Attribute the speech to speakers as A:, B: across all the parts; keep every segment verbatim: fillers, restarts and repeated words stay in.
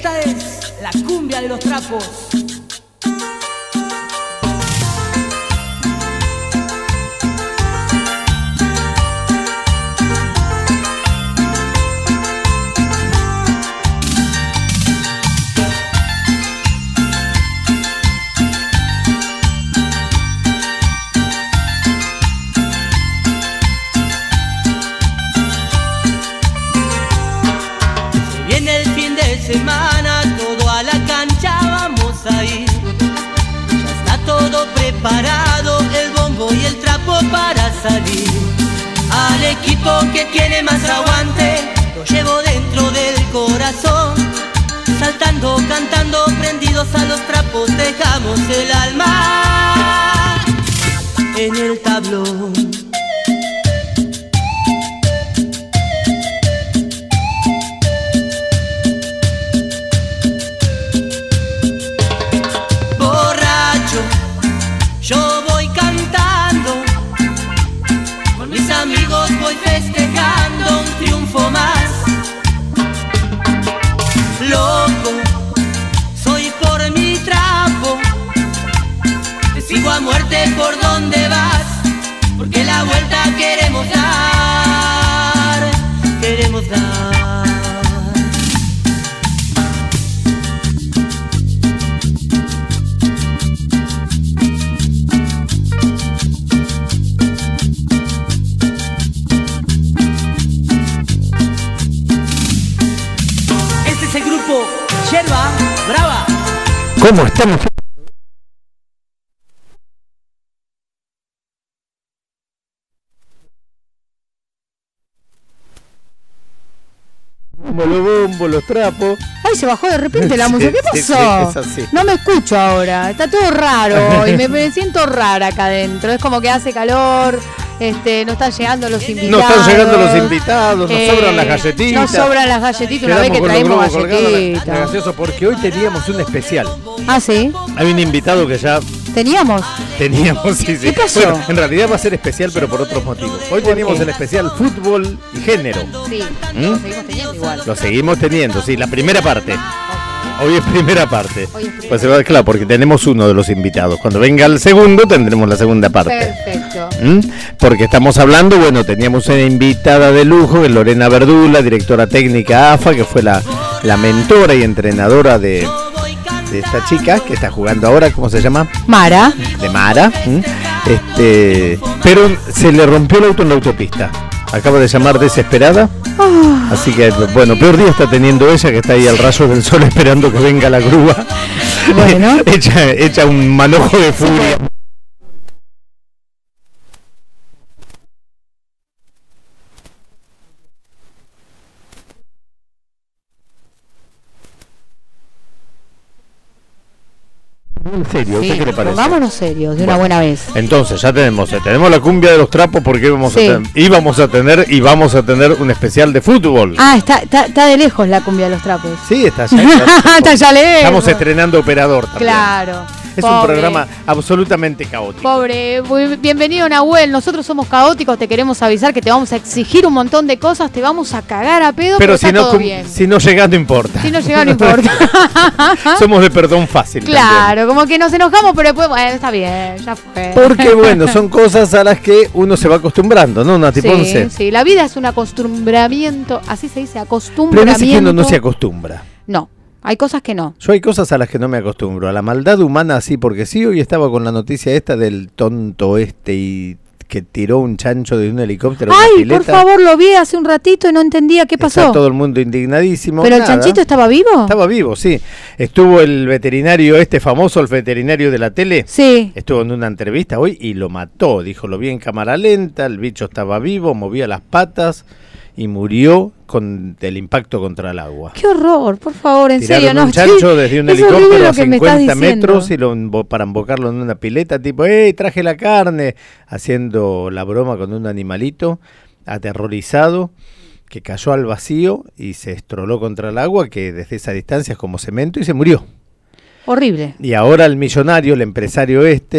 A: Esta es la cumbia de los trapos.
B: Semana, todo a la cancha vamos a ir. Ya está todo preparado, el bombo y el trapo para salir. Al equipo que tiene más aguante, lo llevo dentro del corazón. Saltando, cantando, prendidos a los trapos, dejamos el alma en el tablón. Yo voy cantando, con mis amigos voy festejando un triunfo más. Loco, soy por mi trapo, te sigo a muerte por donde vas, porque la vuelta queremos dar, queremos dar.
A: Yerba Brava.
C: ¿Cómo estamos? Los bombos, los trapos.
D: Ay, se bajó de repente la música. ¿Qué pasó?
C: Sí, sí, es así.
D: No me escucho ahora. Está todo raro y me, me siento rara acá adentro. Es como que hace calor. Este, no están llegando los invitados.
C: No están llegando los invitados, nos eh, sobran las galletitas.
D: Nos sobran las galletitas, una vez que traemos galletitas.
C: La, la gaseosa, porque hoy teníamos un especial.
D: Ah, ¿sí?
C: Hay un invitado que ya...
D: ¿Teníamos?
C: Teníamos, sí, sí.
D: ¿Qué pasó?
C: Bueno, en realidad va a ser especial, pero por otros motivos. Hoy teníamos el especial fútbol y género.
D: Sí, ¿Mm? Lo seguimos teniendo igual.
C: Lo seguimos teniendo, sí, la primera parte. Hoy es primera parte.
D: Hoy es primera.
C: Pues se va, claro, porque tenemos uno de los invitados. Cuando venga el segundo tendremos la segunda parte.
D: Perfecto.
C: ¿Mm? Porque estamos hablando, bueno, teníamos una invitada de lujo, que es Lorena Verdula, directora técnica A F A, que fue la, la mentora y entrenadora de, de esta chica que está jugando ahora, ¿cómo se llama?
D: Mara.
C: De Mara. ¿Mm? Este, pero se le rompió el auto en la autopista. Acaba de llamar desesperada.
D: Oh.
C: Así que, bueno, peor día está teniendo ella, que está ahí al rayo del sol esperando que venga la grúa.
D: Bueno.
C: echa, echa un manojo de furia. En serio,
D: sí,
C: ¿qué le parece?
D: Pongámonos serios de
C: bueno,
D: una buena vez.
C: Entonces ya tenemos, eh, tenemos la cumbia de los trapos porque íbamos,
D: sí.
C: a ten, íbamos a tener y vamos a tener un especial de fútbol.
D: Ah, está, está, está de lejos la cumbia de los trapos.
C: Sí, está allá.
D: Está ya lejos.
C: Estamos estrenando Operador también.
D: Claro.
C: Es
D: Pobre.
C: un programa absolutamente caótico.
D: Pobre, bienvenido Nahuel, nosotros somos caóticos, te queremos avisar que te vamos a exigir un montón de cosas, te vamos a cagar a pedo, pero, pero
C: si
D: está
C: no,
D: todo bien.
C: Si no llegás no importa.
D: Si no llegás no importa.
C: Somos de perdón fácil.
D: Claro,
C: también.
D: Como que nos enojamos, pero después, bueno, está bien, ya fue.
C: Porque bueno, son cosas a las que uno se va acostumbrando, ¿no, Nati
D: sí,
C: Ponce?
D: Sí, la vida es un acostumbramiento, así se dice, acostumbramiento.
C: Pero no es que uno no se acostumbra.
D: No. Hay cosas que no.
C: Yo hay cosas a las que no me acostumbro. A la maldad humana así, porque sí, hoy estaba con la noticia esta del tonto este y que tiró un chancho de un helicóptero.
D: Ay, por favor, lo vi hace un ratito y no entendía qué pasó.
C: Está todo el mundo indignadísimo.
D: ¿Pero
C: nada.
D: el chanchito estaba vivo?
C: Estaba vivo, sí. Estuvo el veterinario este famoso, el veterinario de la tele.
D: Sí.
C: Estuvo en una entrevista hoy y lo mató. Dijo, lo vi en cámara lenta, el bicho estaba vivo, movía las patas y murió con el impacto contra el agua.
D: Qué horror, por favor, en
C: Tiraron
D: serio, no.
C: un chancho desde un
D: es
C: helicóptero a cincuenta
D: me
C: metros y lo, para embocarlo en una pileta, tipo, ¡eh, traje la carne! Haciendo la broma con un animalito aterrorizado que cayó al vacío y se estroló contra el agua, que desde esa distancia es como cemento, y se murió.
D: Horrible.
C: Y ahora el millonario, el empresario este,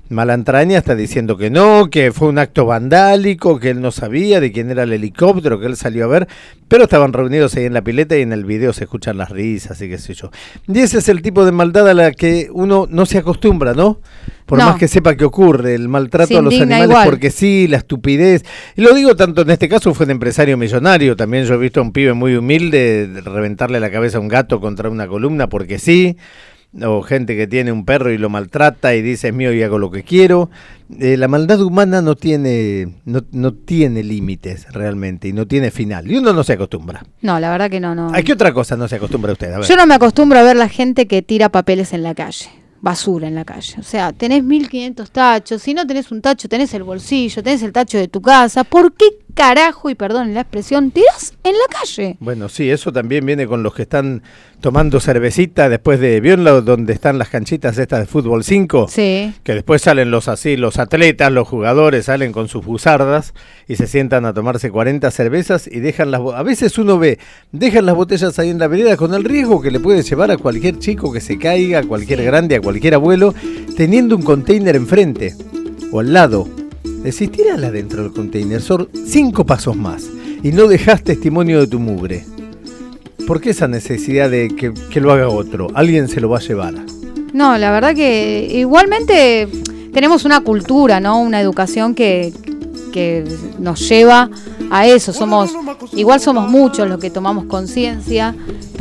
C: Malantraña está diciendo que no, que fue un acto vandálico, que él no sabía de quién era el helicóptero, que él salió a ver, pero estaban reunidos ahí en la pileta y en el video se escuchan las risas y qué sé yo. Y ese es el tipo de maldad a la que uno no se acostumbra, ¿no? Por
D: no.
C: más que sepa que ocurre, el maltrato
D: Se
C: a los
D: indigna
C: animales
D: igual.
C: porque sí, la estupidez. Y lo digo tanto, en este caso fue un empresario millonario, también yo he visto a un pibe muy humilde de reventarle la cabeza a un gato contra una columna porque sí. O gente que tiene un perro y lo maltrata y dice es mío y hago lo que quiero. Eh, la maldad humana no tiene no, no tiene límites realmente y no tiene final. Y uno no se acostumbra.
D: No, la verdad que no, no.
C: ¿A qué otra cosa no se acostumbra usted? A ver.
D: Yo no me acostumbro a ver la gente que tira papeles en la calle, basura en la calle. O sea, tenés mil quinientos tachos, si no tenés un tacho, tenés el bolsillo, tenés el tacho de tu casa. ¿Por qué carajo, y perdón la expresión, tirás en la calle?
C: Bueno, sí, eso también viene con los que están tomando cervecita después de, ¿vieron la, donde están las canchitas estas de fútbol cinco?
D: Sí.
C: Que después salen los así, los atletas, los jugadores salen con sus buzardas y se sientan a tomarse cuarenta cervezas y dejan las, a veces uno ve, dejan las botellas ahí en la vereda con el riesgo que le puede llevar a cualquier chico que se caiga, a cualquier grande, a cualquier abuelo, teniendo un container enfrente o al lado. Decís, tírala dentro del container, son cinco pasos más y no dejás testimonio de tu mugre. ¿Por qué esa necesidad de que, que lo haga otro? Alguien se lo va a llevar.
D: No, la verdad que igualmente tenemos una cultura, ¿no? Una educación que, que nos lleva a eso. Somos, igual somos muchos los que tomamos conciencia,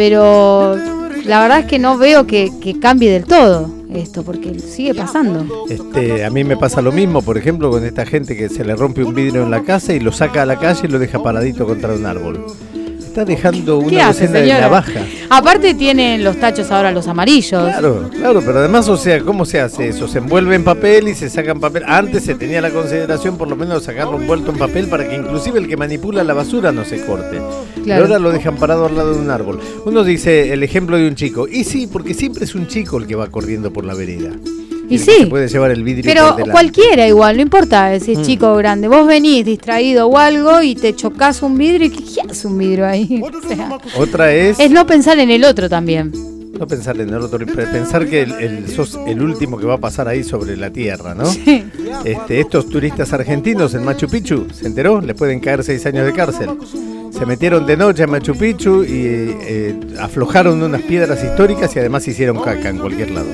D: pero la verdad es que no veo que, que cambie del todo esto, porque sigue pasando.
C: Este, a mí me pasa lo mismo, por ejemplo, con esta gente que se le rompe un vidrio en la casa y lo saca a la calle y lo deja paradito contra un árbol. Está dejando
D: ¿Qué
C: una
D: hace,
C: docena de
D: señora?
C: navajas.
D: Aparte tienen los tachos ahora los amarillos.
C: Claro, claro, pero además, o sea, ¿cómo se hace eso? Se envuelve en papel y se sacan papel. Antes se tenía la consideración por lo menos de sacarlo envuelto en papel para que inclusive el que manipula la basura no se corte.
D: Claro.
C: Pero ahora lo dejan parado al lado de un árbol. Uno dice el ejemplo de un chico. Y sí, porque siempre es un chico el que va corriendo por la vereda.
D: Y
C: el
D: sí,
C: que se puede llevar el vidrio
D: pero
C: por delante.
D: cualquiera igual, no importa si es
C: Mm.
D: chico o grande. Vos venís distraído o algo y te chocás un vidrio y ¿qué hace un vidrio ahí? O sea,
C: Otra es...
D: es no pensar en el otro también.
C: No pensar en el otro, pensar que el, el, sos el último que va a pasar ahí sobre la tierra, ¿no?
D: Sí.
C: Este, estos turistas argentinos en Machu Picchu, ¿se enteró? Les pueden caer seis años de cárcel. Se metieron de noche a Machu Picchu y eh, aflojaron unas piedras históricas y además hicieron caca en cualquier lado.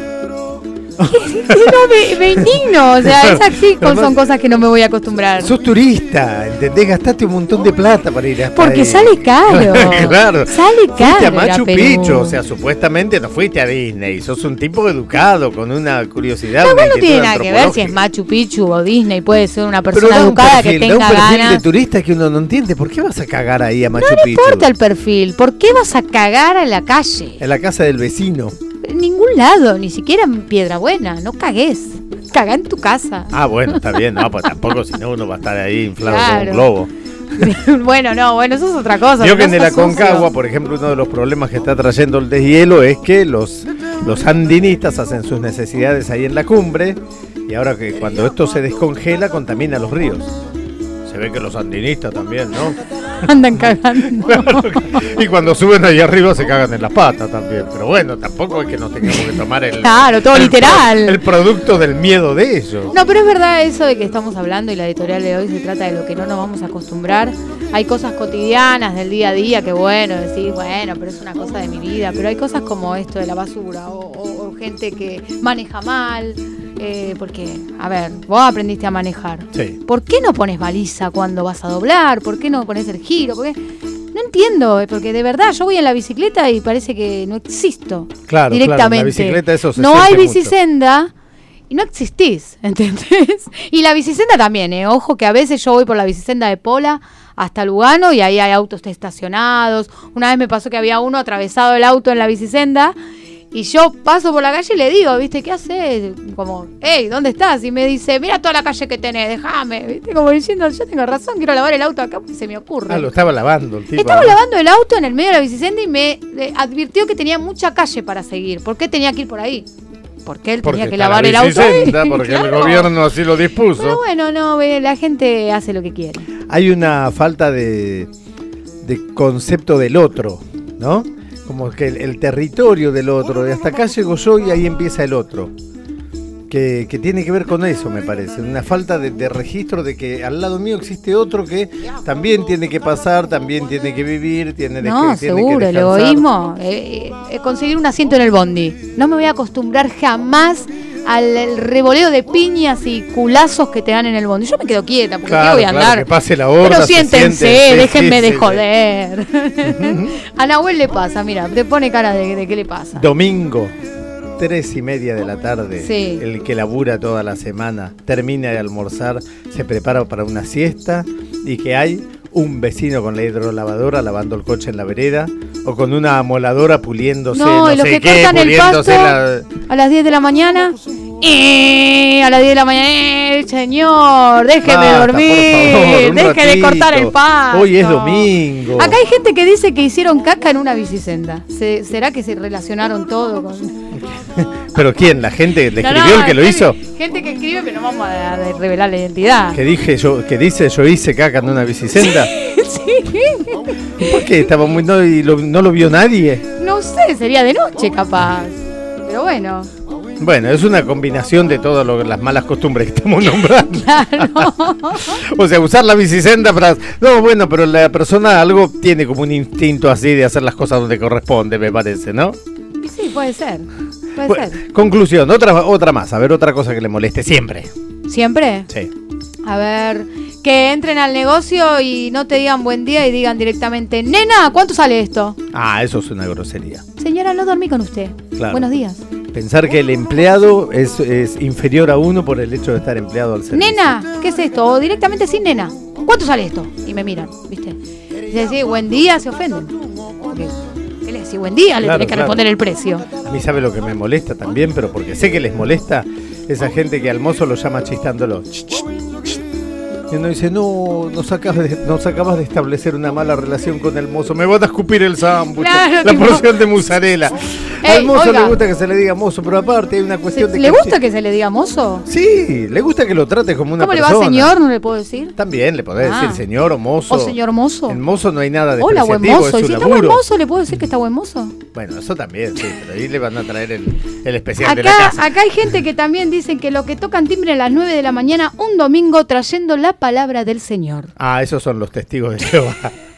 D: No, me, me indigno, o sea, esas sí son cosas que no me voy a acostumbrar.
C: Sos turista, ¿entendés? Gastaste un montón de plata para ir hasta
D: Porque
C: ahí.
D: sale caro.
C: Claro.
D: Sale caro.
C: Fuiste a
D: ir
C: Machu
D: Perú.
C: Picchu, o sea, supuestamente no fuiste a Disney. Sos un tipo educado, con una curiosidad.
D: No,
C: una
D: no tiene
C: inquietud
D: nada que ver si es
C: antropológica.
D: Machu Picchu o Disney, puede ser una
C: Pero
D: persona
C: da un
D: educada
C: perfil,
D: que
C: da un
D: tenga
C: perfil
D: ganas.
C: de turista que uno no entiende. ¿Por qué vas a cagar ahí a Machu
D: No
C: Picchu?
D: importa el perfil, ¿por qué vas a cagar a la calle?
C: En la casa del vecino.
D: En ningún lado, ni siquiera en Piedra Buena, no cagues. Cagá en tu casa.
C: Ah, bueno, está bien. No, pues tampoco, si no uno va a estar ahí inflado
D: Claro.
C: como un globo.
D: Bueno, no, bueno, eso es otra cosa.
C: Yo
D: no
C: que en el
D: seas sucio.
C: Aconcagua, por ejemplo, uno de los problemas que está trayendo el deshielo es que los, los andinistas hacen sus necesidades ahí en la cumbre y ahora que cuando esto se descongela contamina los ríos. Se ve que los andinistas también, ¿no?
D: Andan cagando.
C: Y cuando suben ahí arriba se cagan en las patas también. Pero bueno, tampoco es que nos tengamos que tomar el,
D: Claro, todo
C: el,
D: literal.
C: el producto del miedo de ellos.
D: No, pero es verdad eso de que estamos hablando y la editorial de hoy se trata de lo que no nos vamos a acostumbrar. Hay cosas cotidianas del día a día que bueno, decís, bueno, pero es una cosa de mi vida. Pero hay cosas como esto de la basura o, o- o gente que maneja mal. Eh, porque, a ver, vos aprendiste a manejar.
C: Sí.
D: ¿Por qué no pones baliza cuando vas a doblar? ¿Por qué no pones el giro? ¿Por qué? No entiendo, eh, porque de verdad yo voy en la bicicleta y parece que no existo
C: Claro,
D: directamente.
C: claro, en la bicicleta eso se
D: no hay
C: siente mucho.
D: bicisenda y no existís, ¿entendés? Y la bicisenda también, eh. Ojo que a veces yo voy por la bicisenda de Pola hasta Lugano y ahí hay autos estacionados. Una vez me pasó que había uno atravesado el auto en la bicisenda y yo paso por la calle y le digo, ¿viste? ¿Qué haces? Como, hey, ¿dónde estás? Y me dice, mira toda la calle que tenés, déjame. ¿Viste? Como diciendo, yo tengo razón, quiero lavar el auto acá porque se me ocurre.
C: Ah, lo estaba lavando el tipo.
D: Estaba
C: ¿no?
D: lavando el auto en el medio de la bicisenda y me eh, advirtió que tenía mucha calle para seguir. ¿Por qué tenía que ir por ahí? Porque él
C: Porque
D: tenía que
C: está
D: lavar
C: la
D: el auto ahí.
C: bicisenda, porque el
D: Claro.
C: gobierno así lo dispuso.
D: Pero bueno, no, ve, la gente hace lo que quiere.
C: Hay una falta de, de concepto del otro, ¿no? Como que el, el territorio del otro, de hasta acá llego yo y ahí empieza el otro. que, que tiene que ver con eso, me parece. Una falta de, de registro de que al lado mío existe otro que también tiene que pasar, también tiene que vivir, tiene,
D: no,
C: que, tiene
D: seguro,
C: que
D: el
C: descansar.
D: egoísmo. Eh, eh, conseguir un asiento en el bondi. No me voy a acostumbrar jamás al el revoleo de piñas y culazos que te dan en el bondi. Yo me quedo quieta, porque
C: Claro,
D: ¿qué voy a
C: claro,
D: andar?
C: que pase la horda,
D: Pero
C: se
D: siéntense,
C: sienten, sí,
D: déjenme
C: sí,
D: de
C: sí,
D: joder. A Nahuel le pasa, mira, te pone cara de, de qué le pasa.
C: Domingo, tres y media de la tarde,
D: Sí.
C: el que labura toda la semana, termina de almorzar, se prepara para una siesta y que hay un vecino con la hidrolavadora lavando el coche en la vereda o con una amoladora puliéndose,
D: No,
C: no,
D: y los
C: sé
D: que
C: qué,
D: cortan el pasto
C: puliéndose la...
D: a las diez de la mañana. Eh, a las diez de la mañana, eh, señor, déjeme
C: Basta,
D: dormir,
C: por favor, un
D: deje de
C: ratito.
D: cortar el pasto.
C: Hoy es domingo.
D: Acá hay gente que dice que hicieron caca en una bicisenda. ¿Se- ¿Será que se relacionaron todo con...?
C: ¿Pero quién? ¿La gente le
D: No,
C: escribió
D: no,
C: el que lo
D: gente-
C: hizo?
D: Gente que escribe, pero no vamos a, a revelar la identidad.
C: Que dije yo, que dice yo hice caca en una bicisenda.
D: Sí.
C: ¿Por qué? Estaba muy no, y lo- no lo vio nadie.
D: No sé, sería de noche capaz. Pero bueno,
C: Bueno, es una combinación de todas lo- las malas costumbres que estamos nombrando.
D: claro.
C: O sea, usar la bicisenda para... No, bueno, pero la persona algo tiene como un instinto así de hacer las cosas donde corresponde, me parece, ¿no?
D: Sí, puede ser. Puede
C: Bueno,
D: ser.
C: conclusión, otra, otra más. A ver, otra cosa que le moleste siempre.
D: ¿Siempre?
C: Sí.
D: A ver, que entren al negocio y no te digan buen día y digan directamente, nena, ¿cuánto sale esto?
C: Ah, eso es una grosería.
D: Señora, no dormí con usted.
C: Claro.
D: Buenos días.
C: Pensar que el empleado es, es inferior a uno por el hecho de estar empleado al servicio.
D: Nena, ¿qué es esto? O directamente sin nena. ¿Cuánto sale esto? Y me miran, ¿viste? Y se dice, buen día, se ofenden. Porque, ¿qué le decís? Buen día, le
C: Claro,
D: tenés que
C: claro.
D: responder el precio.
C: A mí sabe lo que me molesta también, pero porque sé que les molesta esa gente que al mozo lo llama chistándolo. Ch, ch, ch. Y uno dice, no, nos acabas, de, nos acabas de establecer una mala relación con el mozo. Me van a escupir el sándwich,
D: Claro,
C: la
D: tipo-
C: porción de mozzarella.
D: Ey,
C: Al mozo
D: oiga.
C: le gusta que se le diga mozo, pero aparte hay una cuestión de
D: ¿Le
C: que...
D: gusta que se le diga mozo?
C: Sí, le gusta que lo trate como una
D: ¿Cómo le
C: persona.
D: va, señor? ¿No le puedo decir?
C: También le podés
D: Ah.
C: decir señor o mozo.
D: ¿O señor mozo?
C: En mozo no hay nada de
D: Hola, buen mozo. ¿Y si está buen mozo, le puedo decir que está buen mozo?
C: Bueno, eso también, sí, pero ahí le van a traer el, el especial de la
D: Acá,
C: casa.
D: acá hay gente que también dicen que lo que tocan timbre a las nueve de la mañana un domingo trayendo la palabra del Señor.
C: Ah, esos son los testigos de Jehová.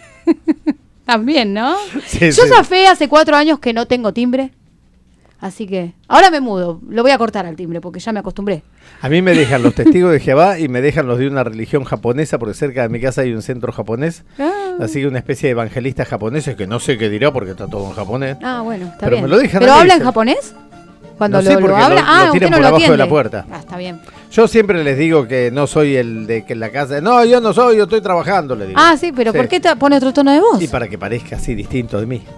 D: También, ¿no?
C: Sí,
D: Yo
C: sí.
D: zafé hace cuatro años que no tengo timbre. Así que ahora me mudo. Lo voy a cortar al timbre porque ya me acostumbré.
C: A mí me dejan los testigos de Jehová y me dejan los de una religión japonesa, porque cerca de mi casa hay un centro japonés.
D: Ah,
C: Así que una especie de evangelistas japoneses que no sé qué dirá porque está todo en japonés.
D: ah, bueno, está
C: Pero
D: bien.
C: me lo dejan
D: ¿Pero
C: ahí,
D: habla en
C: se-
D: japonés? Cuando
C: No sé,
D: lo, lo
C: porque lo-
D: habla.
C: lo
D: ah,
C: tiran
D: usted no
C: por
D: lo
C: abajo de
D: atiende.
C: la puerta.
D: Ah, está bien.
C: Yo siempre les digo que no soy el de que en la casa. No, yo no soy, yo estoy trabajando, le digo.
D: Ah, sí, pero ¿por qué te pone otro tono de voz?
C: Y para que parezca así distinto de mí.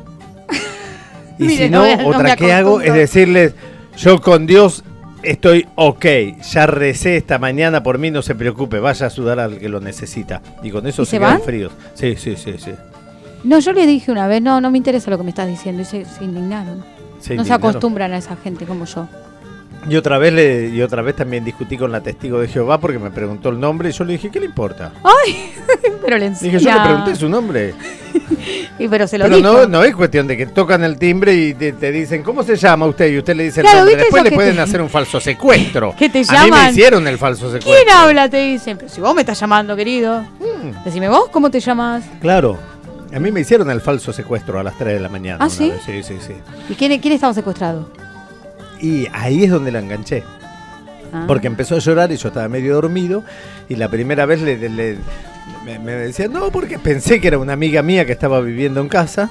C: Y
D: Mire,
C: si
D: no
C: no,
D: me- no
C: otra
D: me
C: que hago es
D: acostumbro.
C: decirles, yo con Dios estoy ok, ya recé esta mañana por mí, no se preocupe, vaya a sudar al que lo necesita. Y con eso
D: ¿Y
C: se,
D: se
C: quedan
D: van?
C: fríos. Sí, sí, sí, sí.
D: No, yo le dije una vez, no, no me interesa lo que me estás diciendo. Y se, se indignaron.
C: Se
D: no se
C: indignaron.
D: acostumbran a esa gente como yo.
C: Y otra vez le, y otra vez también discutí con la testigo de Jehová porque me preguntó el nombre y yo le dije, ¿qué le importa?
D: Ay, pero le enseña.
C: Dije, yo le pregunté su nombre.
D: Y pero se lo
C: Pero
D: dijo.
C: no, no es cuestión de que tocan el timbre y te, te dicen, ¿cómo se llama usted? Y usted le dice
D: Claro,
C: el nombre.
D: ¿viste
C: Después
D: eso
C: le
D: que
C: pueden
D: te-
C: hacer un falso secuestro.
D: que te
C: A mí
D: llaman?
C: me hicieron el falso secuestro.
D: ¿Quién habla? Te dicen. Pero si vos me estás llamando, querido.
C: Mm.
D: Decime vos, ¿cómo te llamas?
C: Claro. A mí me hicieron el falso secuestro a las tres de la mañana.
D: ¿Ah,
C: una
D: sí?
C: vez. Sí, sí, sí.
D: ¿Y quién, quién estaba secuestrado?
C: Y ahí es donde la enganché.
D: Ah.
C: Porque empezó a llorar y yo estaba medio dormido. Y la primera vez le, le- me, me decía, no, porque pensé que era una amiga mía que estaba viviendo en casa.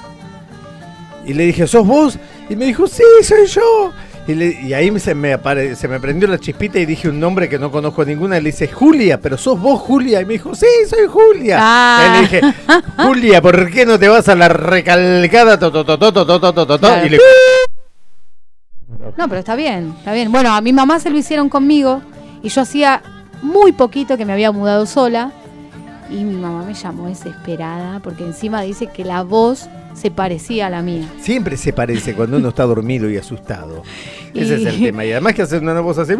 C: Y le dije, ¿sos vos? Y me dijo, sí, soy yo. Y, le- y ahí se me, apare- se me prendió la chispita y dije un nombre que no conozco ninguna. Y le dice, Julia, pero sos vos, Julia. Y me dijo, sí, soy Julia.
D: Ah.
C: Y le dije, Julia, ¿por qué no te vas a la recalcada? To, to, to, to, to, to, to, to, to?
D: Claro.
C: Y le
D: No, pero está bien, está bien. Bueno, a mi mamá se lo hicieron conmigo y yo hacía muy poquito que me había mudado sola y mi mamá me llamó desesperada porque encima dice que la voz se parecía a la mía.
C: Siempre se parece cuando uno está dormido y asustado. Ese
D: Y-
C: es el tema. Y además que hacer una voz así.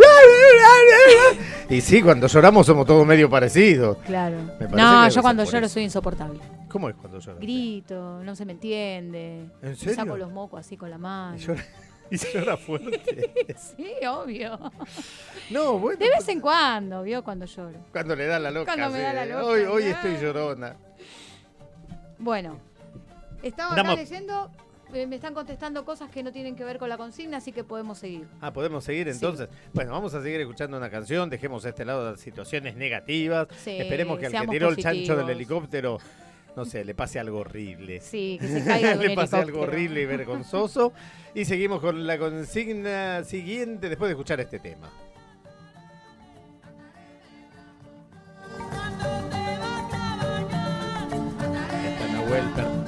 C: Y sí, cuando lloramos somos todos medio parecidos.
D: Claro.
C: Me parece que
D: No,
C: debe
D: yo
C: ser
D: cuando
C: por
D: lloro
C: eso.
D: soy insoportable.
C: ¿Cómo es cuando lloras?
D: Grito, no se me entiende.
C: ¿En
D: Me
C: serio?
D: saco los mocos así con la mano.
C: Y llora- Y se llora fuerte.
D: Sí, obvio.
C: No, bueno.
D: De vez en cuando, ¿vio? Cuando lloro.
C: Cuando le da la loca.
D: Cuando me
C: sí.
D: da la loca,
C: Hoy, hoy
D: ya.
C: estoy llorona.
D: Bueno, estaba acá
C: Damos-
D: leyendo, eh, me están contestando cosas que no tienen que ver con la consigna, así que podemos seguir.
C: Ah, podemos seguir entonces. Sí. Bueno, vamos a seguir escuchando una canción. Dejemos a este lado las situaciones negativas.
D: Sí,
C: Esperemos que al que
D: seamos
C: tiró
D: positivos.
C: el chancho del helicóptero, no sé, le pase algo horrible.
D: Sí, que se caiga de un
C: le pase algo
D: helicóptero.
C: horrible y vergonzoso. Y seguimos con la consigna siguiente después de escuchar este tema. Esta Nahuel Per-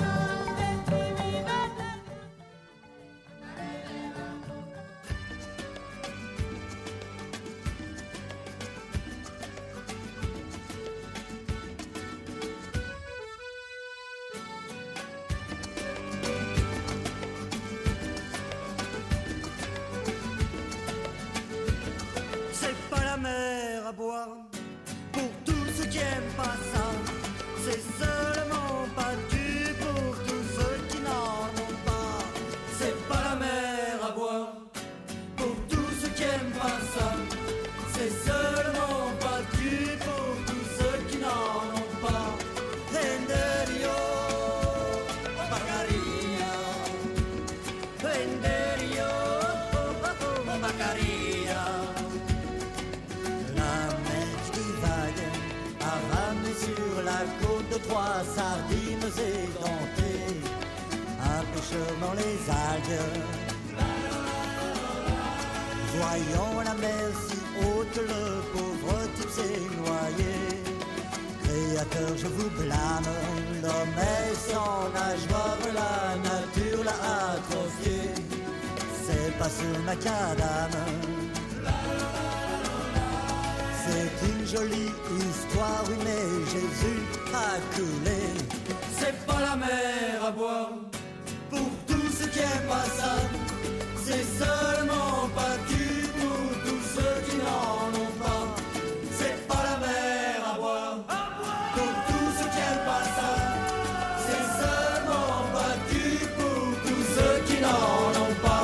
E: C'est pas la mer à boire pour tous ceux qui aiment pas ça. C'est seulement pas du pour tous ceux qui n'en ont pas. C'est pas la mer à boire pour tous ceux qui aiment pas ça. C'est seulement pas du pour tous ceux qui n'en ont pas. Renderio, Baccaria. Renderio, Baccaria. La neige divague a ramené sur la côte de trois sardines édentées. Un pêcheur dans les algues. Voyant la mer si haute, le pauvre type s'est noyé. Créateur, je vous blâme, l'homme est sans nage mort, la nature l'a atrophié. C'est pas sur macadam. C'est une jolie histoire, oui, mais Jésus a coulé. C'est pas la mer à boire pour tous ceux qui aiment pas ça. C'est seulement pas du pour tous ceux qui n'en ont pas. C'est pas la mer à boire pour tous ceux qui aiment pas ça. C'est seulement pas du pour tous ceux qui n'en ont pas.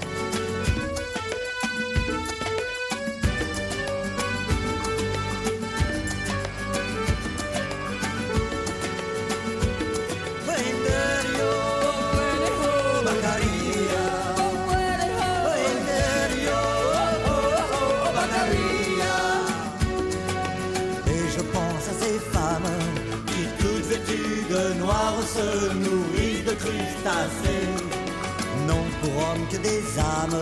E: Renderio, Baccaria. Renderio, Baccaria. Et je pense à ces femmes qui toutes vêtues de noir se nourrissent de crustacés, non pour hommes que des âmes,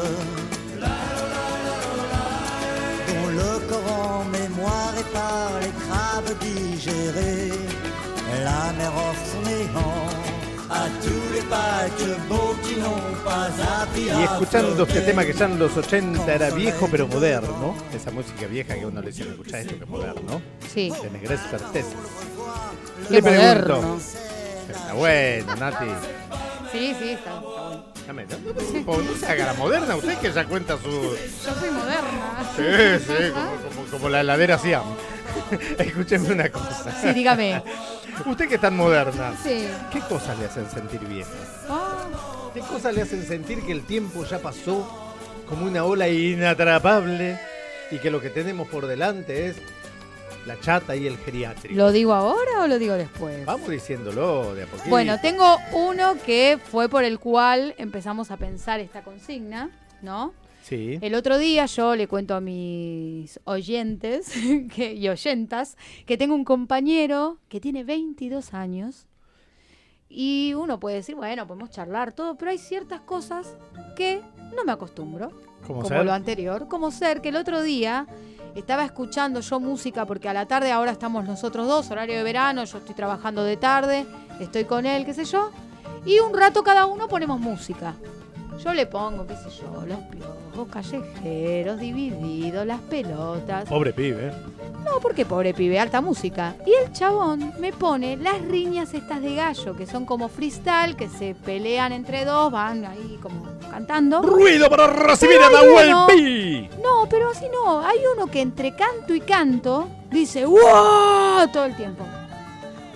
E: dont le corps en mémoire et par les crabes digérés. La mer offre son néant a tous les paquebots qui n'ont pas appris
C: Y
E: a
C: escuchando este
E: flotter.
C: tema que ya en los ochenta era viejo pero moderno, esa música vieja que uno le dice, escuchá esto que es moderno,
D: Sí.
C: de Negrés Cortés.
D: Qué
C: Le pregunto,
D: moderno.
C: está bueno, Nati.
D: Sí, sí, está, está bueno.
C: Dame, no, no, no, no se haga la moderna, usted que ya cuenta su...
D: Yo soy moderna.
C: Sí, sí, como, como, como la heladera Siam. Escúcheme una cosa.
D: Sí, dígame.
C: Usted que es tan moderna,
D: Sí.
C: ¿qué cosas le hacen sentir vieja?
D: Ah,
C: ¿Qué cosas le hacen sentir que el tiempo ya pasó como una ola inatrapable y que lo que tenemos por delante es la chata y el geriátrico?
D: ¿lo digo ahora o lo digo después?
C: Vamos diciéndolo de a poquito.
D: Bueno, tengo uno que fue por el cual empezamos a pensar esta consigna, ¿no?
C: Sí.
D: El otro día yo le cuento a mis oyentes que, y oyentas que tengo un compañero que tiene veintidós años y uno puede decir, bueno, podemos charlar todo, pero hay ciertas cosas que no me acostumbro,
C: ¿Cómo
D: como
C: ser?
D: lo anterior, como ser que el otro día estaba escuchando yo música porque a la tarde ahora estamos nosotros dos, horario de verano, yo estoy trabajando de tarde, estoy con él, qué sé yo, y un rato cada uno ponemos música. Yo le pongo, qué sé yo, los piojos callejeros, divididos, las pelotas.
C: Pobre pibe.
D: No, porque pobre pibe, alta música. Y el chabón me pone las riñas estas de gallo, que son como freestyle, que se pelean entre dos, van ahí como cantando.
C: ¡Ruido para recibir
D: Pero
C: a
D: hay
C: Nahuel
D: uno-
C: Pi!
D: No, pero así no. Hay uno que entre canto y canto dice ¡wow! Todo el tiempo.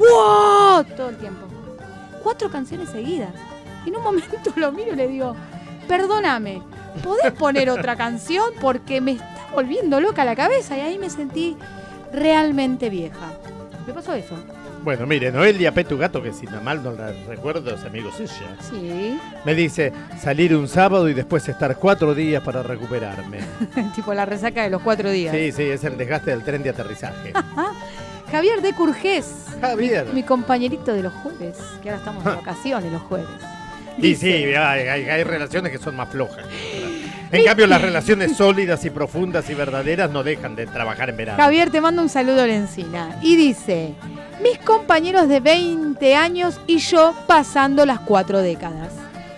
D: ¡Wow! Todo el tiempo. Cuatro canciones seguidas. Y en un momento lo miro y le digo, perdóname, ¿podés poner otra canción? Porque me está volviendo loca la cabeza. Y ahí me sentí realmente vieja. ¿Me pasó eso?
C: Bueno, mire, Noelia Petugato, que si no mal no la recuerdo, es amigo suya.
D: Sí.
C: Me dice, salir un sábado y después estar cuatro días para recuperarme.
D: Tipo la resaca de los cuatro días.
C: Sí, sí, es el desgaste del tren de aterrizaje.
D: Javier de Curgés.
C: Javier.
D: Mi compañerito de los jueves, que ahora estamos de vacaciones los jueves.
C: Y
D: Dice,
C: sí, hay, hay, hay relaciones que son más flojas. En cambio, las relaciones sólidas y profundas y verdaderas no dejan de trabajar en verano.
D: Javier, te mando un saludo a la encina. Y dice, mis compañeros de veinte años y yo pasando las cuatro décadas.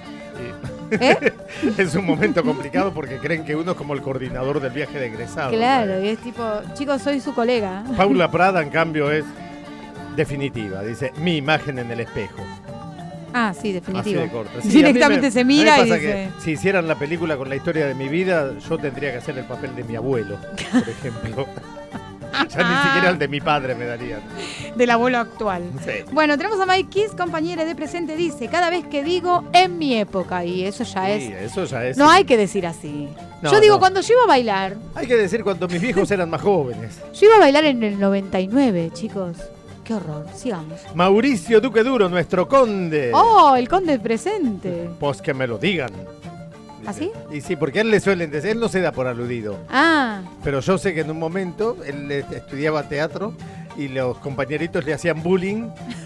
C: Sí.
D: ¿Eh?
C: Es un momento complicado porque creen que uno es como el coordinador del viaje de egresado.
D: Claro, y es tipo, chicos, soy su colega.
C: Paula Prada, en cambio, es definitiva. Dice, mi imagen en el espejo.
D: Ah, sí, definitivo.
C: Así de corto. Sí,
D: Directamente
C: a mí me-
D: se
C: a mí me
D: mira y
C: pasa
D: dice...
C: que si hicieran la película con la historia de mi vida, yo tendría que hacer el papel de mi abuelo, por ejemplo. Ya ni siquiera el de mi padre me darían.
D: Del abuelo actual.
C: Sí.
D: Bueno, tenemos a Mike Kiss, compañera de presente, dice, cada vez que digo en mi época, y eso ya
C: Sí,
D: es...
C: eso ya es.
D: No hay que decir así.
C: No,
D: yo digo,
C: no.
D: cuando yo iba a bailar,
C: Hay que decir cuando mis viejos eran más jóvenes.
D: yo iba a bailar en el noventa y nueve, chicos. Qué horror, sigamos.
C: Mauricio Duque Duro, nuestro conde.
D: Oh, el conde presente.
C: Pues que me lo digan.
D: ¿Ah, sí?
C: Y sí, porque a él le suelen decir, él no se da por aludido.
D: Ah,
C: Pero yo sé que en un momento él eh, estudiaba teatro y los compañeritos le hacían bullying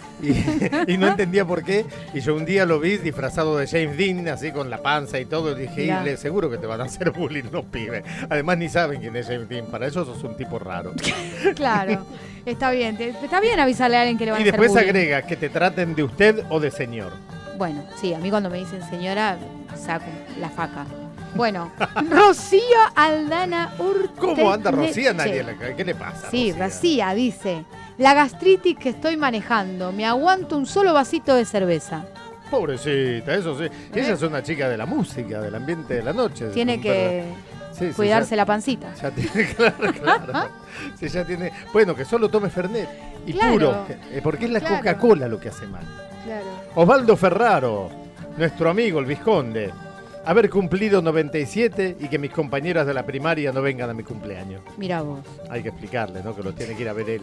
C: y, y no entendía por qué. Y yo un día lo vi disfrazado de James Dean, así con la panza y todo. Y dije,
D: Mirá.
C: "Ile, seguro que te van a hacer bullying los pibes. Además ni saben quién es James Dean, para eso sos un tipo raro".
D: claro. Está bien, te- está bien avisarle a alguien que le van
C: Y
D: a hacer
C: después
D: bullying.
C: agrega que te traten de usted o de señor.
D: Bueno, sí, a mí cuando me dicen señora, saco la faca. Bueno, Rocío Aldana Urte.
C: ¿Cómo anda
D: Ne-
C: Rocía? Nadie
D: Che.
C: le- ¿Qué le pasa?
D: Sí, Rocía dice, la gastritis que estoy manejando, me aguanto un solo vasito de cerveza.
C: Pobrecita, eso sí.
D: ¿Eh?
C: Ella es una chica de la música, del ambiente de la noche.
D: Tiene
C: Es un
D: que
C: verdad- Sí, sí,
D: cuidarse
C: ya-
D: la pancita.
C: Ya tiene, claro, claro. Sí, ya tiene. Bueno, que solo tome Fernet. Y
D: Claro.
C: puro. que- eh, Porque es la
D: Claro.
C: Coca-Cola lo que hace mal.
D: Claro.
C: Osvaldo Ferraro, nuestro amigo, el Vizconde. Haber cumplido noventa y siete y que mis compañeras de la primaria no vengan a mi cumpleaños.
D: Mira vos.
C: Hay que explicarle, ¿no? Que lo tiene que ir a ver él.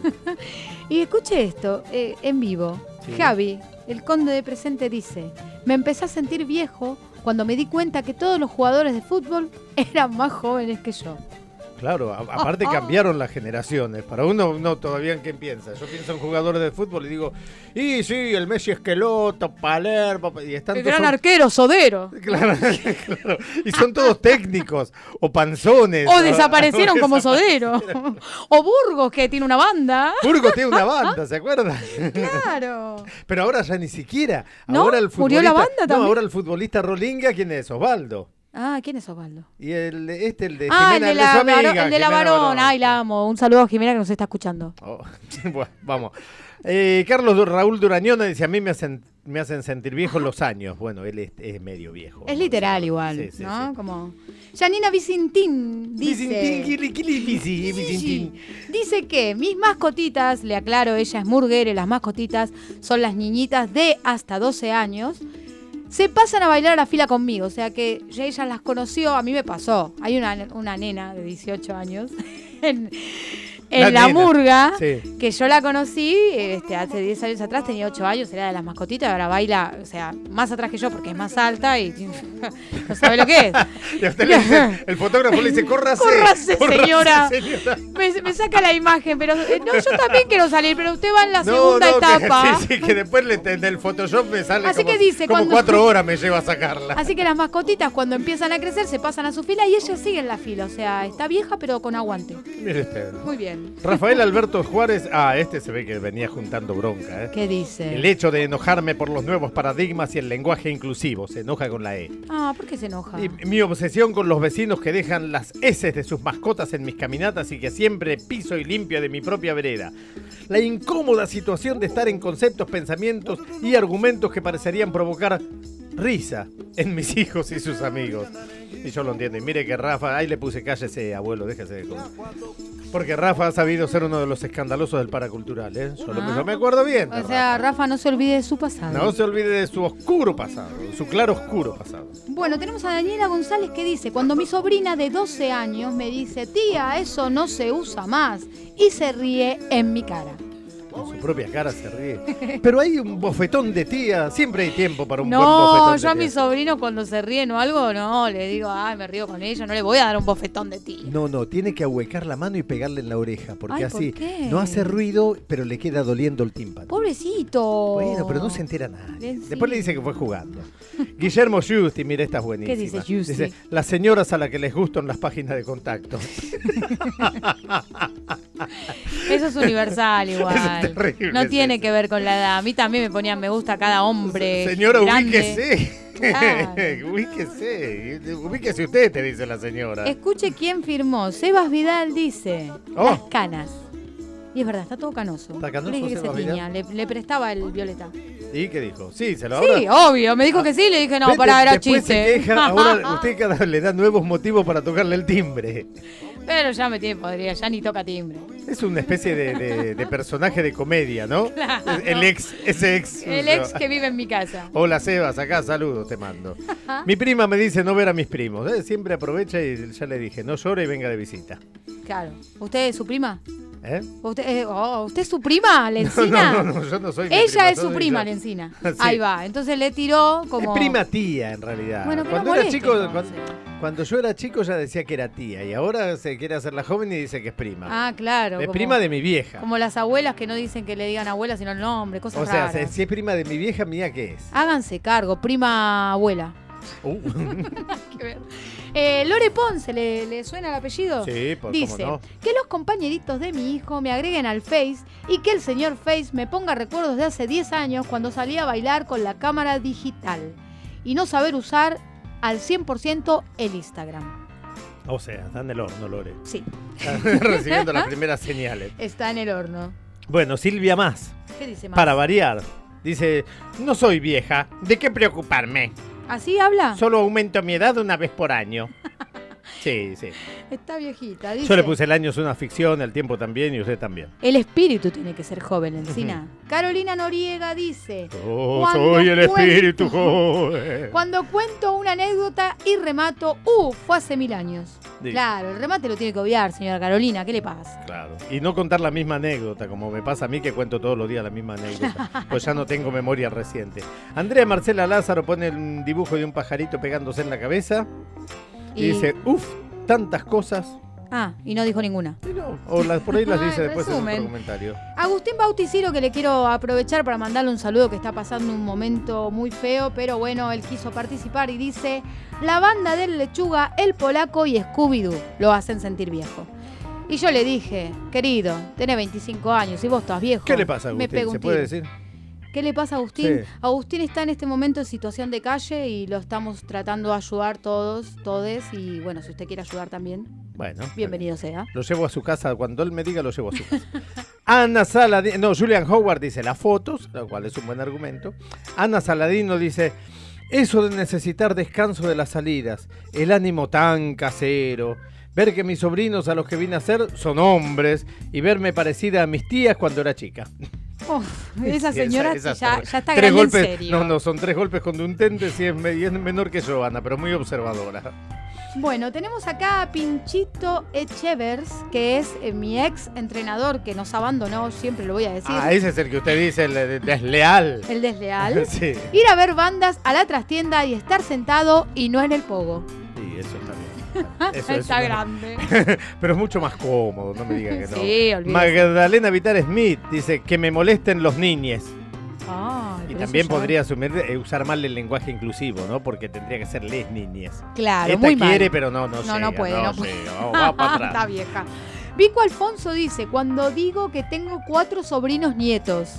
D: Y escuche esto, eh, en vivo.
C: Sí.
D: Javi, el conde de presente, dice, me empecé a sentir viejo cuando me di cuenta que todos los jugadores de fútbol eran más jóvenes que yo.
C: Claro, a- aparte cambiaron las generaciones. Para uno, uno todavía en qué piensa. Yo pienso en jugadores de fútbol y digo, y sí, el Messi Esqueloto, Palermo, y están
D: El
C: todos-
D: gran arquero, Sodero.
C: Claro, claro. Y son todos técnicos o panzones.
D: O desaparecieron
C: o
D: como Sodero. O Burgos, que tiene una banda.
C: Burgos tiene una banda, ¿se acuerdan?
D: Claro.
C: Pero ahora ya ni siquiera.
D: ¿No?
C: Ahora el
D: ¿Murió la
C: futbolista-
D: banda
C: No,
D: también?
C: ahora el futbolista Rolinga, ¿quién es? Osvaldo.
D: Ah, ¿quién es Osvaldo?
C: Y el este, el de
D: Ah, el
C: Jimena,
D: de
C: el de
D: la,
C: su amiga,
D: Varo- el de la
C: Jimena
D: varón.
C: Barón.
D: Ay, la amo. Un saludo a Jimena que nos está escuchando.
C: Oh, bueno, vamos. Eh, Carlos Du- Raúl Durañona dice, a mí me hacen, me hacen sentir viejo los años. Bueno, él es, es medio viejo.
D: Es literal igual,
C: Sí, sí,
D: ¿no?
C: sí.
D: Como Janina Vicentín dice...
C: Vicentín, quili, quili, vici, Vicentín.
D: Dice que mis mascotitas, le aclaro, ella es Murguere, las mascotitas son las niñitas de hasta doce años, se pasan a bailar a la fila conmigo, o sea que ya ella las conoció, a mí me pasó. Hay una, una nena de dieciocho años en, en
C: La
D: la,
C: nena,
D: murga,
C: sí.
D: que yo la conocí este, hace diez años atrás, tenía ocho años, era de las mascotitas, ahora baila, o sea, más atrás que yo porque es más alta y no sabe lo que es.
C: Y a usted le dice, el fotógrafo le dice, córrase.
D: Córrase, señora.
C: señora.
D: Me, me saca la imagen, pero eh, no, yo también quiero salir, pero usted va en la
C: No,
D: segunda
C: no, que-
D: etapa.
C: sí, sí, que después le, en el Photoshop me sale
D: Así
C: como,
D: que dice,
C: como
D: cuando-
C: cuatro horas me lleva a sacarla.
D: Así que las mascotitas cuando empiezan a crecer se pasan a su fila y ella sigue en la fila. O sea, está vieja pero con aguante.
C: Mire usted.
D: Muy bien.
C: Rafael Alberto Juárez, ah, este se ve que venía juntando bronca, ¿eh?
D: ¿Qué dice?
C: El hecho de enojarme por los nuevos paradigmas y el lenguaje inclusivo, se enoja con la E.
D: Ah, ¿por qué se enoja?
C: Y mi obsesión con los vecinos que dejan las heces de sus mascotas en mis caminatas y que siempre piso y limpio de mi propia vereda. La incómoda situación de estar en conceptos, pensamientos y argumentos que parecerían provocar risa en mis hijos y sus amigos. Y yo lo entiendo. Y mire que Rafa, ahí le puse cállese, abuelo, déjese de cosas. Porque Rafa ha sabido ser uno de los escandalosos del paracultural, ¿eh? Yo,
D: Ah.
C: lo, yo me acuerdo bien.
D: O sea, Rafa no se olvide de su pasado.
C: No se olvide de su oscuro pasado, su claro oscuro pasado.
D: Bueno, tenemos a Daniela González que dice, cuando mi sobrina de doce años me dice, tía, eso no se usa más, y se ríe en mi cara.
C: Con su propia cara se ríe. Pero hay un bofetón de tía, siempre hay tiempo para un buen
D: No,
C: bofetón de
D: yo a
C: tía.
D: mi sobrino cuando se ríen o algo, no, le digo, ay, me río con ella, no le voy a dar un bofetón de tía.
C: No, no, tiene que ahuecar la mano y pegarle en la oreja, porque
D: Ay,
C: así
D: ¿por qué?
C: no hace ruido, pero le queda doliendo el tímpano.
D: Pobrecito.
C: Bueno, pero no se entera nadie.
D: Sí.
C: Después le dice que fue jugando. Guillermo Giusti, mira, esta es buenísima.
D: ¿Qué dice Giusti?
C: Dice, las señoras a las que les gustan las páginas de contacto.
D: Eso es universal igual.
C: Eso es terrible,
D: no
C: sí,
D: tiene
C: sí.
D: que ver con la edad. A mí también me ponían me gusta cada hombre.
C: Señora,
D: grande.
C: ubíquese.
D: Claro.
C: ubíquese. Ubíquese usted, te dice la señora.
D: Escuche quién firmó. Sebas Vidal dice,
C: Oh.
D: las canas. Y es verdad, está todo canoso.
C: ¿Está canoso
D: Yo le dije que
C: Sebas
D: se tiña, le, le prestaba el violeta.
C: ¿Y qué dijo? Sí, se lo
D: Sí,
C: ahora-
D: obvio. Me dijo que sí, le dije, no,
C: Vete,
D: pará, era
C: después
D: chiste.
C: se queja, ahora usted cada, le da nuevos motivos para tocarle el timbre.
D: Pero ya me tiene podría, ya ni toca timbre.
C: Es una especie de, de- de personaje de comedia, ¿no?
D: Claro.
C: El ex, ese ex.
D: El
C: suyo.
D: ex que vive en mi casa.
C: Hola Sebas, acá saludos te mando. Mi prima me dice no ver a mis primos. ¿eh? Siempre aprovecha y ya le dije, no llore y venga de visita.
D: Claro. ¿Usted es su prima?
C: ¿Eh?
D: ¿Usted, eh, oh, ¿usted es su prima, Lencina?
C: No, no, no, yo no soy mi
D: Ella
C: prima,
D: es su
C: soy
D: prima,
C: yo.
D: Lencina.
C: Sí.
D: Ahí va. Entonces le tiró como...
C: Es prima tía en realidad.
D: Bueno, que no
C: cuando era
D: moleste,
C: chico,
D: entonces.
C: cuando, cuando yo era chico ya decía que era tía y ahora se quiere hacer la joven y dice que es prima.
D: Ah, claro.
C: es
D: como-
C: prima de mi vieja.
D: Como las abuelas que no dicen que le digan abuela, sino el nombre, cosas
C: O sea,
D: raras.
C: si es prima de mi vieja, mía, ¿qué es?
D: Háganse cargo, prima abuela.
C: Uh.
D: Qué ver. Eh, Lore Ponce, ¿le, le suena el apellido?
C: Sí, por
D: Dice,
C: cómo no.
D: que los compañeritos de mi hijo me agreguen al Face y que el señor Face me ponga recuerdos de hace diez años cuando salía a bailar con la cámara digital y no saber usar al cien por ciento el Instagram.
C: O sea, está en el horno, Lore.
D: Sí,
C: Está recibiendo las primeras señales.
D: está en el horno.
C: Bueno, Silvia Más,
D: ¿Qué dice más?
C: para variar. Dice, no soy vieja, ¿de qué preocuparme?
D: ¿Así habla?
C: Solo aumento mi edad una vez por año. Sí, sí.
D: Está viejita. Dice,
C: Yo le puse el año es una ficción, el tiempo también y usted también.
D: el espíritu tiene que ser joven, Encina. Carolina Noriega dice,
C: Oh,
D: Cuando
C: soy el
D: cuento-
C: espíritu joven.
D: cuando cuento una anécdota y remato, uh, fue hace mil años.
C: Sí.
D: Claro, el remate lo tiene que obviar, señora Carolina, ¿qué le pasa?
C: Claro. Y no contar la misma anécdota, como me pasa a mí que cuento todos los días la misma anécdota. Pues ya no tengo memoria reciente. Andrea Marcela Lázaro pone un dibujo de un pajarito pegándose en la cabeza y,
D: Y-
C: dice, uff, tantas cosas.
D: Ah, y no dijo ninguna.
C: Y no, o las, por ahí las
D: Ay,
C: dice después en
D: resumen.
C: otro comentario.
D: Agustín Bauticiro, que le quiero aprovechar para mandarle un saludo, que está pasando un momento muy feo, pero bueno, él quiso participar y dice, la banda del Lechuga, El Polaco y Scooby-Doo lo hacen sentir viejo. Y yo le dije, querido, tenés veinticinco años y vos estás viejo.
C: ¿Qué le pasa a
D: Me
C: Agustín?
D: pego un
C: ¿Se puede
D: tiro.
C: decir?
D: ¿Qué le pasa a Agustín?
C: Sí.
D: Agustín está en este momento en situación de calle y lo estamos tratando de ayudar todos, todes. Y bueno, si usted quiere ayudar también,
C: Bueno.
D: bienvenido sea.
C: Lo llevo a su casa, cuando él me diga lo llevo a su casa. Ana Saladino, no, Julian Howard dice las fotos, lo cual es un buen argumento. Ana Saladino dice, eso de necesitar descanso de las salidas, el ánimo tan casero, ver que mis sobrinos a los que vine a ser son hombres y verme parecida a mis tías cuando era chica.
D: Uf, esa
C: Sí,
D: señora
C: esa-
D: ya,
C: esa-
D: ya está
C: tres
D: grande
C: golpes,
D: en serio.
C: No, no, son tres golpes contundentes y es, me- y es menor que yo, Ana, pero muy observadora.
D: Bueno, tenemos acá a Pinchito Echevers, que es eh, mi ex entrenador que nos abandonó, siempre lo voy a decir.
C: Ah, ese es el que usted dice, el de- desleal.
D: El desleal.
C: Sí.
D: Ir a ver bandas a la trastienda y estar sentado y no en el pogo.
C: Sí, eso está bien. Eso es
D: Está
C: una-
D: grande.
C: Pero es mucho más cómodo, no me diga que no.
D: Sí, olvídese.
C: Magdalena Vitar Smith dice que me molesten los niñes.
D: Ay,
C: Y
D: pero
C: también
D: eso ya-
C: podría asumir eh, usar mal el lenguaje inclusivo, ¿no? Porque tendría que ser les niñes.
D: Claro,
C: Esta
D: muy mal.
C: quiere, pero no, no,
D: No,
C: llega,
D: no puede, no puede.
C: llega. Vamos, va para atrás.
D: Está vieja. Vico Alfonso dice, cuando digo que tengo cuatro sobrinos nietos.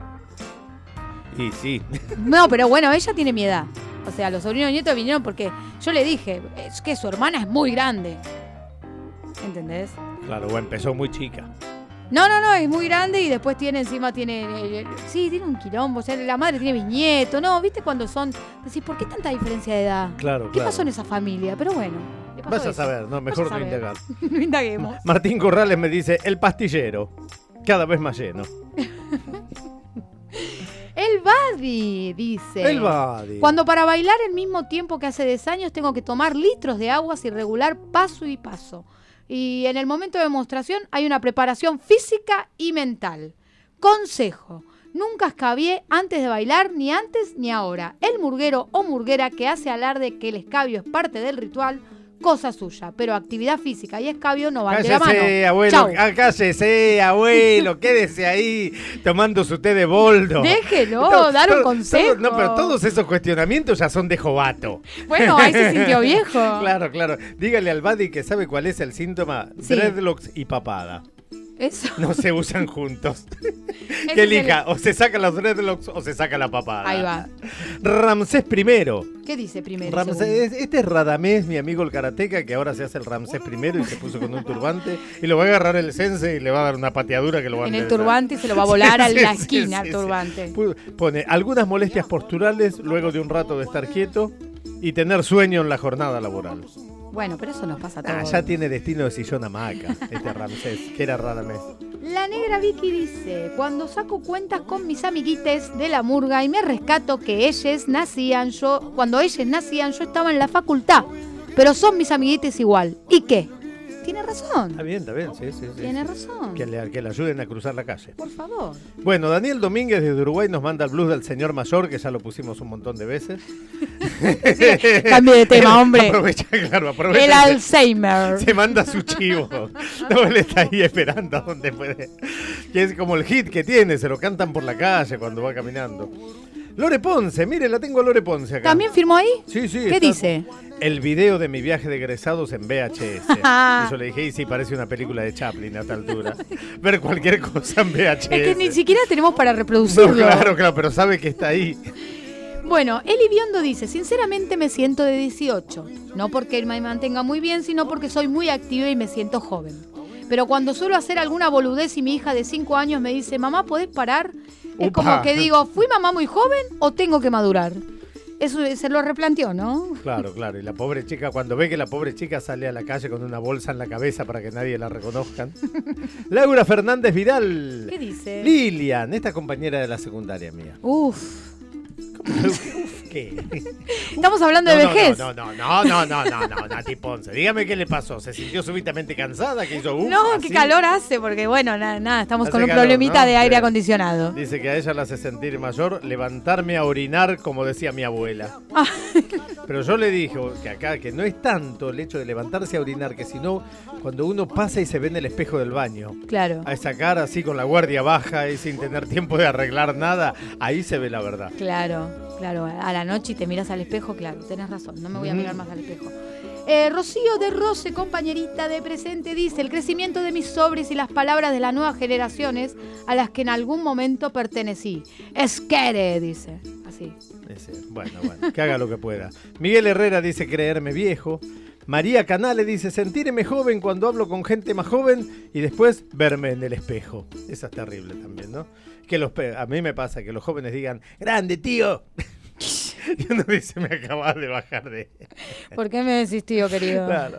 C: Y sí.
D: No, pero bueno, ella tiene mi edad. O sea, los sobrinos nietos vinieron porque yo le dije, es que su hermana es muy grande. ¿Entendés?
C: Claro, bueno, empezó muy chica.
D: No, no, no, es muy grande y después tiene encima, tiene, eh, sí, tiene un quilombo, o sea, la madre tiene bisnieto, ¿no? ¿Viste cuando son? Decís, ¿por qué tanta diferencia de edad?
C: Claro,
D: ¿Qué
C: claro.
D: pasó en esa familia? Pero bueno. le pasó
C: Vas a
D: eso.
C: saber, no, mejor
D: Vas a
C: no
D: saber.
C: indagar.
D: No indaguemos.
C: Martín Corrales me dice, el pastillero, cada vez más lleno.
D: El Badi dice.
C: El Badi.
D: Cuando para bailar al mismo tiempo que hace diez años tengo que tomar litros de agua sin regular paso y paso. Y en el momento de demostración hay una preparación física y mental. Consejo. Nunca escabié antes de bailar, ni antes ni ahora. El murguero o murguera que hace alarde que el escabio es parte del ritual, cosa suya. Pero actividad física y escabio no van de la mano.
C: Cállese, abuelo,
D: Chau.
C: ah, cállese, abuelo, quédese ahí tomando su té de boldo.
D: Déjelo,
C: To-
D: dar un
C: to-
D: consejo.
C: todo- no, pero todos esos cuestionamientos ya son de jovato.
D: Bueno, ahí se sintió viejo.
C: Claro, claro. Dígale al Badi que sabe cuál es el síntoma.
D: Sí.
C: Dreadlocks y papada.
D: Eso.
C: No se usan juntos.
D: Ese
C: Que
D: es el-
C: elija, o se saca los dreadlocks o se saca la papada.
D: Ahí va.
C: Ramsés primero.
D: ¿Qué dice primero? y
C: Ramsés,
D: segundo?
C: este es Radamés, mi amigo el karateca, que ahora se hace el Ramsés primero y se puso con un turbante. Y lo va a agarrar el sensei y le va a dar una pateadura que lo va a
D: En el
C: enderezar.
D: turbante y se lo va a volar a
C: Sí,
D: la
C: sí,
D: esquina
C: sí,
D: el
C: sí.
D: turbante.
C: Pu- Pone algunas molestias posturales luego de un rato de estar quieto y tener sueño en la jornada laboral.
D: Bueno, pero eso nos pasa a
C: Ah,
D: todos.
C: ya tiene destino de sillón hamaca, este Ramsés, que era Radamés.
D: La negra Vicky dice, cuando saco cuentas con mis amiguites de la murga y me rescato que ellos nacían, yo, cuando ellos nacían yo estaba en la facultad, pero son mis amiguites igual. ¿Y qué? Tiene razón.
C: Está bien, está bien, sí, sí. sí,
D: Tiene
C: sí.
D: razón.
C: Que le, que le ayuden a cruzar la calle.
D: Por favor.
C: Bueno, Daniel Domínguez desde Uruguay nos manda el blues del señor mayor, que ya lo pusimos un montón de veces.
D: Cambio de tema, hombre.
C: Aprovecha, claro, aprovecha.
D: El
C: que
D: Alzheimer.
C: se manda su chivo. No, él está ahí esperando a donde puede. Que es como el hit que tiene, se lo cantan por la calle cuando va caminando. Lore Ponce, mire, la tengo a Lore Ponce acá.
D: ¿También firmó ahí?
C: Sí, sí.
D: ¿Qué
C: está-
D: dice?
C: El video de mi viaje de egresados en V H S. Y yo le dije, y sí, parece una película de Chaplin a esta altura. Ver cualquier cosa en V H S.
D: Es que ni siquiera tenemos para
C: No,
D: reproducirlo.
C: claro, claro, pero sabe que está ahí.
D: Bueno, Eli Biondo dice, sinceramente me siento de dieciocho. No porque me mantenga muy bien, sino porque soy muy activa y me siento joven. Pero cuando suelo hacer alguna boludez y mi hija de cinco años me dice, mamá, ¿podés parar? Es
C: Upa.
D: como que digo, ¿fui mamá muy joven o tengo que madurar? Eso se lo replanteó, ¿no?
C: Claro, claro. Y la pobre chica, cuando ve que la pobre chica sale a la calle con una bolsa en la cabeza para que nadie la reconozcan. Laura Fernández Vidal.
D: ¿Qué dice?
C: Lilian, esta compañera de la secundaria mía.
D: Uf.
C: Uf, ¿qué?
D: Estamos hablando
C: No,
D: de
C: no,
D: vejez.
C: No, no, no, no, no, no, no, Nati Ponce. Dígame qué le pasó. ¿Se sintió súbitamente cansada? ¿Que hizo uf,
D: No,
C: así?
D: qué calor hace, porque bueno, nada, nada estamos
C: Hace
D: con un
C: calor,
D: problemita
C: ¿no?
D: de aire
C: Sí.
D: acondicionado.
C: Dice que a ella la hace sentir mayor levantarme a orinar, como decía mi abuela.
D: Ah,
C: Pero yo le dije que acá que no es tanto el hecho de levantarse a orinar, que sino cuando uno pasa y se ve en el espejo del baño.
D: claro,
C: A esa cara así con la guardia baja y sin tener tiempo de arreglar nada, ahí se ve la verdad.
D: claro, claro. A la noche y te miras al espejo, claro, tenés razón, no me voy a
C: Ujú.
D: mirar más al espejo. Eh, Rocío de Rose, compañerita de presente, dice, el crecimiento de mis sobres y las palabras de las nuevas generaciones a las que en algún momento pertenecí. Esquere, dice, así.
C: Ese, bueno, bueno, que haga lo que pueda. Miguel Herrera dice creerme viejo. María Canale dice sentirme joven cuando hablo con gente más joven y después verme en el espejo. Esa es terrible también, ¿no? Que los pe- a mí me pasa que los jóvenes digan, grande tío. Y uno dice, me acabas de bajar de...
D: ¿Por qué me decís, tío, querido?
C: Claro.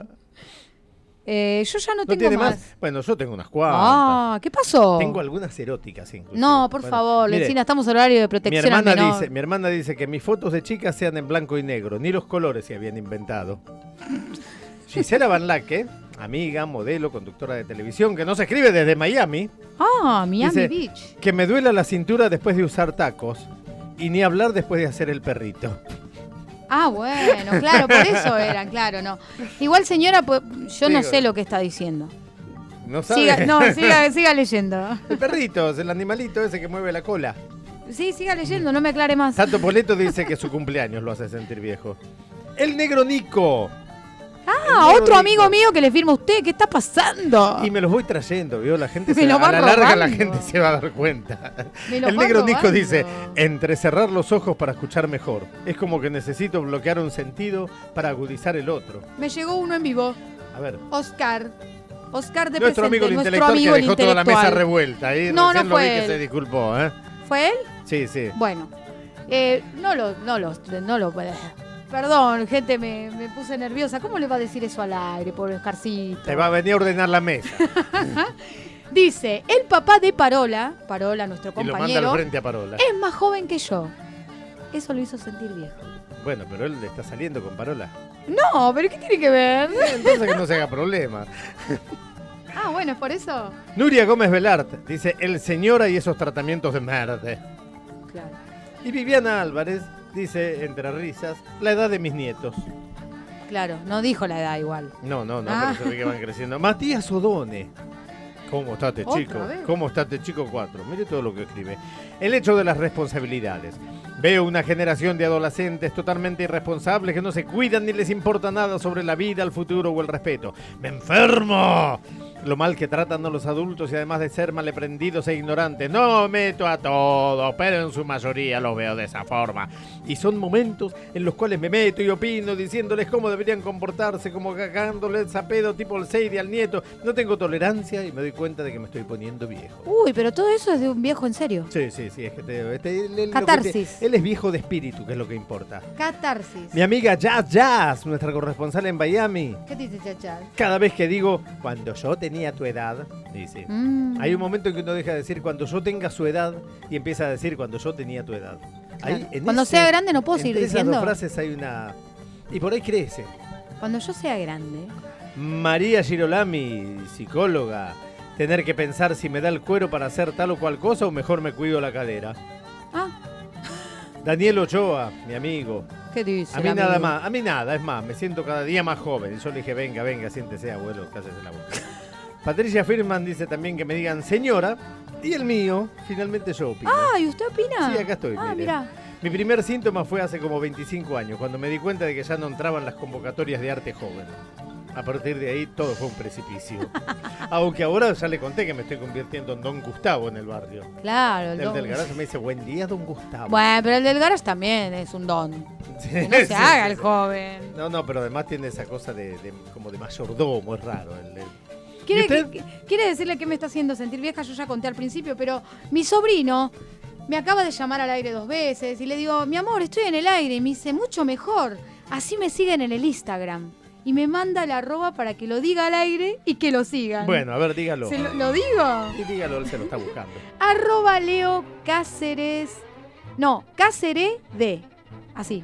D: Eh, yo ya no,
C: ¿No
D: tengo
C: tiene
D: más.
C: más? Bueno, yo tengo unas cuantas.
D: Ah, ¿qué pasó?
C: Tengo algunas eróticas incluso.
D: No, por favor, Lencina, estamos en horario de
C: Mi
D: protección al
C: hermana,
D: menor.
C: dice, mi hermana dice que mis fotos de chicas sean en blanco y negro, ni los colores se habían inventado. Gisela Van Laque, amiga, modelo, conductora de televisión, que nos escribe desde Miami,
D: Ah, Miami
C: dice
D: Beach.
C: que me duela la cintura después de usar tacos y ni hablar después de hacer el perrito.
D: Ah, bueno, claro, por eso eran, claro, no. Igual, señora, pues, yo no
C: Digo,
D: sé lo que está diciendo.
C: ¿No sabe?
D: Siga, no, siga, siga leyendo.
C: El perrito, es el animalito ese que mueve la cola.
D: Sí, siga leyendo, no me aclare más.
C: Tato Poleto dice que su cumpleaños lo hace sentir viejo. El negro Nico.
D: Ah,
C: El negro
D: otro
C: Nico.
D: amigo mío que le firma a usted, ¿qué está pasando?
C: Y me los voy trayendo, ¿vio? La gente
D: Me
C: se,
D: lo
C: a
D: va
C: la larga la
D: robando.
C: gente se va a dar cuenta.
D: Me lo
C: El
D: va
C: negro Nico
D: robando.
C: dice, entrecerrar los ojos para escuchar mejor. Es como que necesito bloquear un sentido para agudizar el otro.
D: Me llegó uno en vivo,
C: A ver,
D: Oscar. Oscar de
C: Nuestro
D: presente,
C: amigo el
D: nuestro
C: intelectual
D: amigo
C: que
D: el
C: dejó toda la mesa
D: intelectual.
C: revuelta. Ahí
D: No,
C: recién
D: no
C: lo vi
D: fue
C: que
D: él.
C: se disculpó, ¿eh?
D: ¿Fue él?
C: Sí, sí.
D: Bueno, eh, no lo, no lo, no lo puede. Perdón, gente, me, me puse nerviosa. ¿Cómo le va a decir eso al aire, pobre Oscarcito?
C: Te va a venir a ordenar la mesa.
D: Dice, el papá de Parola, Parola, nuestro
C: Y lo manda
D: compañero,
C: al frente a Parola.
D: es más joven que yo. Eso lo hizo sentir viejo.
C: Bueno, pero él está saliendo con Parola.
D: No, pero ¿qué tiene que ver?
C: Entonces que no se haga problema.
D: Ah, bueno, ¿es por eso?
C: Nuria Gómez Velart dice, el señora y esos tratamientos de merda.
D: Claro.
C: Y Viviana Álvarez dice, entre risas, la edad de mis nietos.
D: Claro, no dijo la edad igual.
C: No, no, no,
D: Ah.
C: pero se ve que van creciendo. Matías Odone. ¿Cómo está este
D: ¿Otra
C: chico?
D: vez?
C: ¿Cómo está este chico cuatro? Mire todo lo que escribe. El hecho de las responsabilidades. Veo una generación de adolescentes totalmente irresponsables que no se cuidan ni les importa nada sobre la vida, el futuro o el respeto. ¡Me enfermo! Lo mal que tratan a los adultos y además de ser maleprendidos e ignorantes. No meto a todos, pero en su mayoría los veo de esa forma. Y son momentos en los cuales me meto y opino diciéndoles cómo deberían comportarse, como cagándoles a pedo tipo el Seidi al nieto. No tengo tolerancia y me doy cuenta de que me estoy poniendo viejo.
D: Uy, pero todo eso es de un viejo en serio.
C: Sí, sí, sí, es que te, este, él, él-
D: Catarsis.
C: lo que te- él es viejo de espíritu, que es lo que importa.
D: Catarsis.
C: Mi amiga Jazz Jazz, nuestra corresponsal en Miami,
D: ¿Qué dice Chachal?
C: cada vez que digo, cuando yo tenía tu edad, dice,
D: Mm.
C: hay un momento en que uno deja de decir cuando yo tenga su edad y empieza a decir cuando yo tenía tu edad. Ahí,
D: Claro.
C: en
D: Cuando
C: ese-
D: sea grande no puedo seguir
C: entre esas
D: diciendo.
C: dos frases hay una... Y por ahí crece.
D: Cuando yo sea grande.
C: María Girolami, psicóloga, tener que pensar si me da el cuero para hacer tal o cual cosa o mejor me cuido la cadera.
D: Ah,
C: Daniel Ochoa, mi amigo.
D: ¿qué dice?
C: A mí
D: el
C: nada
D: amigo?
C: más, a mí nada, es más, me siento cada día más joven. Y yo le dije, venga, venga, siéntese, abuelo, cállese la boca. Patricia Firman dice también que me digan señora. Y el mío, finalmente yo opino.
D: Ah, ¿y usted opina?
C: Sí, acá estoy,
D: Ah,
C: mire.
D: mirá.
C: Mi primer síntoma fue hace como veinticinco años, cuando me di cuenta de que ya no entraban las convocatorias de arte joven. A partir de ahí todo fue un precipicio. Aunque ahora ya le conté que me estoy convirtiendo en Don Gustavo en el barrio.
D: Claro, el
C: El
D: don.
C: del garaje me dice, buen día, Don Gustavo.
D: Bueno, pero el del garage también es un don.
C: Sí,
D: Que no se
C: sí,
D: haga
C: sí,
D: el
C: sí.
D: joven.
C: No, no, pero además tiene esa cosa de, de- como de mayordomo, es raro. el- el-
D: ¿Quiere,
C: ¿Y usted?
D: que- quiere decirle que me está haciendo sentir vieja? Yo ya conté al principio, pero mi sobrino me acaba de llamar al aire dos veces y le digo, mi amor, estoy en el aire. Y me dice, mucho mejor. Así me siguen en el Instagram. Y me manda la arroba para que lo diga al aire y que lo sigan.
C: Bueno, a ver, dígalo.
D: ¿Se lo, lo digo?
C: Y dígalo, él se lo está buscando.
D: Arroba Leo Cáceres. No, Cáceres de. Así.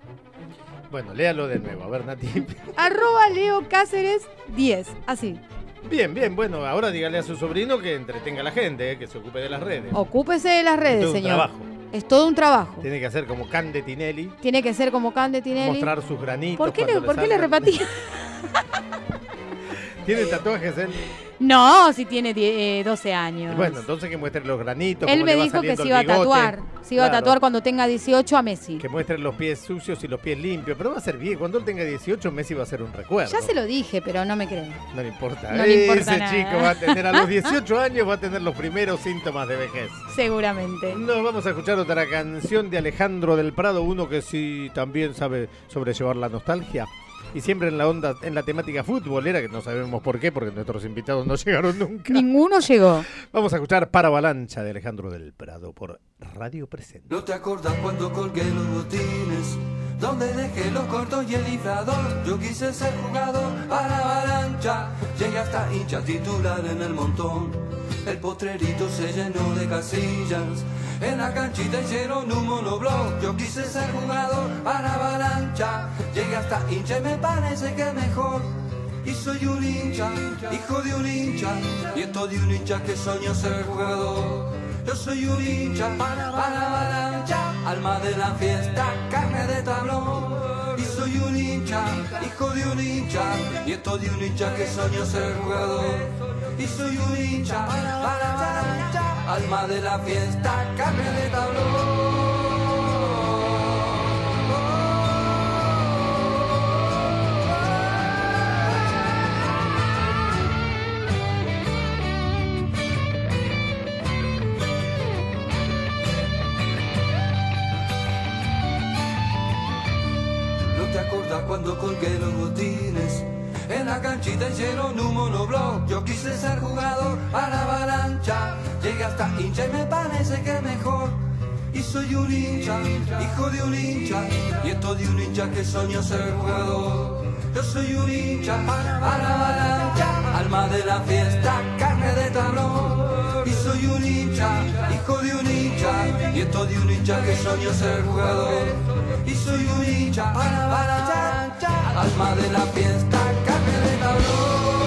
C: Bueno, léalo de nuevo, a ver, Nati.
D: Arroba Leo Cáceres diez. Así.
C: Bien, bien, bueno, ahora dígale a su sobrino que entretenga a la gente, eh, que se ocupe de las redes.
D: Ocúpese de las redes,
C: Todo un
D: señor.
C: trabajo.
D: Es todo un trabajo.
C: Tiene que hacer como Cande Tinelli,
D: Tiene que ser como Cande Tinelli.
C: mostrar sus granitos.
D: ¿Por qué, le,
C: cuando
D: ¿por qué le
C: salgan.
D: repetí?
C: ¿Tiene tatuajes él?
D: No, si tiene die- eh, doce años.
C: Bueno, entonces que muestre los granitos.
D: Él
C: cómo
D: me
C: le va
D: dijo que
C: saliendo
D: se
C: el
D: iba a
C: bigote.
D: tatuar. Se iba a
C: Claro,
D: tatuar cuando tenga dieciocho a Messi.
C: Que muestre los pies sucios y los pies limpios. Pero va a ser bien. Cuando él tenga dieciocho, Messi va a ser un recuerdo.
D: Ya se lo dije, pero no me cree.
C: No le importa.
D: No le importa
C: Ese
D: nada.
C: chico va a tener a los dieciocho años, va a tener los primeros síntomas de vejez.
D: Seguramente.
C: Nos vamos a escuchar otra canción de Alejandro del Prado, uno que sí también sabe sobrellevar la nostalgia. Y siempre en la onda, en la temática futbolera, que no sabemos por qué, porque nuestros invitados no llegaron nunca.
D: Ninguno llegó.
C: Vamos a escuchar Para Avalancha de Alejandro del Prado por Radio Presente.
E: ¿No te acordás cuando colgué los botines? Donde dejé los cortos y el inflador. Yo quise ser jugador para Avalancha. Llegué hasta hincha titular en el montón. El potrerito se llenó de casillas. En la canchita hicieron un monoblog. Yo quise ser jugador para Avalancha. Llegué hasta hincha y me parece que mejor. Y soy un hincha, hijo de un hincha. Nieto de un hincha que soñó ser jugador. Yo soy un hincha para Avalancha. Alma de la fiesta, carne de tablón. Y soy un hincha, hijo de un hincha. Nieto de un hincha que soñó ser jugador. Y soy un hincha para Avalancha. Alma de la fiesta, carne de tablón. ¿No te acordás cuando colgué los botines? En
F: la canchita en lleno en un monobloc. Yo quise ser jugador a la avalancha, llegué hasta hincha y me parece que mejor. Y soy un hincha, hijo de un hincha, nieto de un hincha que soñó ser jugador. Yo soy un hincha a la avalancha, alma de la fiesta, carne de tablón. Y soy un hincha, hijo de un hincha, nieto de un hincha que soñó ser jugador. Y soy un hincha a la avalancha, alma de la fiesta, carne de tablón.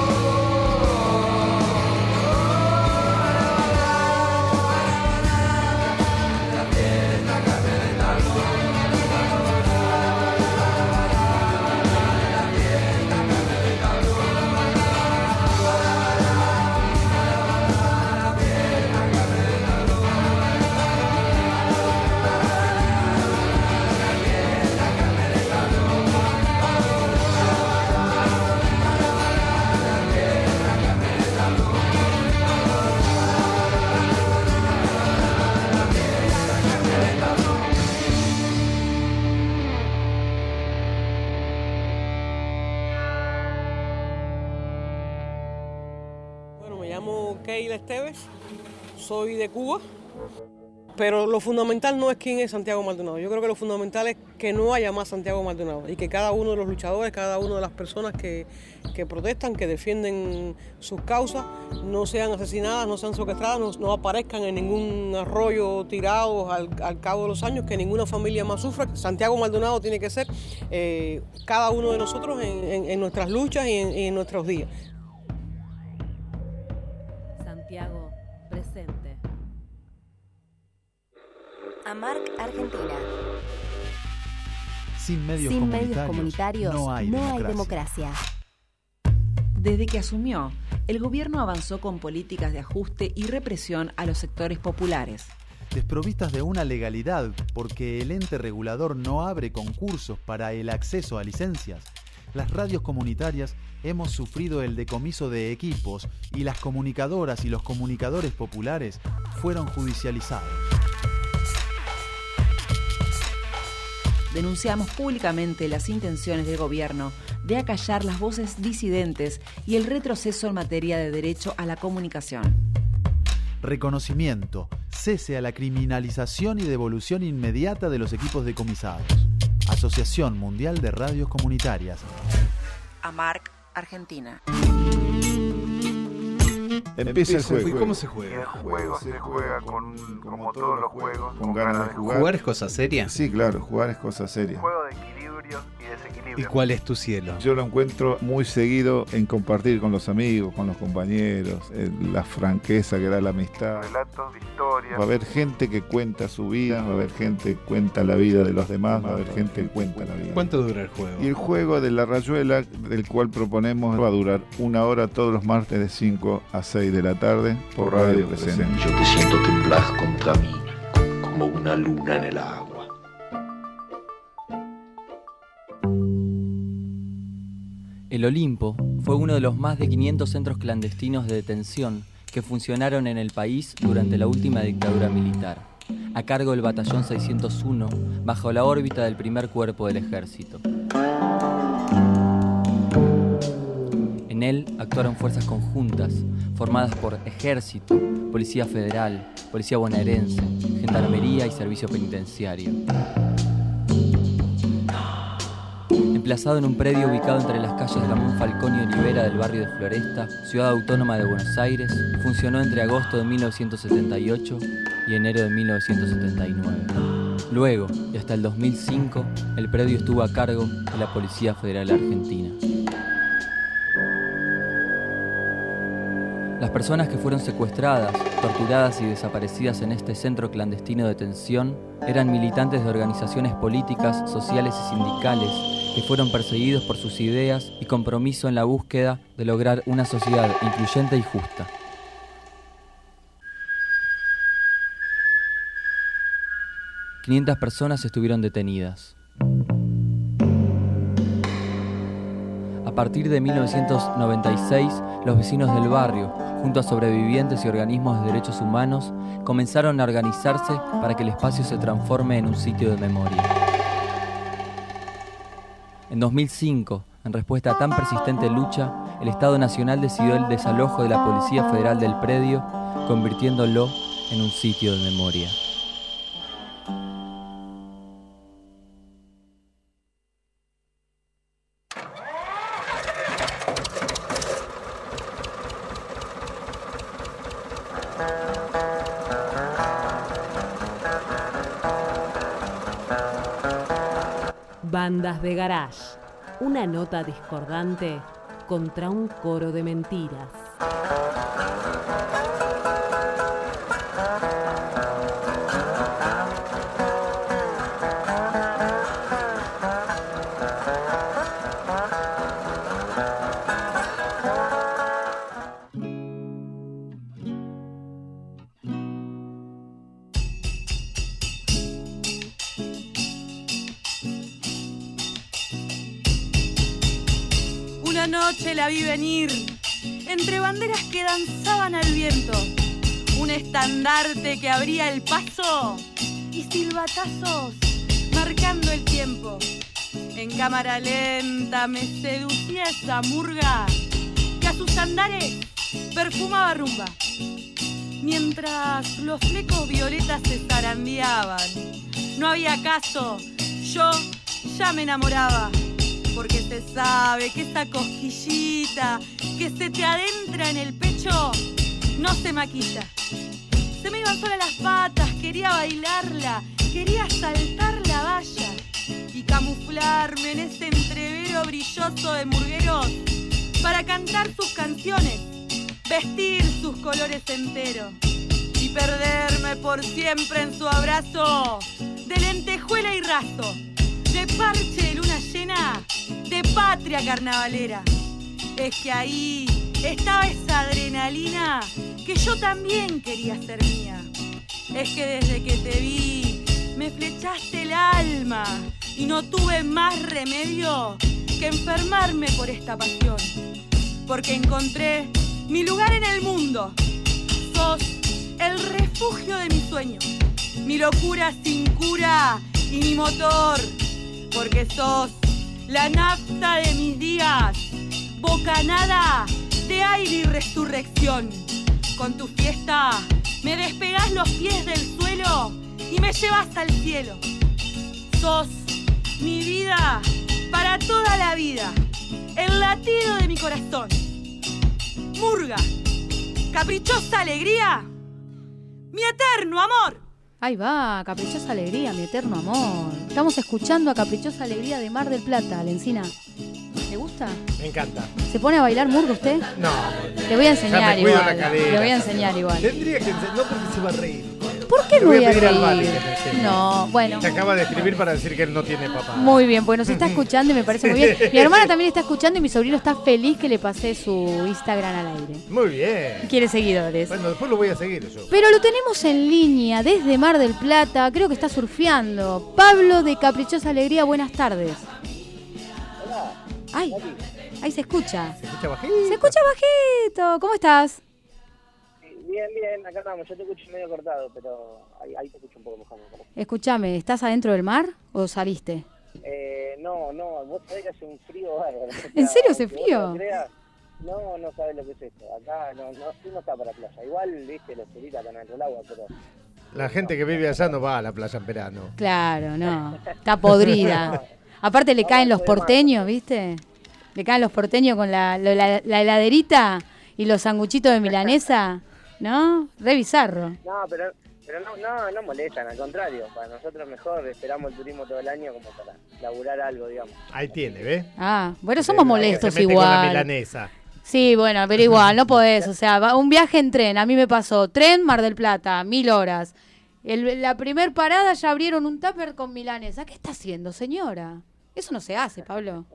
G: Keila Esteves, soy de Cuba, pero lo fundamental no es quién es Santiago Maldonado. Yo creo que lo fundamental es que no haya más Santiago Maldonado y que cada uno de los luchadores, cada una de las personas que, que protestan, que defienden sus causas, no sean asesinadas, no sean secuestradas, no, no aparezcan en ningún arroyo tirados al, al cabo de los años, que ninguna familia más sufra. Santiago Maldonado tiene que ser eh, cada uno de nosotros en, en, en nuestras luchas y en, y en nuestros días.
H: Santiago presente.
I: AMARC Argentina.
J: Sin medios,
I: Sin
J: comunitarios,
I: medios comunitarios
J: no hay
I: no
J: democracia.
I: hay democracia.
H: Desde que asumió, el gobierno avanzó con políticas de ajuste y represión a los sectores populares.
J: Desprovistas de una legalidad porque el ente regulador no abre concursos para el acceso a licencias, las radios comunitarias hemos sufrido el decomiso de equipos y las comunicadoras y los comunicadores populares fueron judicializados.
H: Denunciamos públicamente las intenciones del gobierno de acallar las voces disidentes y el retroceso en materia de derecho a la comunicación.
J: Reconocimiento, cese a la criminalización y devolución inmediata de los equipos decomisados. Asociación Mundial de Radios Comunitarias.
H: AMARC Argentina.
K: Empieza el juego.
L: ¿Y cómo se juega?
K: El juego se juega con, como todos los juegos, con ganas de jugar.
L: ¿Jugar es cosa seria?
K: Sí, claro, jugar es cosa seria.
M: Juego de equilibrio y desequilibrio.
L: ¿Y cuál es tu cielo?
K: Yo lo encuentro muy seguido en compartir con los amigos, con los compañeros, la franqueza que da la amistad.
M: Relatos, historias.
K: Va a haber gente que cuenta su vida, va a haber gente que cuenta la vida de los demás, va a haber gente que cuenta la vida.
L: ¿Cuánto dura el juego?
K: Y el juego de la rayuela, del cual proponemos, va a durar una hora todos los martes de cinco a seis de la tarde por Radio Presente.
N: Yo te siento temblar contra mí como una luna en el agua.
O: El Olimpo fue uno de los más de quinientos centros clandestinos de detención que funcionaron en el país durante la última dictadura militar, a cargo del Batallón seiscientos uno, bajo la órbita del primer cuerpo del ejército. En él actuaron fuerzas conjuntas, formadas por Ejército, Policía Federal, Policía Bonaerense, Gendarmería y Servicio Penitenciario. Emplazado en un predio ubicado entre las calles Ramón Falcón y Olivera del barrio de Floresta, Ciudad Autónoma de Buenos Aires, funcionó entre agosto de mil novecientos setenta y ocho y enero de mil novecientos setenta y nueve. Luego, y hasta el dos mil cinco, el predio estuvo a cargo de la Policía Federal Argentina. Las personas que fueron secuestradas, torturadas y desaparecidas en este centro clandestino de detención eran militantes de organizaciones políticas, sociales y sindicales que fueron perseguidos por sus ideas y compromiso en la búsqueda de lograr una sociedad incluyente y justa. quinientas personas estuvieron detenidas. A partir de mil novecientos noventa y seis, los vecinos del barrio, junto a sobrevivientes y organismos de derechos humanos, comenzaron a organizarse para que el espacio se transforme en un sitio de memoria. En dos mil cinco, En respuesta a tan persistente lucha, el Estado Nacional decidió el desalojo de la Policía Federal del predio, convirtiéndolo en un sitio de memoria.
L: Bandas de garage, una nota discordante contra un coro de mentiras.
P: Una noche la vi venir, entre banderas que danzaban al viento, un estandarte que abría el paso y silbatazos marcando el tiempo. En cámara lenta me seducía esa murga que a sus andares perfumaba rumba, mientras los flecos violetas se zarandeaban. No había caso, yo ya me enamoraba. Porque se sabe que esta cosquillita que se te adentra en el pecho no se maquilla. Se me iban solas las patas, quería bailarla, quería saltar la valla y camuflarme en ese entrevero brilloso de murgueros para cantar sus canciones, vestir sus colores enteros y perderme por siempre en su abrazo de lentejuela y raso, de parche de luna llena, de patria carnavalera. Es que ahí estaba esa adrenalina que yo también quería ser mía. Es que desde que te vi me flechaste el alma y no tuve más remedio que enfermarme por esta pasión. Porque encontré mi lugar en el mundo. Sos el refugio de mi sueño, mi locura sin cura y mi motor. Porque sos la nafta de mis días, bocanada de aire y resurrección. Con tu fiesta me despegás los pies del suelo y me llevas al cielo. Sos mi vida para toda la vida, el latido de mi corazón. Murga, caprichosa alegría, mi eterno amor.
D: Ahí va, Caprichosa Alegría, mi eterno amor. Estamos escuchando a Caprichosa Alegría de Mar del Plata, Lencina. ¿Le gusta?
C: Me encanta.
D: ¿Se pone a bailar murga usted?
C: No.
D: Le voy a enseñar igual.
C: La cadera.
D: Le voy a enseñar igual.
C: Tendría que enseñar, no porque se va a reír.
D: ¿Por qué
C: Le
D: no
C: voy
D: voy
C: a
D: a
C: pedir al Vale
D: reír?
C: que me enseñe.
D: No, bueno.
C: Se acaba de escribir para decir que él no tiene papá.
D: Muy bien, pues nos está escuchando y me parece muy bien. Mi hermana también está escuchando y mi sobrino está feliz que le pasé su Instagram al aire.
C: Muy bien.
D: Quiere seguidores.
C: Bueno, después lo voy a seguir yo.
D: Pero lo tenemos en línea desde Mar del Plata, creo que está surfeando. Pablo de Caprichosa Alegría, buenas tardes.
Q: Hola.
D: Ay, ahí se escucha.
C: Se escucha bajito.
D: Se escucha bajito. ¿Cómo estás?
Q: Bien, bien, acá estamos. Yo te escucho medio cortado, pero ahí, ahí te escucho un poco mejor.
D: Escúchame, ¿estás adentro del mar o saliste?
Q: Eh, no, no, vos sabés que hace un frío bárbaro.
D: ¿En serio hace
Q: Aunque vos
D: frío?
Q: no creas, no, no sabés lo que es esto. Acá no, no, sí no está para playa. Igual, viste, los turitas están dentro del agua, pero...
C: La gente que vive allá no va a la playa en verano.
D: Claro, no. Está podrida. Aparte le caen los porteños, ¿viste? Le caen los porteños con la, la, la heladerita y los sanguchitos de milanesa, ¿no? Re bizarro.
Q: No, pero, pero no, no, no molestan, al contrario. Para nosotros mejor, esperamos el turismo todo el año como para laburar algo, digamos.
C: Ahí tiene, ¿ves?
D: Ah, bueno, somos molestos
C: se mete con la
D: igual.
C: milanesa.
D: Sí, bueno, pero igual, no podés. O sea, va- un viaje en tren, a mí me pasó. Tren, Mar del Plata, mil horas. El, la primer parada ya abrieron un tupper con milanesa. ¿Qué está haciendo, señora? Eso no se hace, Pablo.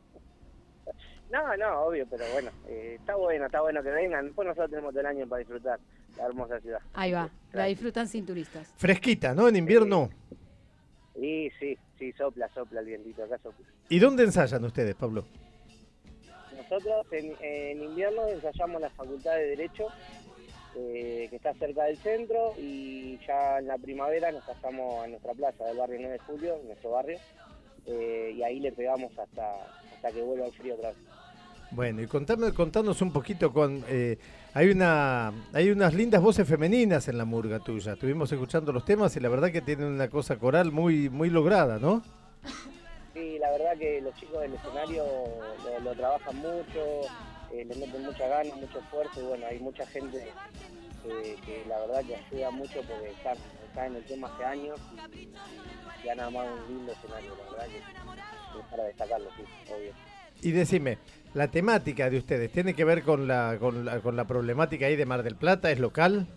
Q: No, no, obvio, pero bueno, eh, está bueno, está bueno que vengan. Después nosotros tenemos todo el año para disfrutar la hermosa ciudad.
D: Ahí va, la disfrutan sin turistas.
C: Fresquita, ¿no? En invierno.
Q: Sí, sí, sí, sopla, sopla el vientito, acá sopla.
C: ¿Y dónde ensayan ustedes, Pablo?
Q: Nosotros en, en invierno ensayamos en la Facultad de Derecho, eh, que está cerca del centro, y ya en la primavera nos pasamos a nuestra plaza del barrio nueve de julio, nuestro barrio, eh, y ahí le pegamos hasta, hasta que vuelva el frío otra vez.
C: Bueno, y contame, contanos un poquito con... Eh, hay una hay unas lindas voces femeninas en la murga tuya. Estuvimos escuchando los temas y la verdad que tienen una cosa coral muy muy lograda, ¿no?
Q: Sí, la verdad que los chicos del escenario lo, lo trabajan mucho, eh, le meten mucha ganas, mucho esfuerzo y bueno, hay mucha gente que, que la verdad que ayuda mucho porque están, están en el tema hace años y, y han armado un lindo escenario, la verdad que es para destacarlo, sí, obvio.
C: Y decime, la temática de ustedes, ¿tiene que ver con la, con la, con la problemática ahí de Mar del Plata? ¿Es local?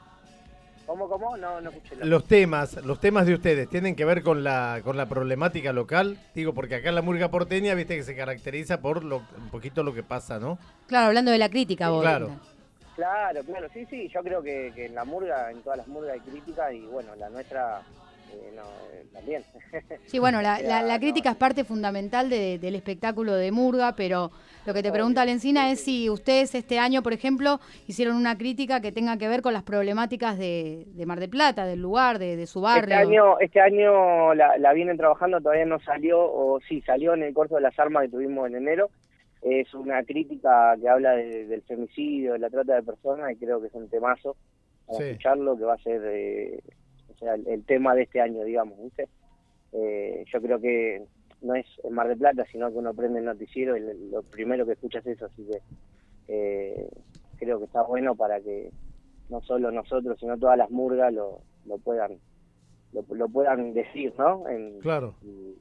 Q: ¿Cómo, cómo? No, no escuché. La...
C: Los temas, los temas de ustedes, ¿tienen que ver con la con la problemática local? Digo, porque acá en la murga porteña, viste que se caracteriza por lo, un poquito lo que pasa, ¿no?
D: Claro, hablando de la crítica, vos.
C: Claro.
Q: Claro, claro, sí, sí, yo creo que, que en la murga, en todas las murgas hay crítica y bueno, la nuestra... Eh, no, eh, también.
D: Sí, bueno, la, la, la crítica es parte fundamental de, del espectáculo de murga, pero lo que te pregunta Lencina es si ustedes este año, por ejemplo, hicieron una crítica que tenga que ver con las problemáticas de, de Mar del Plata, del lugar, de, de su barrio.
Q: Este año, este año la, la vienen trabajando, todavía no salió, o sí, salió en el corto de las armas que tuvimos en enero. Es una crítica que habla de, del femicidio, de la trata de personas, y creo que es un temazo para
C: Sí.
Q: escucharlo, que va a ser... Eh, o sea, el, el tema de este año, digamos, ¿viste? Eh, yo creo que no es en Mar del Plata, sino que uno prende el noticiero y lo, lo primero que escucha es eso, así que eh, creo que está bueno para que no solo nosotros, sino todas las murgas lo, lo puedan lo, lo puedan decir, ¿no? En,
C: Claro.
Q: y,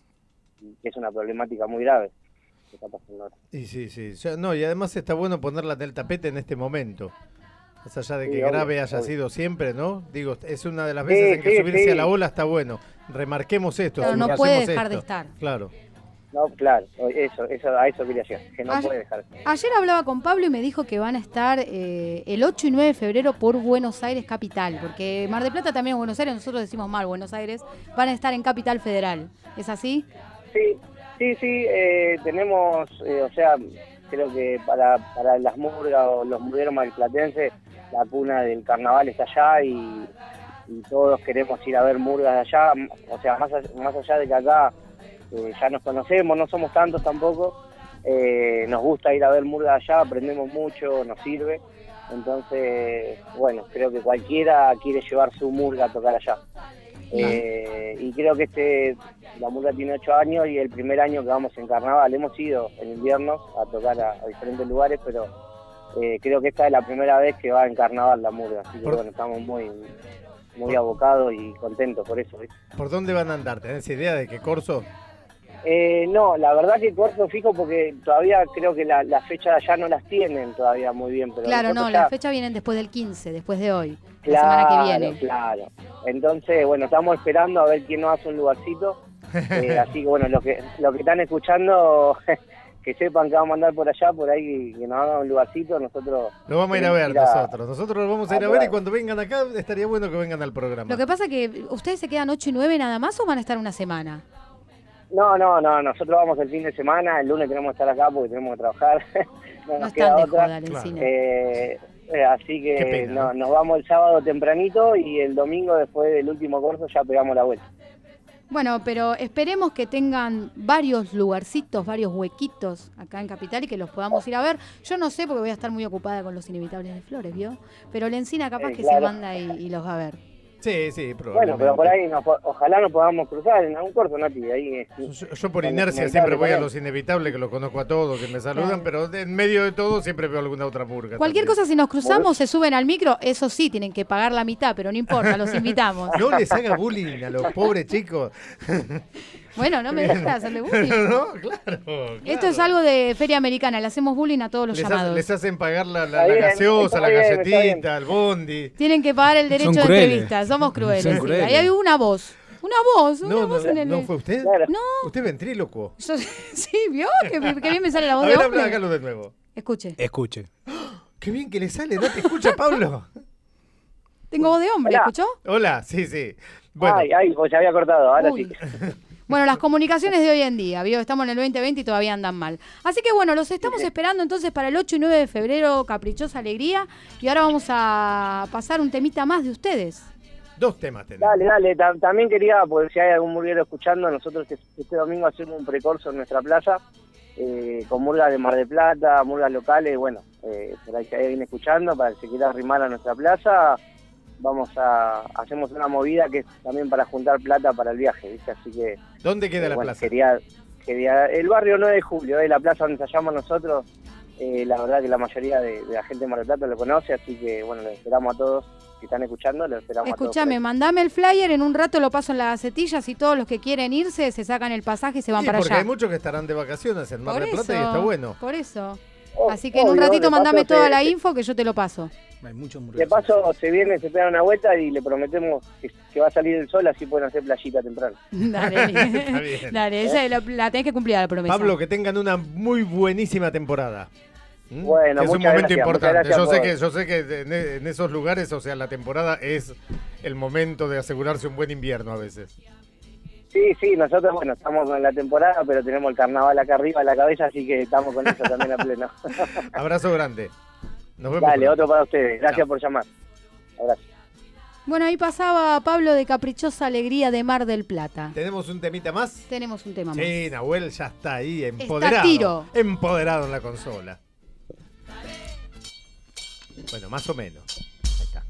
Q: y que es una problemática muy grave que está pasando ahora.
C: Y sí, sí. Ya- no, y además está bueno ponerla en el tapete en este momento. Más allá de
Q: Sí,
C: que
Q: obvio,
C: grave haya
Q: obvio.
C: sido siempre, ¿no? Digo, es una de las
Q: Sí,
C: veces en que
Q: sí,
C: subirse
Q: sí.
C: a la ola está bueno. Remarquemos esto.
D: Claro, no
C: subrayemos
D: puede dejar de
C: esto.
D: estar.
C: Claro.
Q: No, claro, eso, eso, a eso quería llegar, que no
D: Ay-
Q: puede dejar.
D: Ayer hablaba con Pablo y me dijo que van a estar eh, el ocho y nueve de febrero por Buenos Aires Capital, porque Mar del Plata también es Buenos Aires, nosotros decimos mal Buenos Aires, van a estar en Capital Federal. ¿Es así?
Q: Sí, sí, sí, eh, tenemos, eh, o sea, creo que para, para las murgas o los murgueros marplatenses, la cuna del carnaval está allá y, y todos queremos ir a ver murgas de allá, o sea, más allá, más allá de que acá eh, ya nos conocemos, no somos tantos tampoco, eh, nos gusta ir a ver murgas allá, aprendemos mucho, nos sirve, entonces, bueno, creo que cualquiera quiere llevar su murga a tocar allá. Eh, y creo que este la murga tiene ocho años y el primer año que vamos en carnaval, hemos ido en invierno a tocar a, a diferentes lugares, pero eh, creo que esta es la primera vez que va en carnaval la murga, así que
C: Por-
Q: bueno, estamos muy muy abocados y contentos por eso, ¿viste?
C: ¿Por dónde van a andar? ¿Tenés idea de qué corso?
Q: Eh, no, la verdad que corto fijo porque todavía creo que la, la fecha de allá no las tienen todavía muy bien, pero
D: Claro, no,
Q: nosotros ya-
D: las fechas vienen después del quince, después de hoy, la semana que
Q: Claro,
D: viene.
Q: claro. Entonces, bueno, estamos esperando a ver quién nos hace un lugarcito. Eh, así que, bueno, los que, los que están escuchando, que sepan que vamos a andar por allá, por ahí, que nos hagan un lugarcito. Nosotros
C: Lo vamos a ir a ver
Q: tenemos que
C: nosotros. Nosotros lo vamos a ir a
Q: a
C: ver y
Q: probar.
C: cuando vengan acá estaría bueno que vengan al programa.
D: Lo que pasa es que ustedes se quedan ocho y nueve nada más o van a estar una semana.
Q: No, no, no, nosotros vamos el fin de semana, el lunes tenemos que estar acá porque tenemos que trabajar. no
D: No
Q: nos
D: están
Q: queda
D: de
Q: otra.
D: joda, Lencina.
Q: Eh, eh, así
C: Qué
Q: que
C: pena,
Q: no,
C: ¿no?
Q: nos vamos el sábado tempranito y el domingo después del último corso ya pegamos la vuelta.
D: Bueno, pero esperemos que tengan varios lugarcitos, varios huequitos acá en Capital y que los podamos ir a ver. Yo no sé porque voy a estar muy ocupada con los inevitables de Flores, ¿vio? Pero Lencina capaz
Q: Eh,
D: que
Q: claro.
D: se manda y, y los va a ver.
C: Sí, sí,
Q: Bueno,
C: probablemente.
Q: pero por ahí nos po- ojalá nos podamos cruzar en algún corso, Nati, ahí eh,
C: Yo, yo por
Q: Con-
C: inercia
Q: con
C: siempre
Q: el
C: voy a
Q: cable
C: los inevitables, que los conozco a todos, que me saludan,
D: Claro.
C: pero de- en medio de todo siempre veo alguna otra purga.
D: Cualquier
C: también.
D: cosa, si nos cruzamos, se suben al micro. Eso sí, tienen que pagar la mitad, pero no importa, los invitamos.
C: No les haga bullying a los pobres chicos.
D: Bueno, no me dejes hacerle bullying.
C: no, claro.
D: Esto es algo de Feria Americana, le hacemos bullying a todos los
C: Les,
D: llamados.
C: hace- les hacen pagar la, la,
Q: Está
C: la
Q: bien,
C: gaseosa,
Q: está
C: la
Q: bien, está bien.
C: galletita, el bondi.
D: Tienen que pagar el derecho
R: Son
D: de
R: crueles.
D: entrevista, somos crueles.
R: Son
D: sí.
R: crueles.
D: Ahí hay una voz, una voz, una
C: No, no,
D: voz en el...
C: ¿no fue usted?
Q: Claro.
D: No.
C: Usted es ventrílocuo.
D: Yo- sí, ¿vio? Que, que bien me sale la voz
C: A
D: de
C: ver,
D: hombre.
C: habla, hágalo de nuevo.
D: Escuche,
R: Escuche.
C: Qué bien que le sale, ¿no te escucha, Pablo?
D: tengo voz de hombre,
Q: Hola.
D: ¿escuchó?
C: Hola, sí, sí. Bueno,
Q: Ay, ay, pues se había cortado, ahora
D: Uy.
Q: sí.
D: Bueno, las comunicaciones de hoy en día, ¿vio? Estamos en el veinte veinte y todavía andan mal. Así que bueno, los estamos esperando entonces para el ocho y nueve de febrero, Caprichosa Alegría. Y ahora vamos a pasar un temita más de ustedes.
C: dos temas tenemos.
Q: Dale, dale, ta- también quería, pues si hay algún murguero escuchando, nosotros este, este domingo hacemos un precorso en nuestra plaza, eh, con murgas de Mar del Plata, murgas locales, bueno, eh, por ahí si hay alguien escuchando, para que se quiera arrimar a nuestra plaza, vamos a, hacemos una movida que es también para juntar plata para el viaje, ¿viste? Así que...
C: ¿Dónde queda
Q: eh,
C: la
Q: bueno,
C: plaza?
Q: Quería, quería, el barrio nueve de julio, es la plaza donde ensayamos nosotros, eh, la verdad que la mayoría de, de la gente de Mar del Plata lo conoce, así que bueno, los esperamos a todos, si están escuchando, los esperamos
D: Escuchame,
Q: a todos.
D: mandame el flyer, en un rato lo paso en las gacetillas y todos los que quieren irse se sacan el pasaje y se van
C: Sí,
D: para
C: porque
D: allá.
C: hay muchos que estarán de vacaciones en Mar
D: Por
C: del Plata
D: eso,
C: y está bueno.
D: Por eso.
Q: Oh,
D: Así que en un
Q: obvio,
D: ratito
Q: de
D: mandame
Q: paso
D: toda
Q: se-
D: la
Q: se-
D: info que yo te lo paso.
R: Hay muchos
Q: De paso se viene, se pega una vuelta y le prometemos que, que va a salir el sol, así pueden hacer playita temprano.
D: Dale,
C: Está bien.
D: Dale, esa la, la tenés que cumplir la promesa.
C: Pablo, que tengan una muy buenísima temporada. ¿Mm?
Q: Bueno,
C: Que es un
Q: muchas
C: momento
Q: gracias,
C: importante.
Q: muchas
C: Yo sé
Q: gracias
C: que, yo sé que en, en esos lugares, o sea, la temporada es el momento de asegurarse un buen invierno a veces.
Q: Sí, sí, nosotros, bueno, estamos en la temporada, pero tenemos el carnaval acá arriba en la cabeza, así que estamos con eso también a pleno.
C: Abrazo grande. Nos vemos.
Q: Dale,
C: pronto.
Q: otro para ustedes. Gracias
C: Chao.
Q: por llamar. Abrazo.
D: Bueno, ahí pasaba Pablo de Caprichosa Alegría de Mar del Plata.
C: ¿Tenemos un temita más?
D: Tenemos un tema más.
C: Sí, Nahuel ya está ahí, empoderado.
D: tiro.
C: Empoderado en la consola. Bueno, más o menos. Ahí está.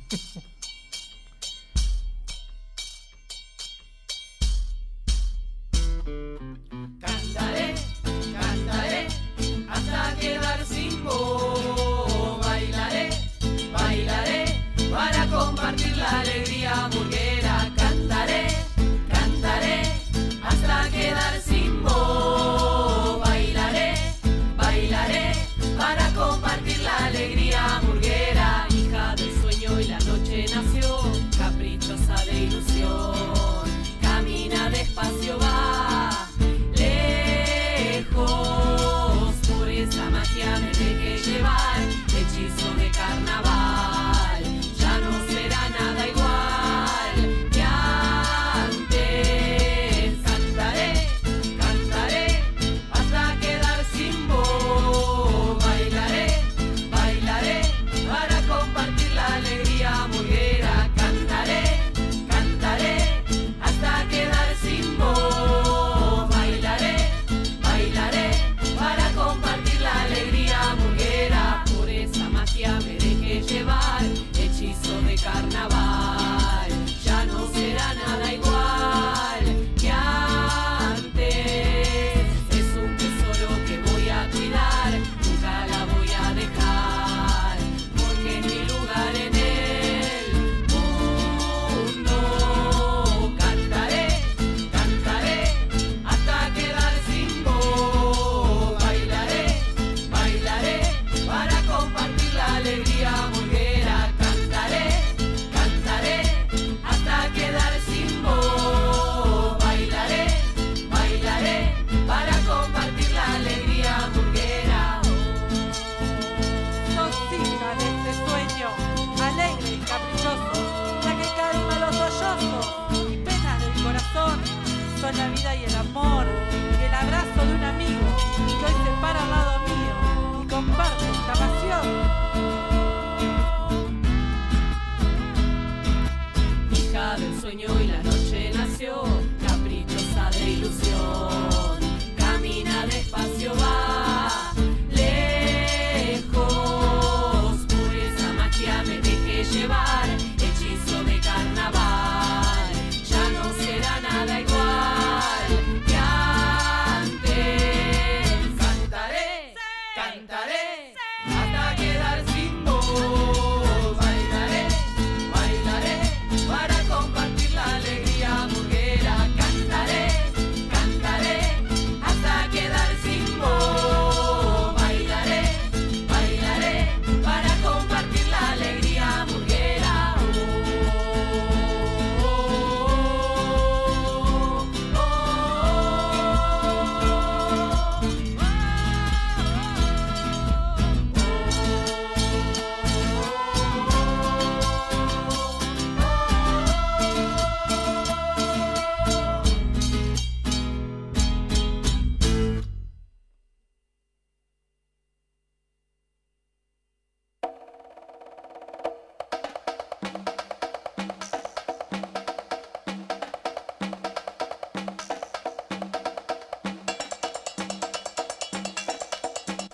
B: Cantaré, cantaré, hasta quedar sin voz. Bailaré, bailaré, para compartir la alegría hamburguera. Cantaré, cantaré, hasta quedar sin voz. Bailaré, bailaré, para compartir la alegría hamburguera. Hija del sueño y la noche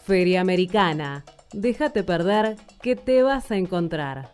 L: Feria Americana. Déjate perder que te vas a encontrar.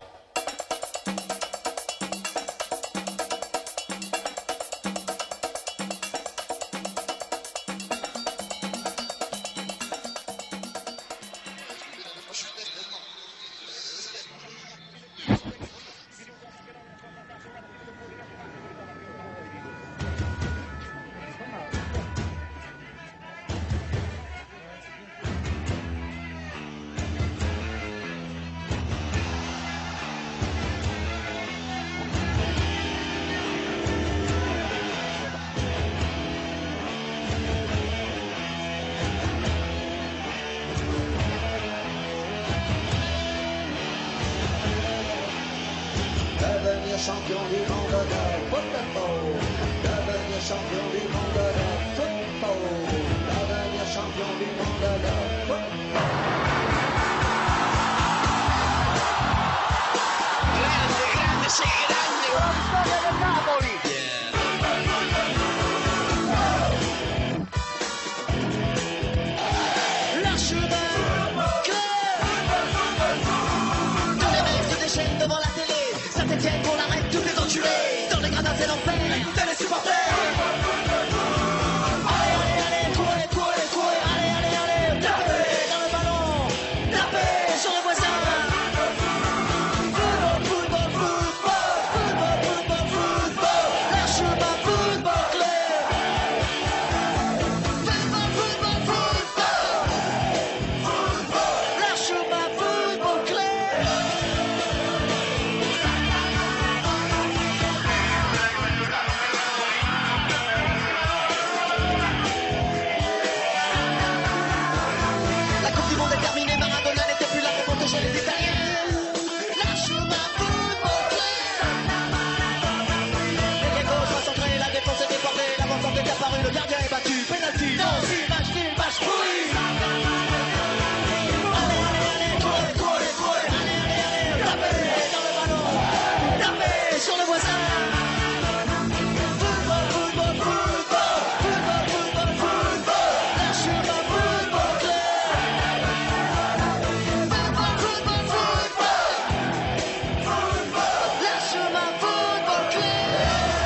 E: champion du monde de football. Devenir champion du monde de football. Devenir champion du monde de football. Grande, grande, sei grande. La storia del Napoli. La chemin clair. Dans les mecs se déchaînent devant la télé. Saint-Etienne pour l'arrêt, tous les enculés. Dans les gradins c'est l'enfer. Écoutez les supporters. Allez, allez, allez, courez, courez, courez. Allez, allez, allez, tapez dans le ballon. Tapez sur les voisins. Football, football, football. Football, football, football. La chemin football clair. Football, football, football. Football. La chemin football clair. La Coupe du Monde est terminée, Maradona n'était plus là pour protéger les Italiens. La chemin football clair. Les gauche va centrer, la défense est déportée, l'avant-centre est apparu, le gardien est battu. Penalty, non, si, match nul, match pourri. Allez, allez, allez, courez, courez, courez. Allez, allez, allez, tapez dans le ballon. Tapez sur le voisin. Football, football, football. Football, football, football. La chemin football clair. Football, football, football. Football. La chemin football clair.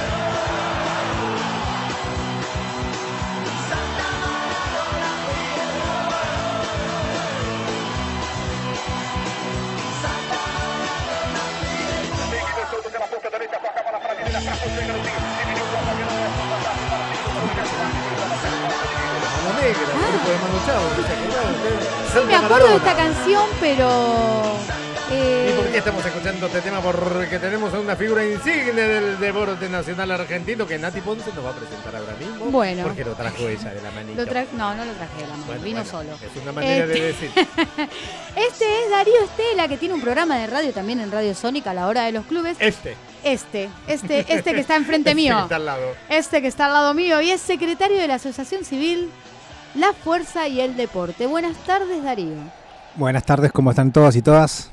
C: Mano Negra, el grupo de Manu Chao. ¿Se acuerdan ustedes?
D: Sí,
C: Santa
D: me acuerdo de
C: Maradona.
D: esta canción, pero... eh,
C: ¿Y por qué estamos escuchando este tema? Porque tenemos a una figura insigne del deporte nacional argentino que Nati Ponce nos va a presentar ahora mismo.
D: Bueno.
C: Porque lo trajo ella de la manito.
D: lo tra- no, no lo traje de la mano,
C: Bueno,
D: vino
C: bueno,
D: solo.
C: Es una manera de
D: Este-
C: decir.
D: Este es Darío Estela, que tiene un programa de radio también en Radio Sónica a la hora de los clubes.
C: Este.
D: Este, este, este que está enfrente
C: Este
D: mío.
C: que está al lado.
D: Este que está al lado mío y es secretario de la Asociación Civil La Fuerza y el Deporte. Buenas tardes, Darío.
R: Buenas tardes, ¿cómo están todos y todas?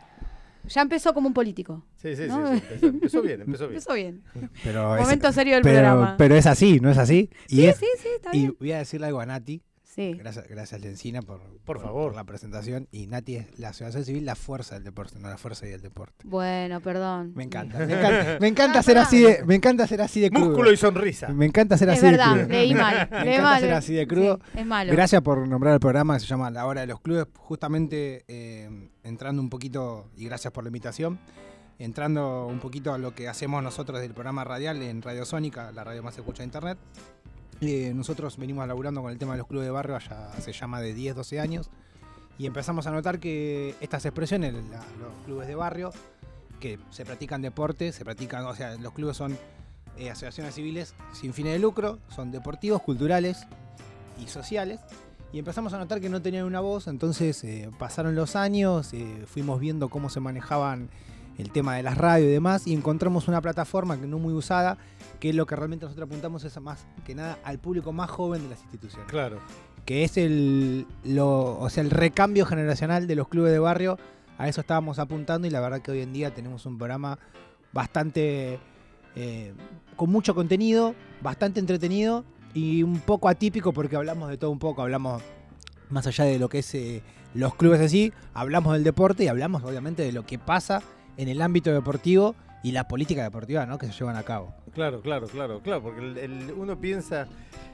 D: Ya empezó como un político.
C: Sí, sí,
D: ¿no?
C: sí, sí, empezó, empezó bien, empezó bien.
D: Empezó bien.
R: Pero
D: Momento serio del
R: pero,
D: programa.
R: Pero es así, ¿no es así?
D: Sí,
R: es-
D: sí, sí, está
R: y
D: bien.
R: voy a decirle algo a Nati.
D: Sí.
R: Gracias, gracias Lencina por,
C: Por favor.
R: la presentación. Y Nati es la Asociación Civil La Fuerza del Deporte, no La Fuerza y el Deporte.
D: Bueno, perdón.
R: Me encanta, me encanta, me encanta ser así de, me encanta ser así de crudo.
C: Músculo y sonrisa.
R: Me encanta ser
D: Es
R: así
D: verdad,
R: de crudo.
D: leí mal,
R: Me
D: leí
R: encanta
D: mal.
R: ser así de crudo.
D: Sí, es malo.
R: Gracias por nombrar el programa que se llama La Hora de los Clubes. Justamente eh, entrando un poquito, y gracias por la invitación, entrando un poquito a lo que hacemos nosotros del programa radial en Radio Sónica, la radio más escuchada de internet. Eh, nosotros venimos laburando con el tema de los clubes de barrio ya hace ya más de diez, doce años y empezamos a notar que estas expresiones, la- los clubes de barrio, que se practican deporte, se practican, o sea, los clubes son eh, asociaciones civiles sin fines de lucro, son deportivos, culturales y sociales. Y empezamos a notar que no tenían una voz, entonces eh, pasaron los años, eh, fuimos viendo cómo se manejaban el tema de las radios y demás, y encontramos una plataforma que no muy usada, que es lo que realmente nosotros apuntamos es más que nada al público más joven de las instituciones.
C: Claro.
R: Que es el, lo, o sea, el recambio generacional de los clubes de barrio. A eso estábamos apuntando y la verdad que hoy en día tenemos un programa bastante eh, con mucho contenido, bastante entretenido y un poco atípico porque hablamos de todo un poco. Hablamos más allá de lo que es eh, los clubes en sí, hablamos del deporte y hablamos obviamente de lo que pasa en el ámbito deportivo y la política deportiva, ¿no?, que se llevan a cabo.
C: Claro, claro, claro, claro, porque el, el, uno piensa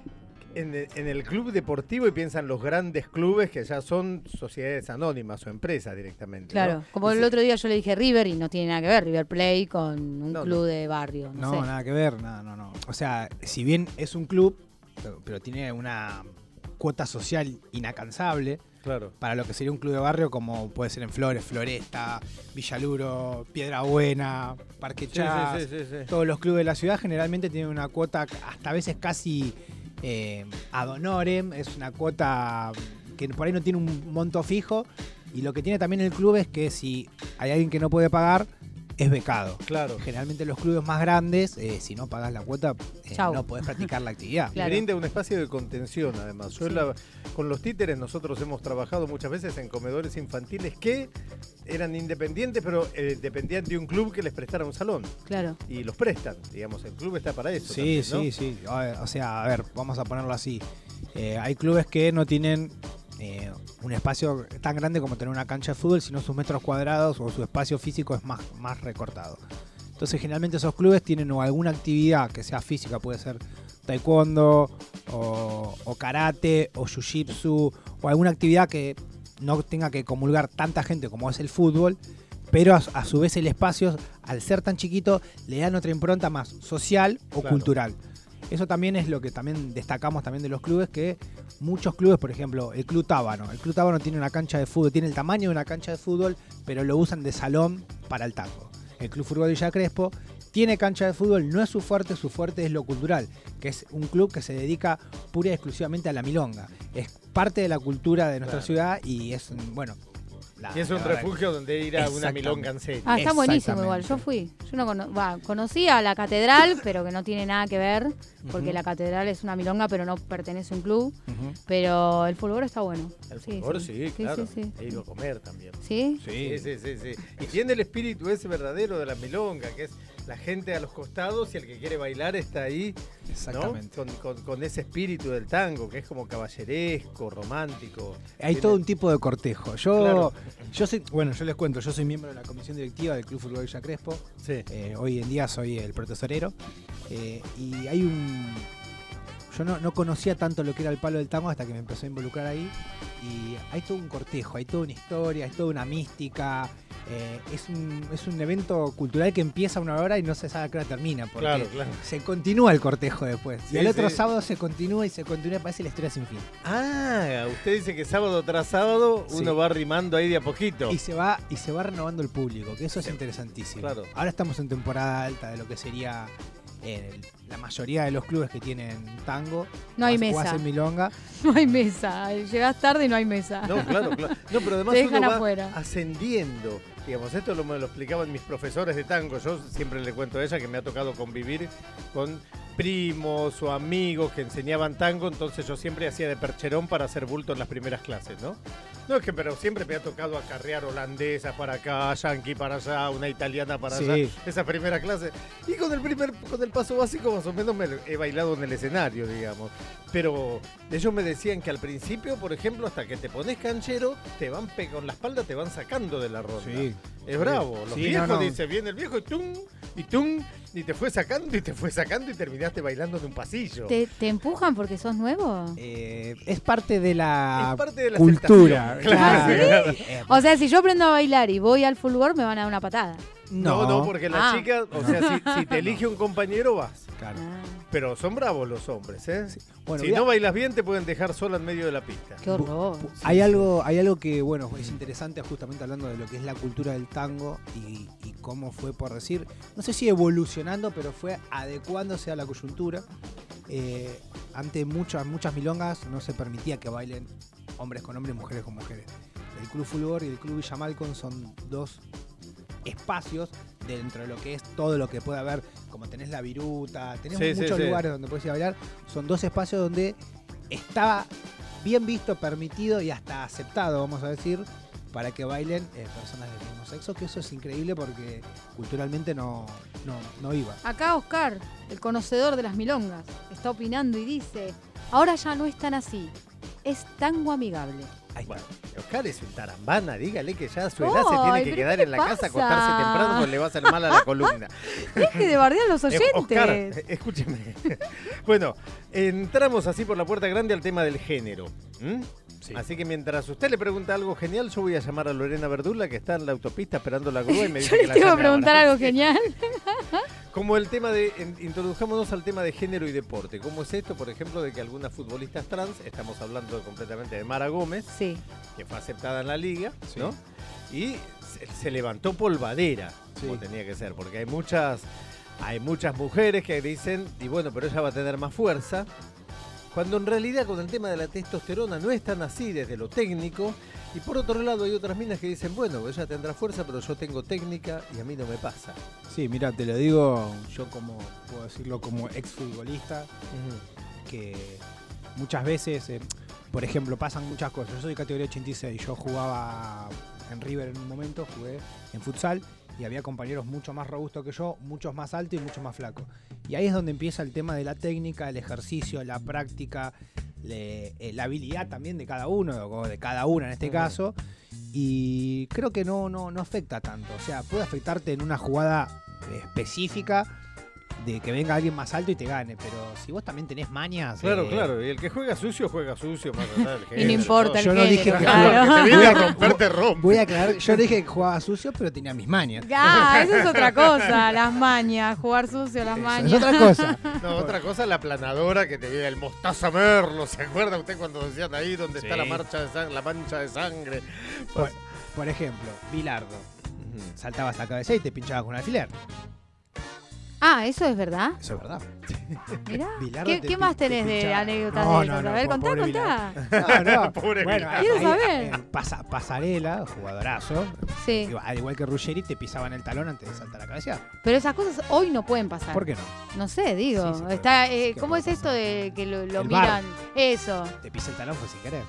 C: en el, en el club deportivo y piensa en los grandes clubes que ya son sociedades anónimas o empresas directamente.
D: Claro,
C: ¿no?
D: como
C: Y
D: el
C: se-
D: otro día yo le dije River y no tiene nada que ver River Plate con un
R: No,
D: club
R: no.
D: de barrio. No,
R: No,
D: sé.
R: nada que ver, no, no, no. O sea, si bien es un club, pero, pero tiene una cuota social inalcanzable.
C: Claro.
R: Para lo que sería un club de barrio, como puede ser en Flores, Floresta, Villaluro, Piedra Buena, Parque
C: Sí,
R: Chas.
C: sí, sí, sí, sí.
R: Todos los clubes de la ciudad generalmente tienen una cuota, hasta a veces casi eh, ad honorem. Es una cuota que por ahí no tiene un monto fijo. Y lo que tiene también el club es que si hay alguien que no puede pagar, es becado.
C: Claro.
R: Generalmente los clubes más grandes, eh, si no pagas la cuota, eh,
D: Chau.
R: no podés practicar la actividad.
C: Y brinda un espacio de contención, además. Yo
R: Sí.
C: la- con los títeres nosotros hemos trabajado muchas veces en comedores infantiles que eran independientes, pero eh, dependían de un club que les prestara un salón.
D: Claro.
C: Y los prestan, digamos, el club está para eso.
R: Sí,
C: también, ¿no?
R: sí, sí. A ver, O sea, a ver, vamos a ponerlo así. Eh, hay clubes que no tienen eh, un espacio tan grande como tener una cancha de fútbol, sino sus metros cuadrados o su espacio físico es más, más recortado. Entonces, generalmente esos clubes tienen o alguna actividad que sea física, puede ser taekwondo o, o karate o jiu-jitsu o alguna actividad que no tenga que comulgar tanta gente como es el fútbol, pero a, a su vez el espacio, al ser tan chiquito, le dan otra impronta más social o
C: Claro.
R: cultural. Eso también es lo que también destacamos también de los clubes, que muchos clubes, por ejemplo, el Club Tábano. El Club Tábano tiene una cancha de fútbol, tiene el tamaño de una cancha de fútbol, pero lo usan de salón para el tango. El Club Fútbol Villa Crespo tiene cancha de fútbol, no es su fuerte, su fuerte es lo cultural, que es un club que se dedica pura y exclusivamente a la milonga. Es parte de la cultura de nuestra
C: Claro.
R: ciudad y es, bueno... la-
C: Y es un
R: la verdad-
C: refugio donde ir a una
R: Exactamente.
C: milonga en serio.
D: Ah, está buenísimo igual.
R: Exactamente.
D: Yo fui. Yo no cono va, conocía la catedral, pero que no tiene nada que ver, porque
C: Ujú.
D: la catedral es una milonga, pero no pertenece a un club.
C: Ujú.
D: Pero el fulgor está bueno.
C: El
D: Sí,
C: fútbol,
D: sí.
C: sí, claro.
D: Sí, sí, sí.
C: He ido a comer también.
D: ¿Sí?
C: Sí, sí, sí, sí. Y tiene el espíritu ese verdadero de la milonga, que es la gente a los costados y el que quiere bailar está ahí, ¿no?
R: Exactamente.
C: Con, con- con ese espíritu del tango, que es como caballeresco, romántico.
R: Hay
C: Tiene-
R: todo un tipo de cortejo. Yo,
C: Claro.
R: yo soy, bueno, yo les cuento, yo soy miembro de la comisión directiva del Club Fútbol Villa Crespo.
C: Sí.
R: Eh, hoy en día soy el protesorero. Eh, y hay un. Yo no, no conocía tanto lo que era el palo del tango hasta que me empezó a involucrar ahí. Y hay todo un cortejo, hay toda una historia, hay toda una mística. Eh, es, un, es un evento cultural que empieza a una hora y no se sabe a qué hora termina. Porque
C: Claro, claro.
R: se continúa el cortejo después.
C: Sí,
R: y el otro
C: sí.
R: sábado se continúa y se continúa, parece la historia sin fin.
C: Ah, usted dice que sábado tras sábado
R: Sí.
C: uno va rimando ahí de a poquito.
R: Y se va y se va renovando el público, que eso es interesantísimo.
C: Claro.
R: Ahora estamos en temporada alta de lo que sería eh, la mayoría de los clubes que tienen tango.
D: No hay
R: o hace- o
D: mesa.
R: hacen milonga.
D: No hay mesa. Llegás tarde y no hay mesa.
C: No, claro, claro. No, pero además
D: Te dejan
C: uno va
D: afuera.
C: ascendiendo. Digamos, esto lo, me lo explicaban mis profesores de tango. Yo siempre le cuento a ella que me ha tocado convivir con primos o amigos que enseñaban tango, entonces yo siempre hacía de percherón para hacer bulto en las primeras clases, ¿no? No es que, pero siempre me ha tocado acarrear holandesas para acá, yankee para allá, una italiana para
R: Sí.
C: allá, esa primera clase. Y con el primer, con el paso básico más o menos me he bailado en el escenario, digamos. Pero ellos me decían que al principio, por ejemplo, hasta que te pones canchero, te van pe- con la espalda te van sacando de la ronda.
R: Sí.
C: Es bravo. Los
R: Sí,
C: viejos,
R: no, no.
C: dice, viene el viejo y tum, y tum, y te fue sacando y te fue sacando y terminaste bailando en un pasillo.
D: ¿Te, te empujan porque sos nuevo?
R: Eh, es parte de la,
C: Es parte de la
R: cultura.
C: aceptación. Claro.
R: Claro.
C: ¿Sí?
R: Eh,
D: O sea, si yo aprendo a bailar y voy al fulgor, me van a dar una patada.
C: No, no, porque la
D: Ah.
C: chica, o sea, si, si te elige un compañero, vas.
R: Claro.
C: Pero son bravos los hombres, ¿eh?
R: Bueno,
C: si
R: voy a-
C: no bailas bien, te pueden dejar sola en medio de la pista.
D: Qué horror.
R: Hay algo, hay algo que, bueno, es interesante justamente hablando de lo que es la cultura del tango y, y cómo fue, por decir, no sé si evolucionando, pero fue adecuándose a la coyuntura. Eh, ante muchas, muchas milongas no se permitía que bailen hombres con hombres, mujeres con mujeres. El Club Fulgor y el Club Villa Malcon son dos espacios dentro de lo que es todo lo que puede haber, como tenés la viruta, tenés
C: Sí, sí,
R: muchos
C: sí.
R: lugares donde puedes ir a bailar, son dos espacios donde está bien visto, permitido y hasta aceptado, vamos a decir, para que bailen eh, personas del mismo sexo, que eso es increíble porque culturalmente no, no, no iba.
D: Acá Oscar, el conocedor de las milongas, está opinando y dice, ahora ya no es tan así. es tango amigable.
C: Bueno, Oscar es un tarambana, dígale que ya a su
D: Ay,
C: edad se tiene que
D: ¿pero
C: quedar
D: qué
C: en la
D: pasa?
C: casa, acostarse temprano porque le va a hacer mal a la columna.
D: Deje de bardear a los
C: Eh,
D: oyentes.
C: Oscar, eh, escúcheme. Bueno, entramos así por la puerta grande al tema del género. ¿Mm?
R: Sí.
C: Así que mientras usted le pregunta algo genial, yo voy a llamar a Lorena Verdula, que está en la autopista esperando la grúa y me dice
D: Yo
C: que
D: le
C: la
D: tengo que
C: llame
D: preguntar
C: ahora.
D: algo genial.
C: Como el tema de, en- introduzcámonos al tema de género y deporte. ¿Cómo es esto, por ejemplo, de que algunas futbolistas trans, estamos hablando completamente de Mara Gómez,
D: Sí.
C: que fue aceptada en la liga,
R: Sí.
C: ¿no? Y se, se levantó polvadera, como
R: Sí.
C: tenía que ser, porque hay muchas, hay muchas mujeres que dicen, y bueno, pero ella va a tener más fuerza, cuando en realidad con el tema de la testosterona no es tan así desde lo técnico, y por otro lado hay otras minas que dicen, bueno, ella tendrá fuerza, pero yo tengo técnica y a mí no me pasa.
R: Sí, mira, te lo digo yo como, puedo decirlo, como exfutbolista, que muchas veces, eh, por ejemplo, pasan muchas cosas. Yo soy categoría ochenta y seis, yo jugaba en River en un momento, jugué en futsal y había compañeros mucho más robustos que yo, muchos más altos y mucho más flacos. Y ahí es donde empieza el tema de la técnica, el ejercicio, la práctica, le- eh, la habilidad también de cada uno, o de cada una en este
C: Ujú.
R: caso. Y creo que no, no, no afecta tanto. O sea, puede afectarte en una jugada eh, específica de que venga alguien más alto y te gane, pero si vos también tenés mañas...
C: Claro,
R: eh,
C: claro, y el que juega sucio, juega sucio, más allá del
D: Y no
C: género.
D: importa el
R: yo no
D: género,
R: dije que,
D: claro.
C: Que te viene a romper, te rompe.
R: Voy a aclarar, yo no dije que jugaba sucio, pero tenía mis mañas.
D: Ah, eso es otra cosa, las mañas, jugar sucio, las
R: Eso
D: mañas.
R: es otra cosa.
C: No, otra cosa, la planadora que te viene el Mostaza Merlo. ¿Se acuerda usted cuando decían ahí donde está
R: Sí.
C: la marcha de sang- la mancha de sangre?
R: Por, por ejemplo, Bilardo. Saltabas a la cabeza y te pinchabas con un alfiler.
D: Ah, ¿eso es verdad?
R: Eso es verdad.
D: Mirá.
R: Bilardo
D: ¿Qué,
R: te
D: qué
R: pi-
D: más
R: te
D: tenés de
R: pinchaba.
D: anécdotas
R: No,
D: de
R: no,
D: esas?
R: no,
D: A ver,
R: po-
D: contá,
R: pobre
D: contá.
R: No, no.
C: Pobre
R: bueno,
C: Bilardo.
D: Quiero
R: ahí-
D: saber.
R: en pasa- pasarela, jugadorazo.
D: Sí.
R: Igual- Al igual que Ruggeri, te pisaban el talón antes de saltar a la cabeza.
D: Pero esas cosas hoy no pueden pasar.
R: ¿Por qué no?
D: No sé, digo.
R: Sí, sí puede
D: está,
R: pasar.
D: eh,
R: ¿Qué
D: ¿Cómo
R: puede
D: es esto de que lo, lo
R: El V A R.
D: miran? Eso.
R: Te pisa el talón fue sin querer.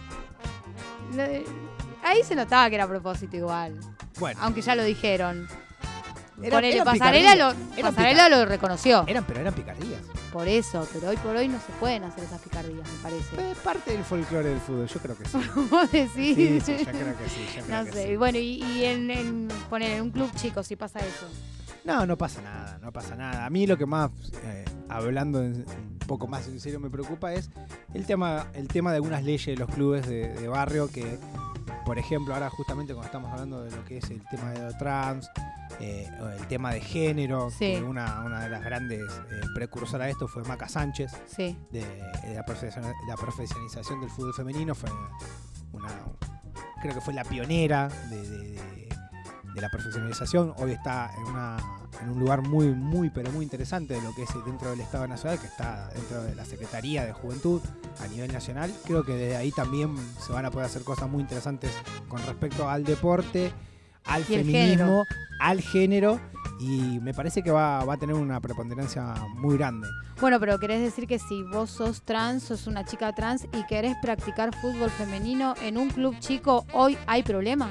D: Lo- Ahí se notaba que era a propósito igual.
R: Bueno.
D: Aunque ya lo dijeron.
R: Era-
D: Ponele,
R: eran
D: Pasarela, lo,
R: picardías. Eran
D: Pasarela
R: picar-
D: lo reconoció.
R: Eran, pero eran picardías.
D: Por eso, pero hoy por hoy no se pueden hacer esas picardías, me parece.
R: Es parte del folclore del fútbol, yo creo que sí.
D: ¿Vos decís?
R: Sí, sí, yo creo que sí, yo creo
D: No
R: que
D: sé.
R: sí.
D: Y bueno, y, y en, en, poner en un club chico, si pasa eso.
R: No, no pasa nada, no pasa nada. A mí lo que más, eh, hablando en- un poco más en serio, me preocupa es el tema, el tema de algunas leyes de los clubes de, de barrio que, por ejemplo, ahora justamente cuando estamos hablando de lo que es el tema de lo trans, eh, o el tema de género,
D: Sí.
R: que una, una de las grandes eh, precursoras de esto fue Maca Sánchez,
D: Sí.
R: de, de la, profesiona- la profesionalización del fútbol femenino, fue una, creo que fue la pionera de, de- de- de la profesionalización. Hoy está en, una, en un lugar muy, muy, pero muy interesante de lo que es dentro del Estado Nacional, que está dentro de la Secretaría de Juventud a nivel nacional. Creo que desde ahí también se van a poder hacer cosas muy interesantes con respecto al deporte, al
D: Y el
R: feminismo, al género, y me parece que va, va a tener una preponderancia muy grande.
D: Bueno, pero querés decir que si vos sos trans, sos una chica trans y querés practicar fútbol femenino en un club chico, ¿hoy hay problema?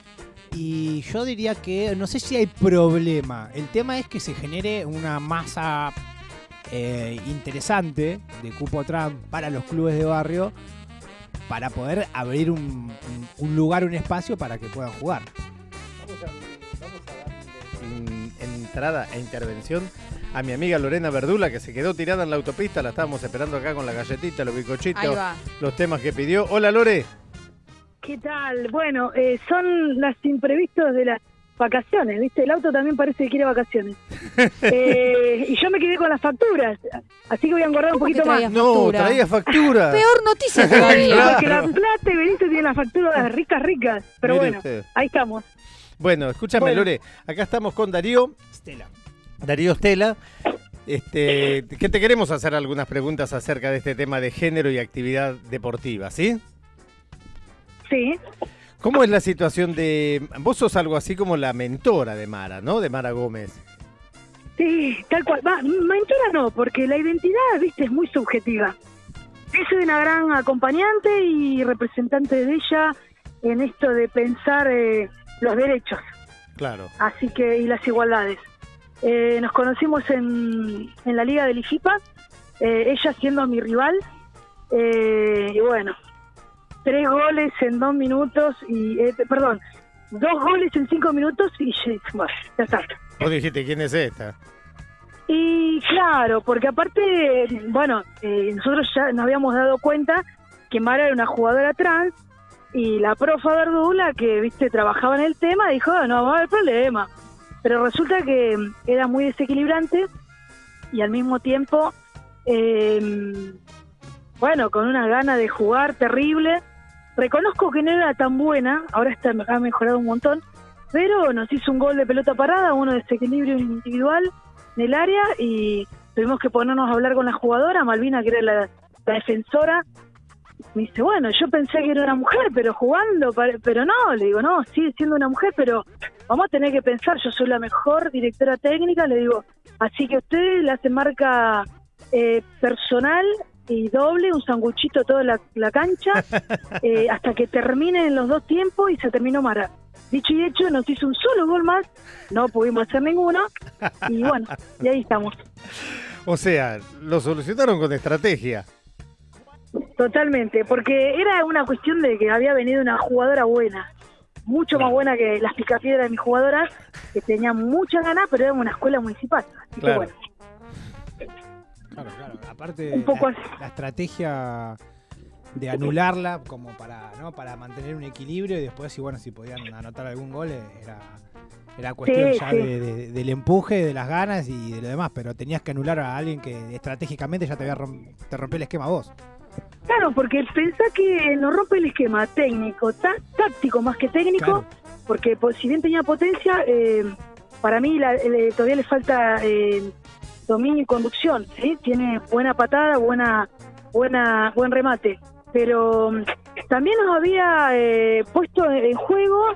R: Y yo diría que no sé si hay problema. El tema es que se genere una masa eh, interesante de cupo trans para los clubes de barrio para poder abrir un, un- un lugar, un espacio para que puedan jugar.
C: Vamos a, vamos a darle in- entrada e intervención a mi amiga Lorena Verdula, que se quedó tirada en la autopista. La estábamos esperando acá con la galletita, los
D: Ahí
C: bizcochitos,
D: va.
C: los temas que pidió. Hola, Lore.
S: ¿Qué tal? Bueno, eh, son las imprevistos de las vacaciones, ¿viste? El auto también parece que quiere vacaciones. Eh, y yo me quedé con las facturas, así que voy a engordar un
D: ¿Cómo que
S: poquito más.
D: traías
C: No,
D: factura?
C: traía factura.
D: Peor noticia todavía.
S: Porque la Plata y Benito tienen las facturas ricas, ricas. Pero
C: Mire
S: bueno,
C: usted.
S: ahí estamos.
C: Bueno, escúchame,
S: Bueno.
C: Lore. Acá estamos con Darío.
R: Estela.
C: Darío Estela. Este, que te queremos hacer algunas preguntas acerca de este tema de género y actividad deportiva, ¿sí?
S: Sí.
C: ¿Cómo es la situación de... Vos sos algo así como la mentora de Mara, ¿no? De Mara Gómez.
S: Sí, tal cual. Va, mentora no, porque la identidad, viste, es muy subjetiva. Yo soy una gran acompañante y representante de ella en esto de pensar eh, los derechos,
C: Claro.
S: así que y las igualdades. Eh, nos conocimos en, en la Liga del IFIPA, eh, ella siendo mi rival, eh, y bueno, tres goles en dos minutos y, eh, perdón, dos goles en cinco minutos y bueno, ya está.
C: Vos dijiste, ¿quién es esta?
S: Y claro, porque aparte, bueno, eh, nosotros ya nos habíamos dado cuenta que Mara era una jugadora trans y la profa Verdula, que viste trabajaba en el tema, dijo, oh, no, va a haber problema. Pero resulta que era muy desequilibrante y al mismo tiempo, eh, bueno, con una gana de jugar terrible. Reconozco que no era tan buena, ahora está, ha mejorado un montón, pero nos hizo un gol de pelota parada, uno de desequilibrio individual en el área y tuvimos que ponernos a hablar con la jugadora, Malvina, que era la, la defensora. Me dice, bueno, yo pensé que era una mujer, pero jugando, pero no, le digo, no, sigue siendo una mujer, pero vamos a tener que pensar, yo soy la mejor directora técnica, le digo, así que ustedes le hacen marca eh, personal y doble, un sanguchito toda la, la cancha, eh, hasta que terminen los dos tiempos y se terminó Mara. Dicho y hecho, nos hizo un solo gol más, no pudimos hacer ninguno, y bueno, y ahí estamos.
C: O sea, lo solucionaron con estrategia.
S: Totalmente, porque era una cuestión de que había venido una jugadora buena, mucho más buena que las picapiedras de mis jugadoras, que tenían muchas ganas, pero era una escuela municipal. Así
C: claro.
S: que bueno.
R: Claro, claro. Aparte,
S: Un poco
R: la, la estrategia de anularla como para, ¿no? Para mantener un equilibrio y después, si bueno, si podían anotar algún gol, era, era cuestión
S: Sí,
R: ya
S: sí.
R: de, de- del empuje, de las ganas y de lo demás, pero tenías que anular a alguien que estratégicamente ya te había rom- te rompió el esquema a vos.
S: Claro, porque pensá que nos rompe el esquema técnico, tá- táctico más que técnico, porque pues, si bien tenía potencia, eh, para mí la- le- todavía le falta eh, dominio y conducción, ¿sí? Tiene buena patada, buena, buena, buen remate, pero mm, también nos había eh, puesto en juego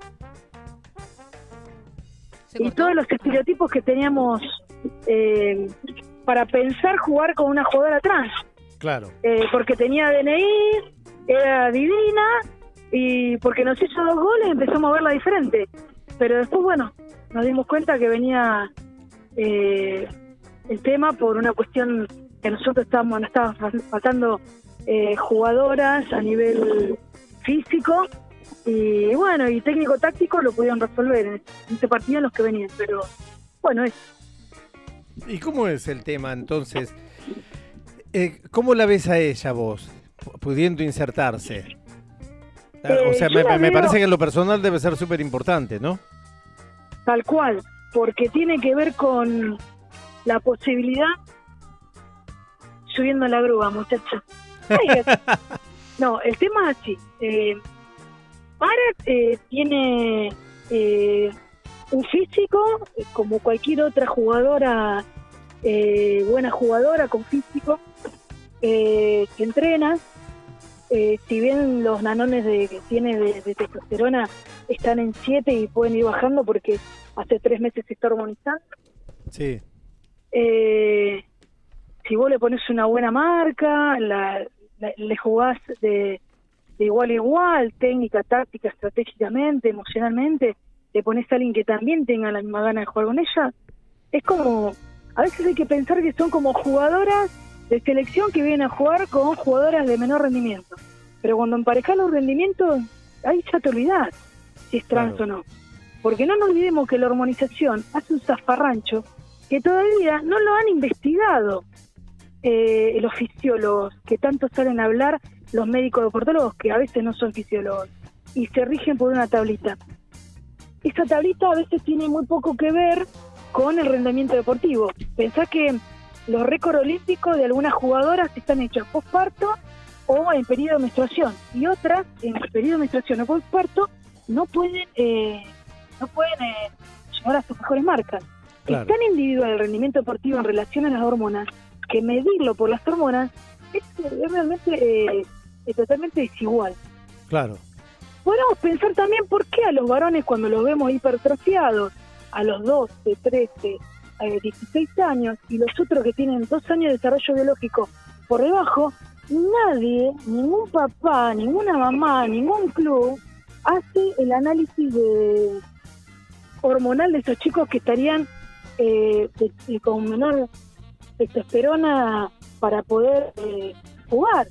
S: y todos los estereotipos que teníamos eh, para pensar jugar con una jugadora trans.
C: Claro.
S: Eh, porque tenía D N I, era divina, y porque nos hizo dos goles empezamos a verla diferente. Pero después, bueno, nos dimos cuenta que venía eh, el tema por una cuestión que nosotros estábamos, nos estaban fal- faltando eh, jugadoras a nivel físico, y bueno, y técnico-táctico lo pudieron resolver en este partido en los que venían, pero bueno, es
C: ¿Y cómo es el tema entonces? Eh, ¿Cómo la ves a ella vos, pu- pudiendo insertarse? Ah,
S: Eh,
C: o sea,
S: yo
C: me,
S: la
C: me
S: veo-
C: parece que en lo personal debe ser súper importante, ¿no?
S: tal cual, porque tiene que ver con la posibilidad subiendo la grúa, muchacha. Ay, no, el tema es así. Eh, Mara eh, tiene eh, un físico eh, como cualquier otra jugadora, eh, buena jugadora con físico, eh, que entrena. Eh, si bien los nanones de, que tiene de, de testosterona están en siete y pueden ir bajando porque hace tres meses se está hormonizando,
C: Sí.
S: eh, si vos le pones una buena marca, la, la- le jugás de, de igual a igual, técnica, táctica, estratégicamente, emocionalmente, le pones a alguien que también tenga la misma gana de jugar con ella, es como, a veces hay que pensar que son como jugadoras de selección que vienen a jugar con jugadoras de menor rendimiento, pero cuando emparejas los rendimientos, ahí ya te olvidás si es trans o no, porque no nos olvidemos que la hormonización hace un zafarrancho que todavía no lo han investigado eh, los fisiólogos, que tanto salen a hablar los médicos deportólogos, que a veces no son fisiólogos, y se rigen por una tablita. Esa tablita a veces tiene muy poco que ver con el rendimiento deportivo. Pensá que los récords olímpicos de algunas jugadoras están hechos postparto o en periodo de menstruación, y otras en periodo de menstruación o postparto no pueden eh, no pueden eh, llegar a sus mejores marcas.
C: Claro.
S: Es tan individual el rendimiento deportivo en relación a las hormonas que medirlo por las hormonas es, es realmente eh, es totalmente desigual.
C: Claro.
S: Podemos pensar también por qué a los varones, cuando los vemos hipertrofiados a los doce, trece, eh, dieciséis años, y los otros que tienen dos años de desarrollo biológico por debajo, nadie, ningún papá, ninguna mamá, ningún club hace el análisis de hormonal de esos chicos que estarían eh, de- de- con menor testosterona para poder eh, jugar.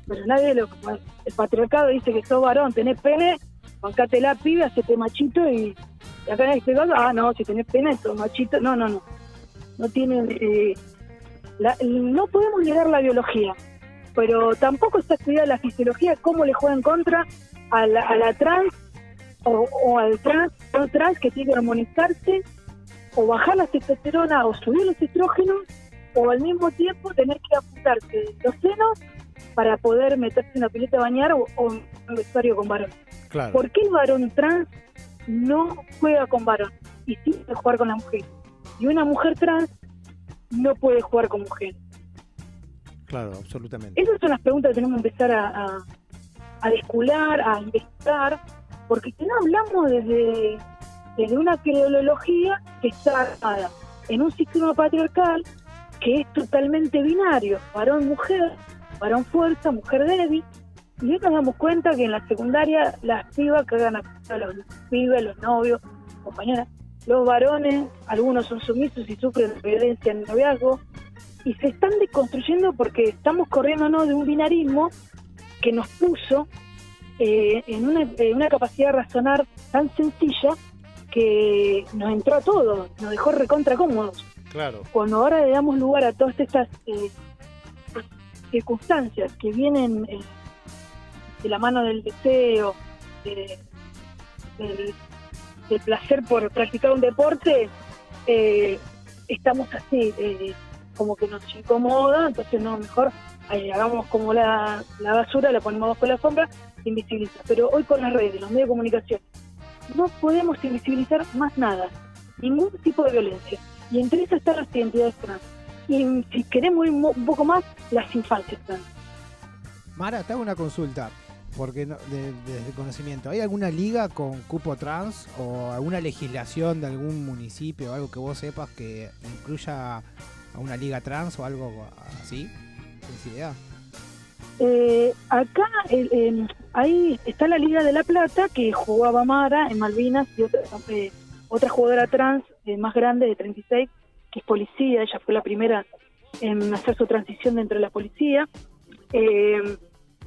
S: pero nadie lo... El patriarcado dice que sos varón, tenés pene, bancátela, pibe, hacete machito y, y acá nadie te ah, no, si tenés pene, sos machito. No, no, no. No tienen... Eh, la, no podemos negar la biología, pero tampoco está estudiada la fisiología, cómo le juega en contra a la, a la trans o, o al trans, o trans que tiene que hormonizarse o bajar la testosterona o subir los estrógenos, o al mismo tiempo tener que apuntarse los senos para poder meterse en una pileta a bañar o, o en un vestuario con varón.
C: Claro.
S: ¿Por qué el varón trans no juega con varón y sí puede jugar con la mujer? Y una mujer trans no puede jugar con mujer.
C: Claro, absolutamente.
S: Esas son las preguntas que tenemos que empezar a, a, a descular, a investigar, porque si no hablamos desde, desde una creología que está armada en un sistema patriarcal que es totalmente binario, varón-mujer, varón fuerza, mujer débil, y hoy nos damos cuenta que en la secundaria las pibas cagan a los pibes, los novios, compañeras, los varones, algunos son sumisos y sufren violencia en el noviazgo, y se están desconstruyendo porque estamos corriéndonos de un binarismo que nos puso eh, en, una, en una capacidad de razonar tan sencilla que nos entró a todos, nos dejó recontra cómodos.
C: Claro.
S: Cuando ahora le damos lugar a todas estas eh, circunstancias que vienen eh, de la mano del deseo, de, del, del placer por practicar un deporte, eh, estamos así, eh, como que nos incomoda, entonces no, mejor eh, hagamos como la, la basura, la ponemos bajo la sombra, invisibiliza. Pero hoy con las redes, los medios de comunicación, no podemos invisibilizar más nada, ningún tipo de violencia. Y entre esas están las identidades trans. Y si queremos ir un poco más, las infancias trans.
R: Mara, te hago una consulta, porque no, de, desde conocimiento, ¿hay alguna liga con cupo trans o alguna legislación de algún municipio o algo que vos sepas que incluya a una liga trans o algo así? ¿Tienes idea?
S: Eh, acá, eh, eh, ahí está la Liga de la Plata, que jugaba Mara en Malvinas, y otra, eh, otra jugadora trans eh, más grande, de treinta y seis, que es policía. Ella fue la primera en hacer su transición dentro de la policía. Eh,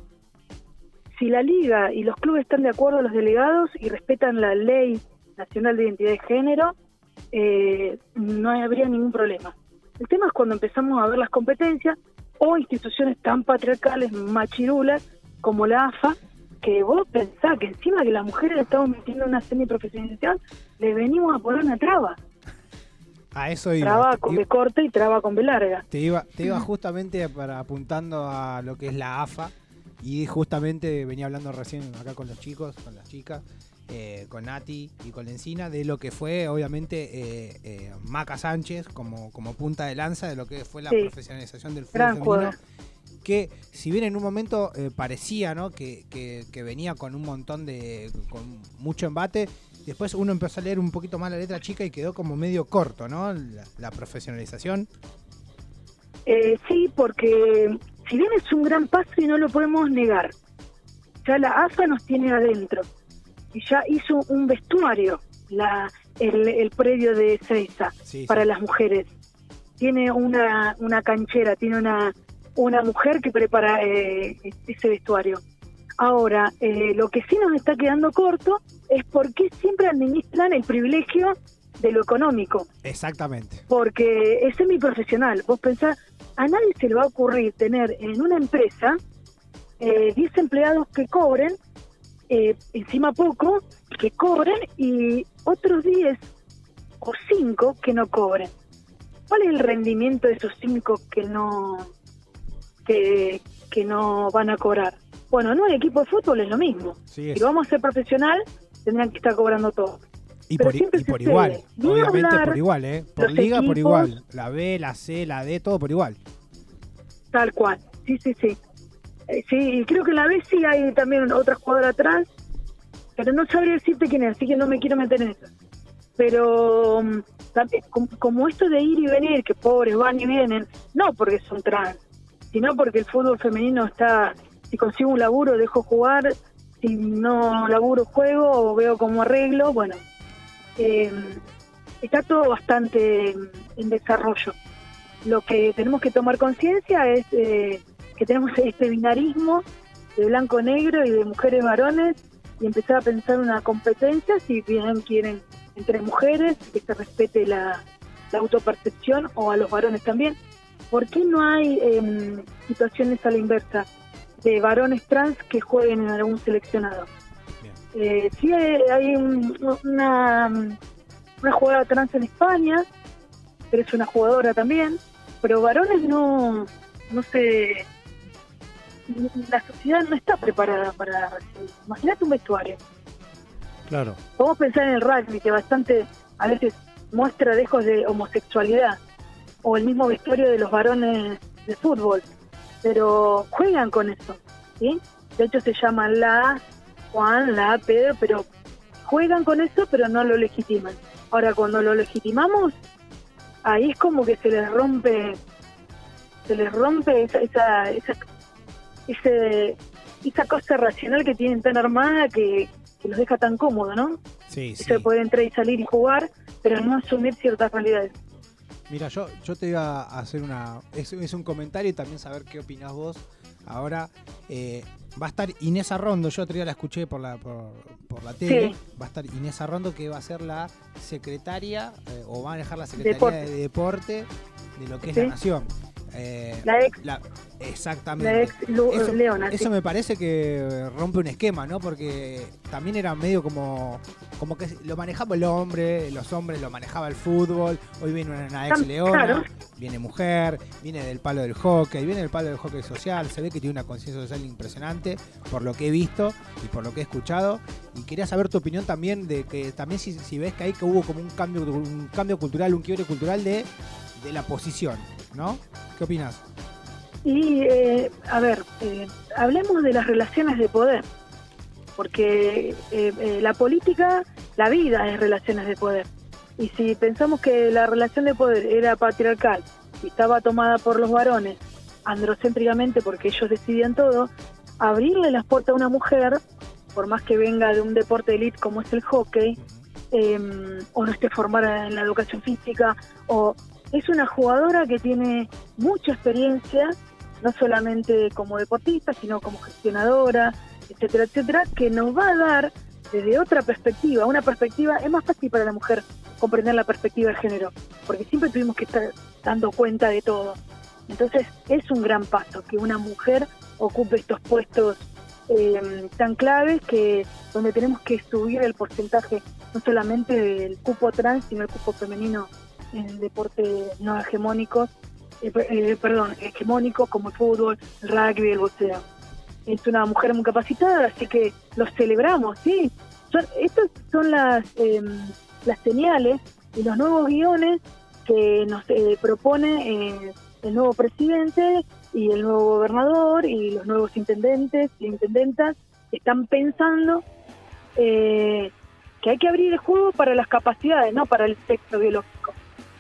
S: si la Liga y los clubes están de acuerdo, los delegados, y respetan la Ley Nacional de Identidad de Género, eh, no habría ningún problema. El tema es cuando empezamos a ver las competencias o instituciones tan patriarcales, machirulas, como la A F A, que vos pensás que encima que las mujeres estamos metiendo en una semiprofesionalización, le venimos a poner una traba.
R: A eso iba.
S: Traba con B corta y traba con B larga.
R: Te iba, te iba justamente para apuntando a lo que es la A F A, y justamente venía hablando recién acá con los chicos, con las chicas, eh, con Nati y con Lencina, de lo que fue obviamente eh, eh, Maca Sánchez como, como punta de lanza de lo que fue la sí. profesionalización del fútbol femenino, jugador. Que si bien en un momento eh, parecía, ¿no?, que, que, que venía con un montón de, con mucho embate, después uno empezó a leer un poquito más la letra chica y quedó como medio corto, ¿no?, la, la profesionalización.
S: Eh, sí, porque si bien es un gran paso y no lo podemos negar, ya la A F A nos tiene adentro y ya hizo un vestuario, la el, el predio de Seiza, sí, para sí. las mujeres. Tiene una, una canchera, tiene una, una mujer que prepara eh, ese vestuario. Ahora, eh, lo que sí nos está quedando corto es por qué siempre administran el privilegio de lo económico.
R: Exactamente.
S: Porque es semiprofesional. Vos pensás, a nadie se le va a ocurrir tener en una empresa eh, diez empleados que cobren, eh, encima poco, que cobren, y otros diez o cinco que no cobren. ¿Cuál es el rendimiento de esos cinco que no que, que no van a cobrar? Bueno, en un equipo de fútbol es lo mismo. Sí, es. Si vamos a ser profesional, tendrán que estar cobrando todo.
R: Y por, y por igual, obviamente por igual, ¿eh? Por liga, equipos, por igual. La B, la C, la D, todo por igual.
S: Tal cual, sí, sí, sí. Eh, sí, y creo que en la B sí hay también otra jugadora atrás, pero no sabría decirte quién es, así que no me quiero meter en eso. Pero um, también, como, como esto de ir y venir, que pobres van y vienen, no porque son trans, sino porque el fútbol femenino está, si consigo un laburo dejo jugar, si no laburo juego o veo como arreglo, bueno, eh, está todo bastante en desarrollo. Lo que tenemos que tomar conciencia es eh, que tenemos este binarismo de blanco-negro y de mujeres-varones, y empezar a pensar una competencia, si bien quieren entre mujeres, que se respete la, la autopercepción, o a los varones también. ¿Por qué no hay eh, situaciones a la inversa de varones trans que jueguen en algún seleccionado? Eh, sí hay, hay un, una, una jugadora trans en España, pero es una jugadora también, pero varones no, no sé, la sociedad no está preparada para recibir. Imagínate un vestuario.
C: Claro.
S: Podemos pensar en el rugby, que bastante a veces muestra dejos de homosexualidad, o el mismo vestuario de los varones de fútbol, pero juegan con eso, ¿sí? De hecho se llaman la Juan, la Pedro, pero juegan con eso, pero no lo legitiman. Ahora, cuando lo legitimamos, ahí es como que se les rompe, se les rompe esa, esa, esa, ese, esa cosa racional que tienen tan armada que, que los deja tan cómodos, ¿no?
R: Sí, sí.
S: Eso de poder entrar y salir y jugar, pero no asumir ciertas realidades.
R: Mira, yo, yo te iba a hacer una... Es, es un comentario y también saber qué opinás vos. Ahora eh, va a estar Inés Arrondo, yo otro día la escuché por la por, por la tele. Sí. Va a estar Inés Arrondo, que va a ser la secretaria, eh, o va a manejar la secretaría Deporte. de deporte de lo que es sí. la Nación. Eh,
S: la ex.
R: La, exactamente.
S: La ex Lu,
R: eso,
S: Leona.
R: Eso
S: sí.
R: me parece que rompe un esquema, ¿no? Porque también era medio como, como que lo manejaba el hombre, los hombres lo manejaba el fútbol. Hoy viene una ex Leona, claro. Viene mujer, viene del palo del hockey, viene del palo del hockey social. Se ve que tiene una conciencia social impresionante por lo que he visto y por lo que he escuchado. Y quería saber tu opinión también de que también si, si ves que ahí que hubo como un cambio, un cambio cultural, un quiebre cultural de, de la posición, ¿no? ¿Qué opinas?
S: Y, eh, a ver, eh, hablemos de las relaciones de poder, porque eh, eh, la política, la vida es relaciones de poder. Y si pensamos que la relación de poder era patriarcal y estaba tomada por los varones androcéntricamente porque ellos decidían todo, abrirle las puertas a una mujer, por más que venga de un deporte de élite como es el hockey, eh, o no esté formada en la educación física, o... Es una jugadora que tiene mucha experiencia, no solamente como deportista, sino como gestionadora, etcétera, etcétera, que nos va a dar desde otra perspectiva, una perspectiva, es más fácil para la mujer comprender la perspectiva de género, porque siempre tuvimos que estar dando cuenta de todo. Entonces es un gran paso que una mujer ocupe estos puestos eh, tan claves, que donde tenemos que subir el porcentaje, no solamente del cupo trans, sino el cupo femenino en deportes no hegemónicos, eh, eh, perdón, hegemónicos como el fútbol, el rugby, el boxeo. Es una mujer muy capacitada, así que lo celebramos, ¿sí? Son, estas son las eh, las señales y los nuevos guiones que nos eh, propone eh, el nuevo presidente y el nuevo gobernador y los nuevos intendentes e intendentas. Están pensando eh, que hay que abrir el juego para las capacidades, no para el sexo biológico.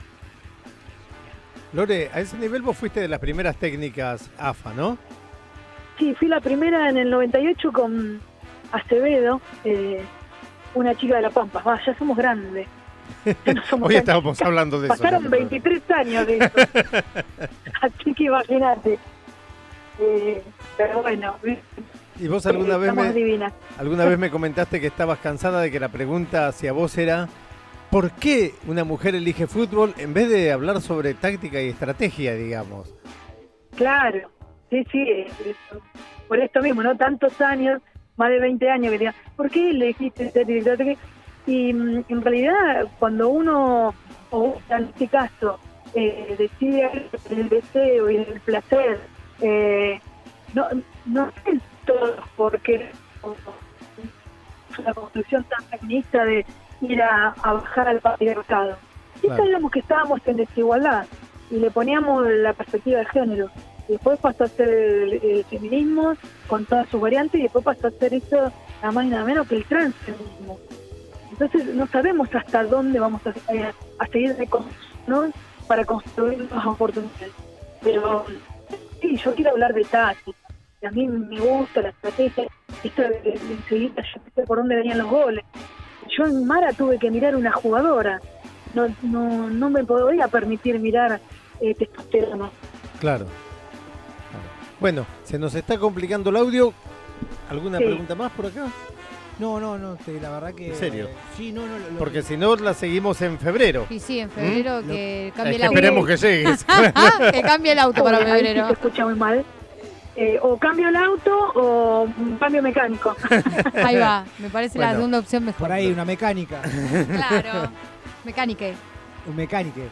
C: Lore, a ese nivel vos fuiste de las primeras técnicas A F A, ¿no?
S: Sí, fui la primera en el noventa y ocho con Acevedo, eh, una chica de La Pampa. Va, ya somos grandes. Ya no somos
C: Hoy
S: tan...
C: estábamos hablando de
S: Pasaron
C: eso.
S: Pasaron veintitrés años de eso. Así que imagínate. Eh, pero bueno.
C: ¿Y vos alguna
S: eh,
C: vez me,
S: divinas.
C: alguna vez me comentaste que estabas cansada de que la pregunta hacia vos era ¿por qué una mujer elige fútbol en vez de hablar sobre táctica y estrategia, digamos?
S: Claro, sí, sí, eso. Por esto mismo, ¿no? Tantos años, más de veinte años que diga, ¿por qué elegiste ser director? Y en realidad, cuando uno, o en este caso, eh, decide el deseo y el placer, eh, no, no es todo porque es una construcción tan feminista de ir a, a bajar al patriarcado. Sí, claro. Sabíamos que estábamos en desigualdad y le poníamos la perspectiva de género. Y después pasó a ser el, el feminismo con todas sus variantes, y después pasó a ser eso nada más y nada menos que el transfeminismo. Entonces no sabemos hasta dónde vamos a, eh, a seguir reconstruyendo para construir nuevas oportunidades. Pero sí, yo quiero hablar de táctica. A mí me gusta la estrategia, esto de, de, de enseguida yo sé por dónde venían los goles. Yo en Mara tuve que mirar una jugadora, no no no me podía permitir mirar eh, testosterona.
C: Claro. Bueno, se nos está complicando el audio. ¿Alguna
S: Sí.
C: pregunta más por acá?
R: No, no, no, te- la verdad que...
C: ¿En serio?
R: Sí, no, no. Lo,
C: Porque si no, la seguimos en febrero.
D: Y sí, en febrero
C: ¿Mm?
D: que
C: Es
D: cambie el
C: que
D: auto.
C: esperemos que llegues.
D: Que cambie el auto para
S: Ahí sí se
D: febrero.
S: escucha muy mal. Eh, o cambio el auto o un cambio mecánico.
D: Ahí va, me parece la
R: Bueno,
D: segunda opción mejor.
R: Por ahí una mecánica.
D: Claro, mecánique.
R: Un mecánique.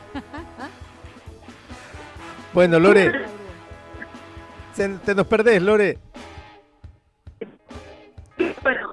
C: Bueno, Lore. Se- te nos perdés, Lore.
S: Bueno,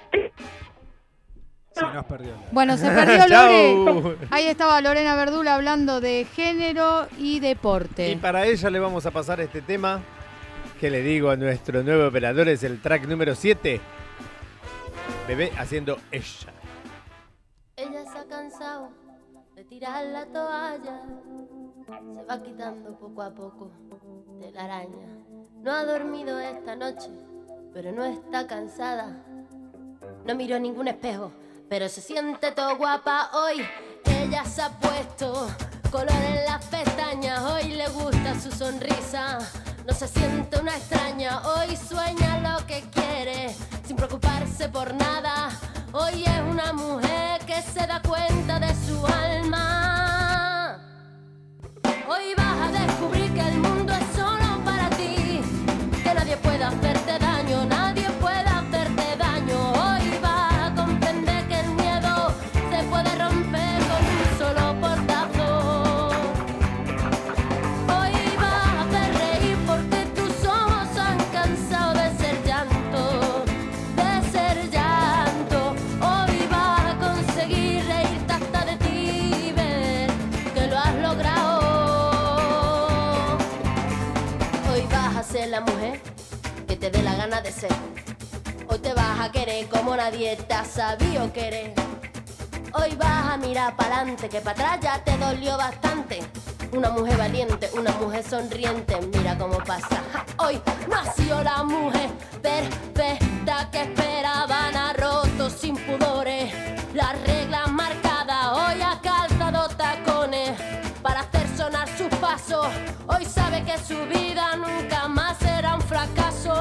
R: Se nos perdió.
D: Bueno, se perdió
C: Chau.
D: Lore. Ahí estaba Lorena Verdula hablando de género y deporte.
C: Y para ella le vamos a pasar este tema que le digo a nuestro nuevo operador, es el track número siete. Bebé haciendo ella.
T: Ella se ha cansado de tirar la toalla, se va quitando poco a poco de la araña. No ha dormido esta noche, pero no está cansada. No miró ningún espejo, pero se siente todo guapa hoy. Ella se ha puesto color en las pestañas, hoy le gusta su sonrisa. No se siente una extraña, hoy sueña lo que quiere, sin preocuparse por nada. Hoy es una mujer que se da cuenta de su alma. Hoy vas a descubrir que el mundo es solo para ti, que nadie puede hacerte daño, nadie puede hacerte daño. Hoy vas a comprender que el miedo se puede romper con un solo portazo. Hoy vas a hacer reír porque tus ojos han cansado de ser llanto, de ser llanto. Hoy vas a conseguir reírte hasta de ti y ver que lo has logrado. Hoy vas a ser la mujer que te dé la gana de ser. Hoy te vas a querer como nadie te ha sabido querer. Hoy vas a mirar para adelante, que para atrás ya te dolió bastante. Una mujer valiente, una mujer sonriente, mira cómo pasa. Ja, hoy no ha sido la mujer perfecta que esperaban, ha roto sin pudores las reglas marcadas. Hoy ha calzado tacones para hacer sonar sus pasos. Hoy sabe que su vida nunca más será un fracaso.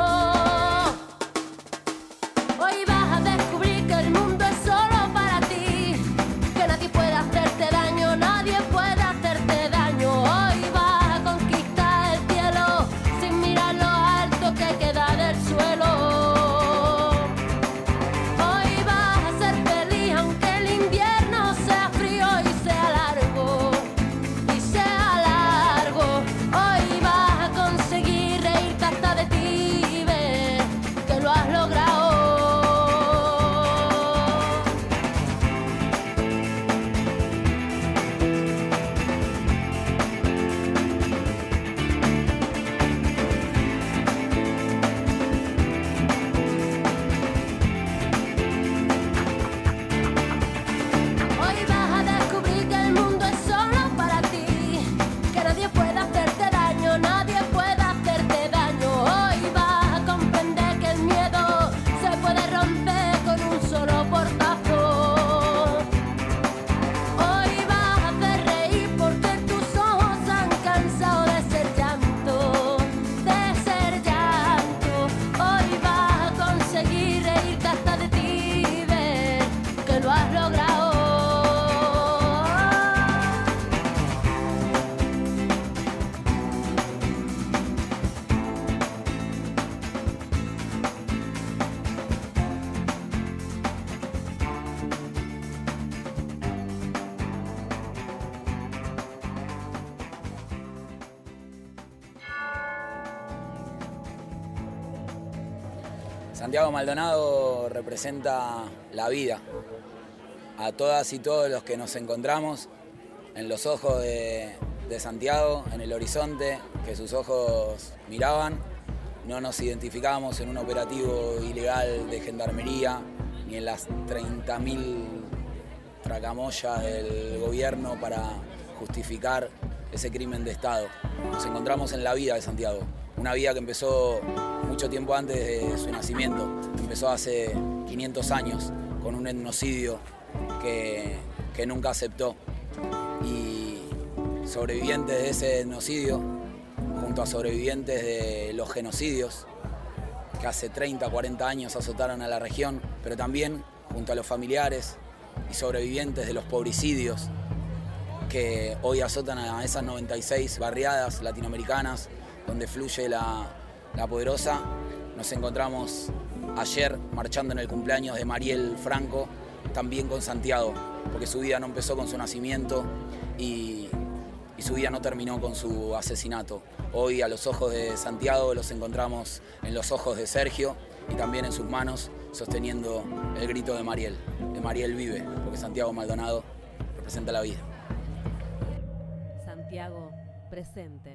T: Hoy vas a descubrir que el mundo es solo para ti, que nadie puede hacerte daño, nadie puede hacerte daño. Hoy vas a conquistar el cielo sin mirar lo alto que queda del suelo. Hoy vas a ser feliz aunque el invierno sea frío y sea largo, y sea largo. Hoy vas a conseguir reírte hasta de ti y ver que lo has logrado. Hoy vas a descubrir que el mundo es solo para ti, que nadie puede hacerte daño, nadie puede hacerte daño. Hoy vas a comprender que el miedo se puede romper con un solo portazo. Hoy vas a hacer reír porque tus ojos han cansado de ser llanto, de ser llanto. Hoy vas a conseguir reírte hasta de ti y ver que lo has logrado.
U: Santiago Maldonado representa la vida. A todas y todos los que nos encontramos en los ojos de, de Santiago, en el horizonte que sus ojos miraban, no nos identificábamos en un operativo ilegal de gendarmería ni en las treinta mil tracamoyas del gobierno para justificar ese crimen de Estado. Nos encontramos en la vida de Santiago, una vida que empezó mucho tiempo antes de su nacimiento, empezó hace quinientos años con un etnocidio que, que nunca aceptó. Y sobrevivientes de ese etnocidio, junto a sobrevivientes de los genocidios que hace treinta, cuarenta años azotaron a la región, pero también junto a los familiares y sobrevivientes de los pobricidios que hoy azotan a esas noventa y seis barriadas latinoamericanas donde fluye la, la poderosa. Nos encontramos ayer marchando en el cumpleaños de Mariel Franco, también con Santiago, porque su vida no empezó con su nacimiento y, y su vida no terminó con su asesinato. Hoy a los ojos de Santiago los encontramos en los ojos de Sergio y también en sus manos sosteniendo el grito de Mariel, de Mariel vive, porque Santiago Maldonado representa la vida.
L: Santiago presente.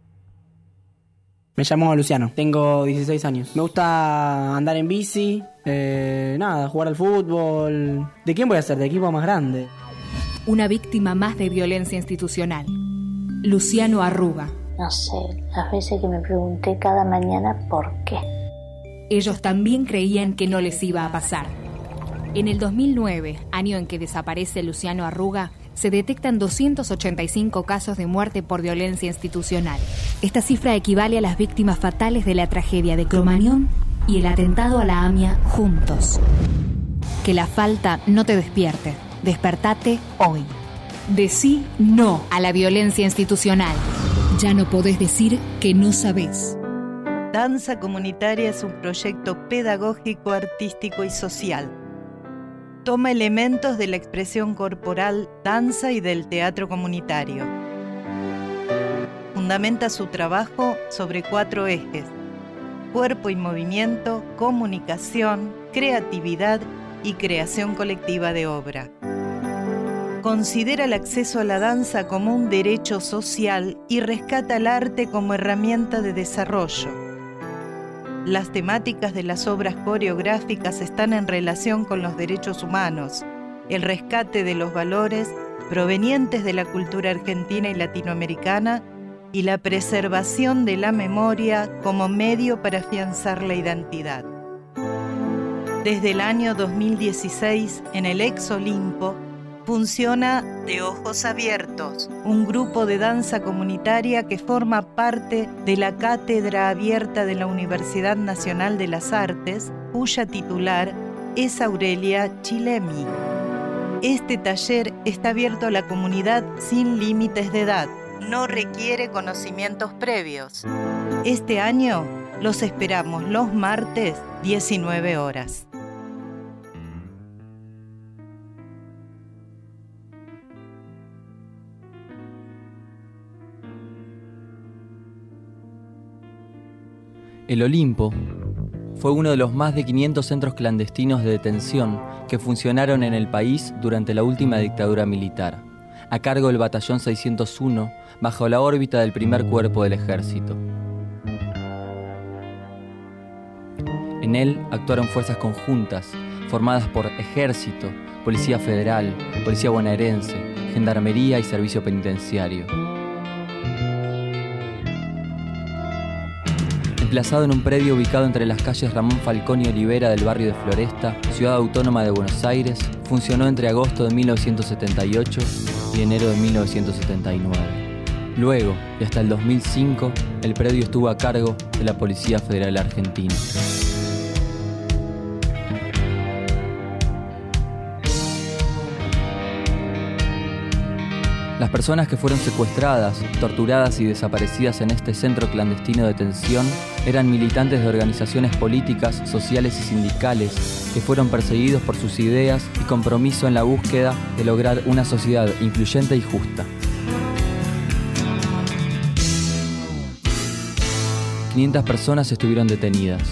A: Me llamo Luciano, tengo dieciséis años. Me gusta andar en bici, eh, nada, jugar al fútbol. ¿De quién voy a ser? ¿De equipo más grande?
V: Una víctima más de violencia institucional. Luciano Arruga.
W: No sé, las veces que me pregunté cada mañana por qué.
V: Ellos también creían que no les iba a pasar. En el dos mil nueve, año en que desaparece Luciano Arruga, se detectan doscientos ochenta y cinco casos de muerte por violencia institucional. Esta cifra equivale a las víctimas fatales de la tragedia de Cromañón y el atentado a la AMIA juntos. Que la falta no te despierte. Despertate hoy. Decí no a la violencia institucional. Ya no podés decir que no sabés.
X: Danza Comunitaria es un proyecto pedagógico, artístico y social. Toma elementos de la expresión corporal, danza y del teatro comunitario. Fundamenta su trabajo sobre cuatro ejes: cuerpo y movimiento, comunicación, creatividad y creación colectiva de obra. Considera el acceso a la danza como un derecho social y rescata el arte como herramienta de desarrollo. Las temáticas de las obras coreográficas están en relación con los derechos humanos, el rescate de los valores provenientes de la cultura argentina y latinoamericana y la preservación de la memoria como medio para afianzar la identidad. Desde el año dos mil dieciséis, en el Ex Olimpo, funciona De Ojos Abiertos, un grupo de danza comunitaria que forma parte de la Cátedra Abierta de la Universidad Nacional de las Artes, cuya titular es Aurelia Chilemi. Este taller está abierto a la comunidad sin límites de edad, no requiere conocimientos previos. Este año los esperamos los martes, diecinueve horas.
O: El Olimpo fue uno de los más de quinientos centros clandestinos de detención que funcionaron en el país durante la última dictadura militar, a cargo del Batallón seiscientos uno, bajo la órbita del primer cuerpo del ejército. En él actuaron fuerzas conjuntas, formadas por Ejército, Policía Federal, Policía Bonaerense, Gendarmería y Servicio Penitenciario. Emplazado en un predio ubicado entre las calles Ramón Falcón y Olivera del barrio de Floresta, Ciudad Autónoma de Buenos Aires, funcionó entre agosto de mil novecientos setenta y ocho y enero de mil novecientos setenta y nueve. Luego, y hasta el dos mil cinco, el predio estuvo a cargo de la Policía Federal Argentina. Las personas que fueron secuestradas, torturadas y desaparecidas en este centro clandestino de detención eran militantes de organizaciones políticas, sociales y sindicales que fueron perseguidos por sus ideas y compromiso en la búsqueda de lograr una sociedad incluyente y justa. quinientas personas estuvieron detenidas.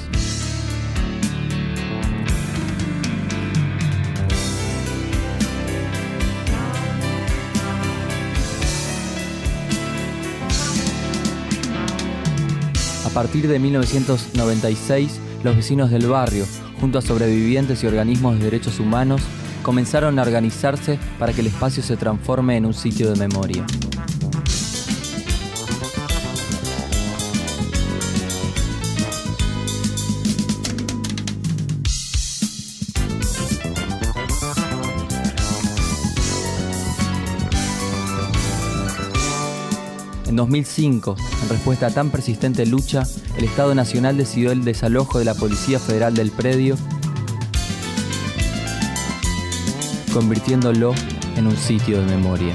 O: A partir de mil novecientos noventa y seis, los vecinos del barrio, junto a sobrevivientes y organismos de derechos humanos, comenzaron a organizarse para que el espacio se transforme en un sitio de memoria. En dos mil cinco, en respuesta a tan persistente lucha, el Estado Nacional decidió el desalojo de la Policía Federal del predio, convirtiéndolo en un sitio de memoria.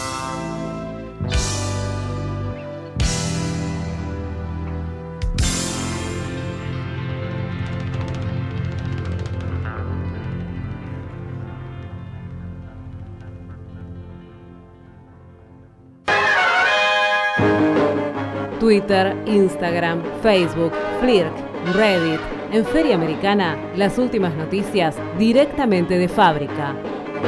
L: Twitter, Instagram, Facebook, Flirk, Reddit. En Feria Americana, las últimas noticias directamente de fábrica.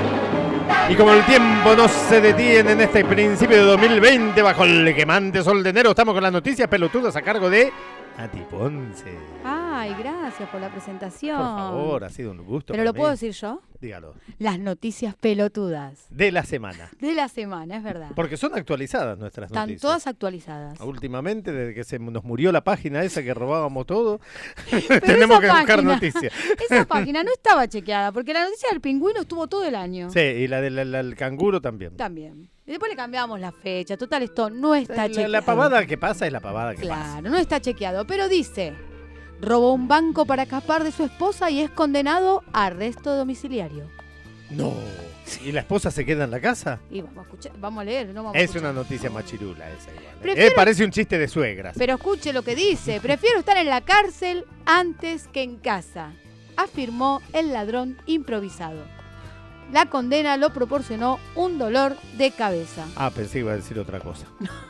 C: Y como el tiempo no se detiene en este principio de dos mil veinte, bajo el quemante sol de enero, estamos con las noticias pelotudas a cargo de Nati Ponce.
D: Ay, gracias por la presentación.
C: Por favor, ha sido un gusto.
D: ¿Pero lo puedo decir yo?
C: Dígalo.
D: Las noticias pelotudas.
C: De la semana.
D: De la semana, es verdad.
C: Porque son actualizadas nuestras
D: Están
C: noticias.
D: todas actualizadas.
C: Últimamente, desde que se nos murió la página esa que robábamos todo,
D: Pero
C: tenemos
D: esa
C: que buscar
D: página-
C: noticias.
D: Esa página no estaba chequeada, porque la noticia del pingüino estuvo todo el año.
C: Sí, y la del la- la- el canguro también.
D: También. Y después le cambiamos la fecha. Total, esto no está
C: La,
D: chequeado.
C: la pavada que pasa es la pavada que pasa.
D: Claro, no está chequeado. Pero dice, robó un banco para escapar de su esposa y es condenado a arresto domiciliario.
C: No. ¿Y la esposa se queda en la casa?
D: Y vamos a escuchar, vamos a leer, no vamos a
C: Es
D: escuchar.
C: una noticia machirula esa igual. ¿eh?
D: Prefiero-
C: Eh, parece un chiste de suegras.
D: Pero escuche lo que dice. Prefiero estar en la cárcel antes que en casa, afirmó el ladrón improvisado. La condena lo proporcionó un dolor de cabeza.
C: Ah, pensé que iba a decir otra cosa.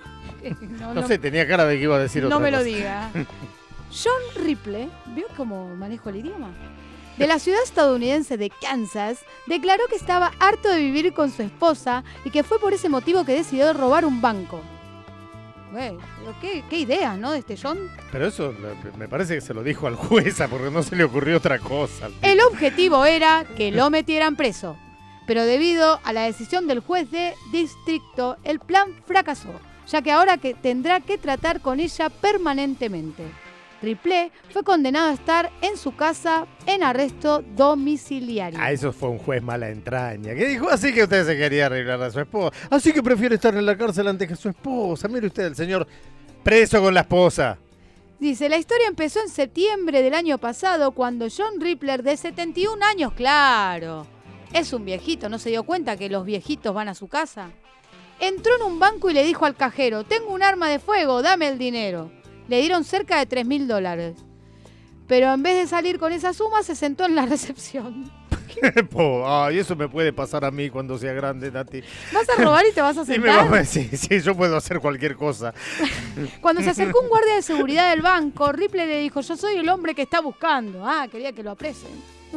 D: No,
C: No,
D: no-
C: sé, tenía cara de que iba a decir
D: no
C: otra
D: me
C: cosa.
D: lo diga. John Ripley, ¿vio cómo manejo el idioma? De la ciudad estadounidense de Kansas, declaró que estaba harto de vivir con su esposa y que fue por ese motivo que decidió robar un banco. Bueno, qué, qué idea, ¿no? De este John.
C: Pero eso lo- me parece que se lo dijo al jueza porque no se le ocurrió otra cosa.
D: El objetivo era que lo metieran preso, pero debido a la decisión del juez de distrito, el plan fracasó, ya que ahora que tendrá que tratar con ella permanentemente. Ripley fue condenado a estar en su casa en arresto domiciliario.
C: Ah, eso fue un juez mala entraña. Que dijo así que usted se quería arreglar a su esposa. Así que prefiere estar en la cárcel antes que su esposa. Mire usted, el señor preso con la esposa.
D: Dice, la historia empezó en septiembre del año pasado cuando John Ripley, de setenta y un años, claro, es un viejito, ¿no se dio cuenta que los viejitos van a su casa? Entró en un banco y le dijo al cajero, tengo un arma de fuego, dame el dinero. Le dieron cerca de tres mil dólares. Pero en vez de salir con esa suma, se sentó en la recepción.
C: Po, ay, eso me puede pasar a mí cuando sea grande, Nati.
D: ¿Vas a robar y te vas a
C: Sí, me
D: sentar?
C: va a- sí, sí, yo puedo hacer cualquier cosa.
D: Cuando se acercó un guardia de seguridad del banco, Ripley le dijo, yo soy el hombre que está buscando. Ah, quería que lo apresen.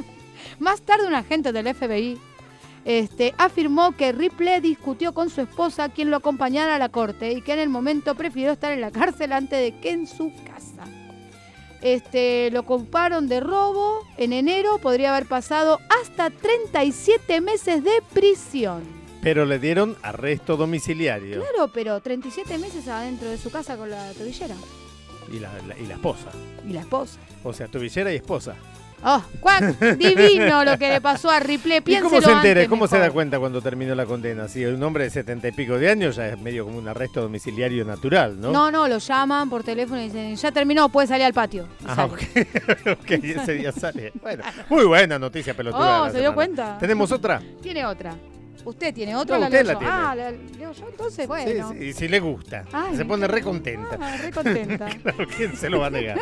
D: Más tarde un agente del F B I este, afirmó que Ripley discutió con su esposa, quien lo acompañara a la corte, y que en el momento prefirió estar en la cárcel antes de que en su casa. Este, lo culparon de robo. En enero podría haber pasado hasta treinta y siete meses de prisión.
C: Pero le dieron arresto domiciliario.
D: Claro, pero treinta y siete meses adentro de su casa con la tobillera.
C: Y la, la- y la esposa.
D: Y la esposa.
C: O sea, tobillera y esposa.
D: ¡Oh! ¡Cuán divino lo que le pasó a Ripley!
C: ¿Y
D: Piénselo
C: cómo se entera?
D: antes
C: ¿Cómo se
D: mejor.
C: da cuenta cuando terminó la condena? Si un hombre de setenta y pico de años ya es medio como un arresto domiciliario natural, ¿no?
D: No, no, lo llaman por teléfono y dicen, ya terminó, puede salir al patio. Y
C: Ah,
D: sale.
C: ok. Ok, ese día sale. Bueno, muy buena noticia pelotuda. de
D: Oh,
C: la
D: ¿se dio
C: semana.
D: cuenta?
C: ¿Tenemos otra?
D: Tiene otra. ¿Usted tiene otra?
C: No,
D: la
C: usted
D: leo
C: la
D: yo.
C: tiene.
D: Ah, la leo yo, entonces, bueno.
C: Sí, sí, y si le gusta.
D: Ay,
C: se
D: me
C: pone
D: encanta.
C: re contenta.
D: Ah, re contenta.
C: Claro, ¿quién se lo va a negar?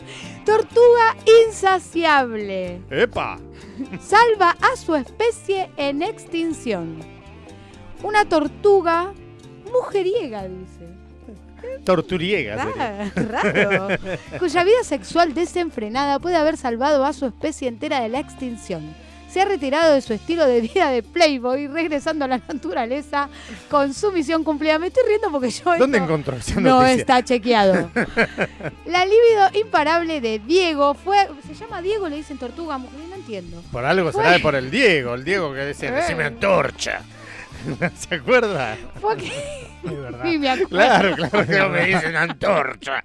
D: Tortuga insaciable.
C: ¡Epa!
D: Salva a su especie en extinción. Una tortuga mujeriega, dice.
C: Torturiega. sería.
D: Ah, raro. Cuya vida sexual desenfrenada puede haber salvado a su especie entera de la extinción. Se ha retirado de su estilo de vida de Playboy, regresando a la naturaleza con su misión cumplida. Me estoy riendo porque yo
C: ¿Dónde
D: esto
C: encontró esa
D: no
C: noticia?
D: está chequeado. La libido imparable de Diego fue... ¿Se llama Diego? Le dicen tortuga mujer, no entiendo.
C: Por algo
D: Fue-
C: será por el Diego, el Diego que dice,
D: Eh.
C: se me antorcha. ¿Se acuerda?
D: Fue que...
C: Es verdad.
D: Sí, me acuerdo.
C: Claro, claro, que me dicen antorcha.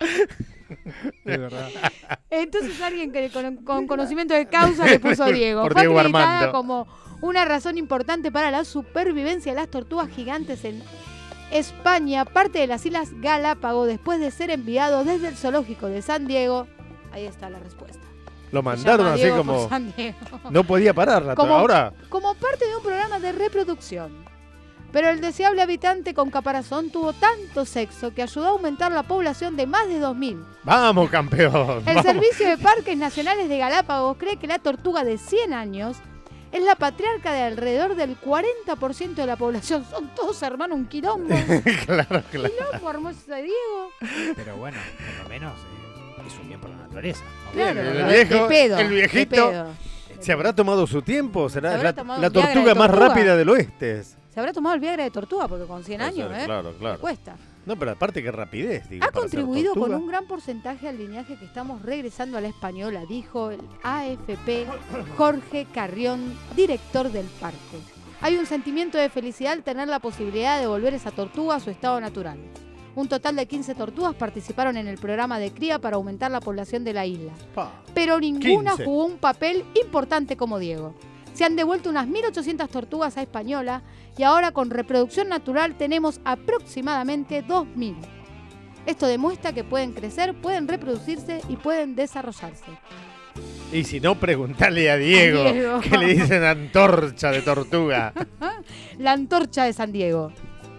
R: Es verdad.
D: Entonces alguien que con, con conocimiento de causa le puso Diego.
C: Por
D: Fue
C: Diego
D: acreditada
C: Armando.
D: como una razón importante para la supervivencia de las tortugas gigantes en España, parte de las Islas Galápagos, después de ser enviado desde el zoológico de San Diego. Ahí está la respuesta.
C: Lo mandaron así
D: Diego
C: como...
D: por San Diego.
C: No podía pararla.
D: Como,
C: Ahora...
D: como parte de un programa de reproducción. Pero el deseable habitante con caparazón tuvo tanto sexo que ayudó a aumentar la población de más de dos mil.
C: Vamos, campeón.
D: El
C: vamos.
D: Servicio de Parques Nacionales de Galápagos cree que la tortuga de cien años es la patriarca de alrededor del cuarenta por ciento de la población. Son todos hermanos un quilombo.
C: Claro, claro.
D: Quilombo, hermoso de Diego.
F: Pero bueno, por lo menos eh, es un bien por la naturaleza.
D: Claro,
C: el,
D: de
C: viejo,
D: pedo,
C: el
D: de
C: viejito
D: pedo.
C: se habrá tomado su tiempo. Será
D: Se habrá
C: la,
D: tomado
C: la
D: un Viagra
C: tortuga
D: de
C: más
D: tortuga.
C: rápida del oeste.
D: Se habrá tomado el Viagra de tortuga porque con cien años, ¿eh?
C: Claro, claro.
D: Le cuesta.
C: No, pero aparte qué rapidez. Digo,
D: Ha
C: para ser
D: contribuido con
C: tortuga.
D: un gran porcentaje al linaje que estamos regresando a la española, dijo el A F P Jorge Carrión, director del parque. Hay un sentimiento de felicidad al tener la posibilidad de devolver esa tortuga a su estado natural. Un total de quince tortugas participaron en el programa de cría para aumentar la población de la isla. Pero ninguna
C: quince.
D: jugó un papel importante como Diego. Se han devuelto unas mil ochocientas tortugas a Española y ahora con reproducción natural tenemos aproximadamente dos mil. Esto demuestra que pueden crecer, pueden reproducirse y pueden desarrollarse.
C: Y si no, preguntarle a Diego,
D: A Diego.
C: que le dicen antorcha de tortuga.
D: La antorcha de San Diego.